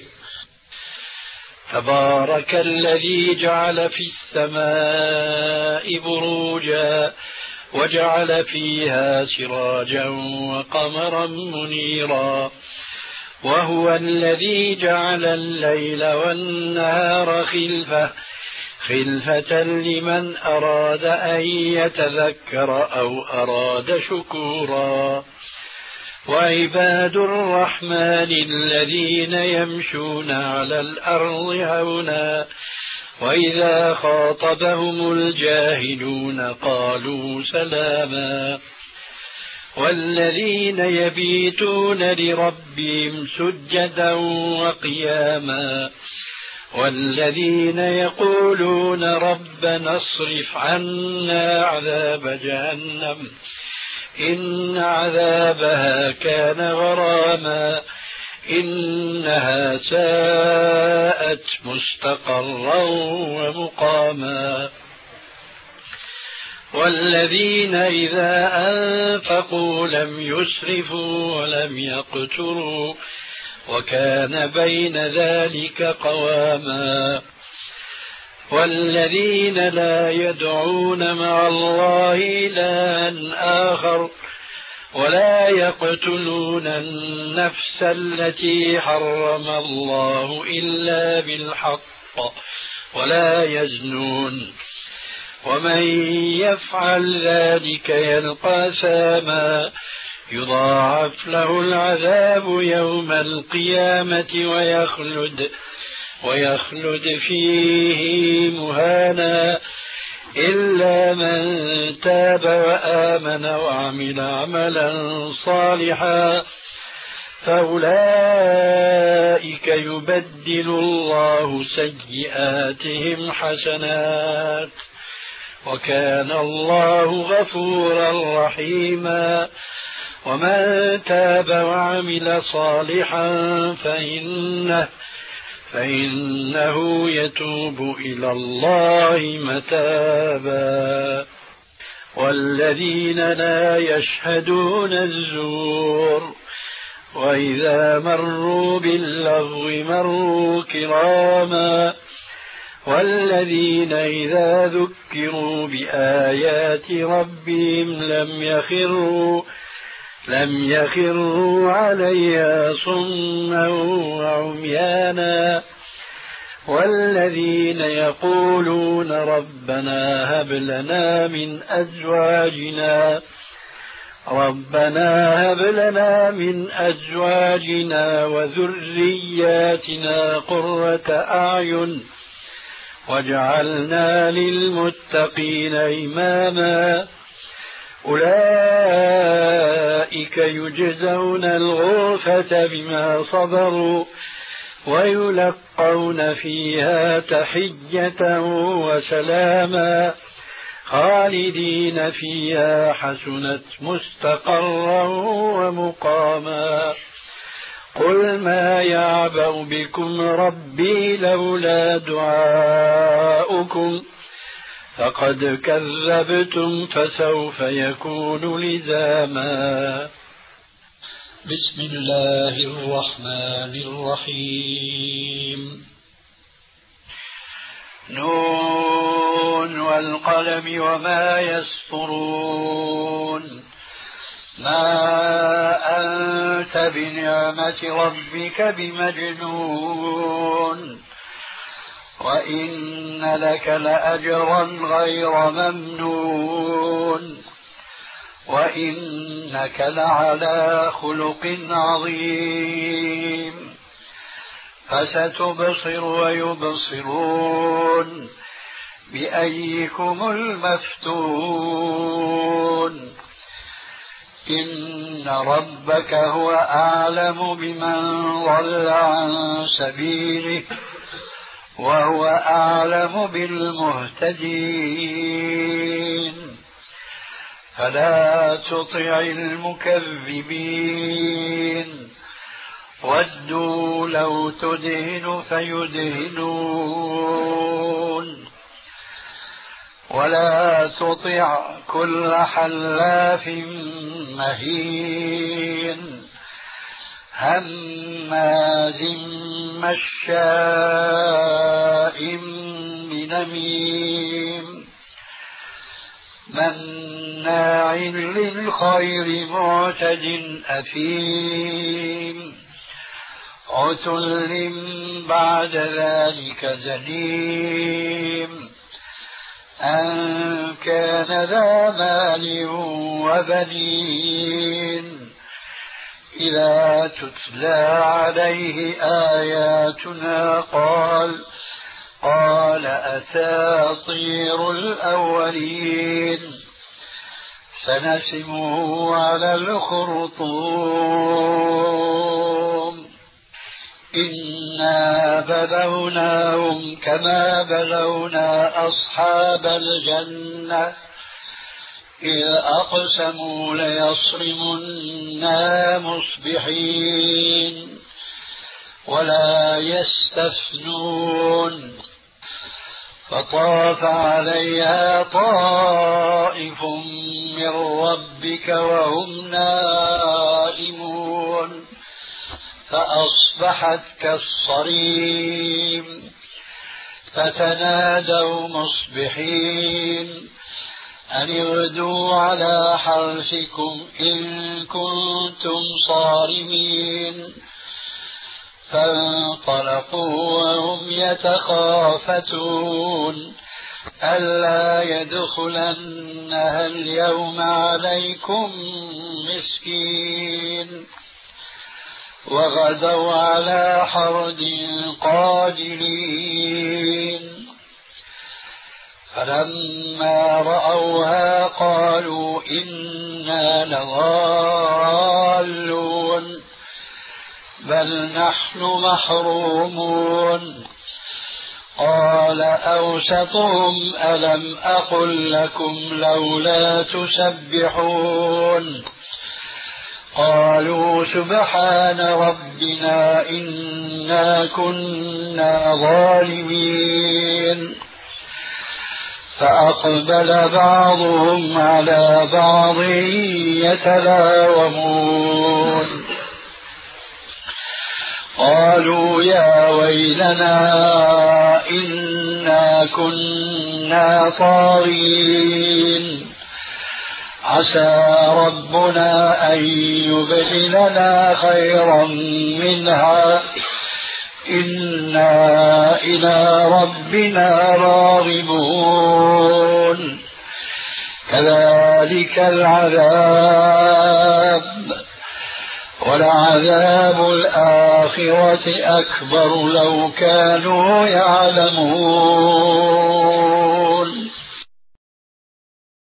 تبارك الذي جعل في السماء بروجا وجعل فيها سراجا وقمرا منيرا وهو الذي جعل الليل والنهار خلفة خلفة لمن أراد أن يتذكر أو أراد شكورا وعباد الرحمن الذين يمشون على الأرض هونا وإذا خاطبهم الجاهلون قالوا سلاما والذين يبيتون لربهم سجدا وقياما والذين يقولون ربنا اصرف عنا عذاب جهنم إن عذابها كان غراما إنها ساءت مستقرا ومقاما والذين إذا أنفقوا لم يسرفوا ولم يقتروا وكان بين ذلك قواما والذين لا يدعون مع الله إلها آخر ولا يقتلون النفس التي حرم الله إلا بالحق ولا يزنون ومن يفعل ذلك يلقى ساما يضاعف له العذاب يوم القيامة ويخلد ويخلد فيه مهانا إلا من تاب وآمن وعمل عملا صالحا فأولئك يبدل الله سيئاتهم حسنات وكان الله غفورا رحيما ومن تاب وعمل صالحا فإنه فإنه يتوب إلى الله متابا والذين لا يشهدون الزور وإذا مروا باللغو مروا كراما والذين إذا ذكروا بآيات ربهم لم يخروا لم يخروا عليها صما وعميانا والذين يقولون ربنا هب لنا من أزواجنا ربنا هب لنا من أزواجنا وذرياتنا قرة أعين واجعلنا للمتقين إماما أولئك يجزون الغرفة بما صبروا ويلقون فيها تحية وسلاما خالدين فيها حسنت مستقرا ومقاما قل ما يعبأ بكم ربي لولا دعاؤكم فقد كذبتم فسوف يكون لزاما. بسم الله الرحمن الرحيم. نون والقلم وما يسطرون ما أنت بنعمة ربك بمجنون وإن لك لأجرا غير ممنون وإنك لعلى خلق عظيم فستبصر ويبصرون بأيكم المفتون إن ربك هو أعلم بمن ضل عن سبيله وهو أعلم بالمهتدين فلا تطع المكذبين ودوا لو تدهن فيدهنون ولا تطع كل حلاف مهين هماز مشاء بنميم مناع للخير معتد أثيم عتل بعد ذلك زنيم أن كان ذا مال وبنين إذا تتلى عليه آياتنا قال قال أساطير الأولين سنسمه على الخرطوم إنا بلوناهم كما بلونا أصحاب الجنة إذ أقسموا ليصرمنا مصبحين ولا يستثنون فطاف عليها طائف من ربك وهم نائمون فأصبحت كالصريم فتنادوا مصبحين أن اغدوا على حرثكم إن كنتم صارمين فانطلقوا وهم يتخافتون ألا يدخلنها اليوم عليكم مسكين وغدوا على حرد قادرين فلما رأوها قالوا إنا لضالون بل نحن محرومون قال أوسطهم ألم أقل لكم لولا تسبحون قالوا سبحان ربنا إنا كنا ظالمين فأقبل بعضهم على بعض يتلاومون قالوا يا ويلنا إنا كنا طاغين عسى ربنا أن يبدلنا خيرا منها إنا إلى ربنا راغبون كذلك العذاب ولعذاب الآخرة أكبر لو كانوا يعلمون.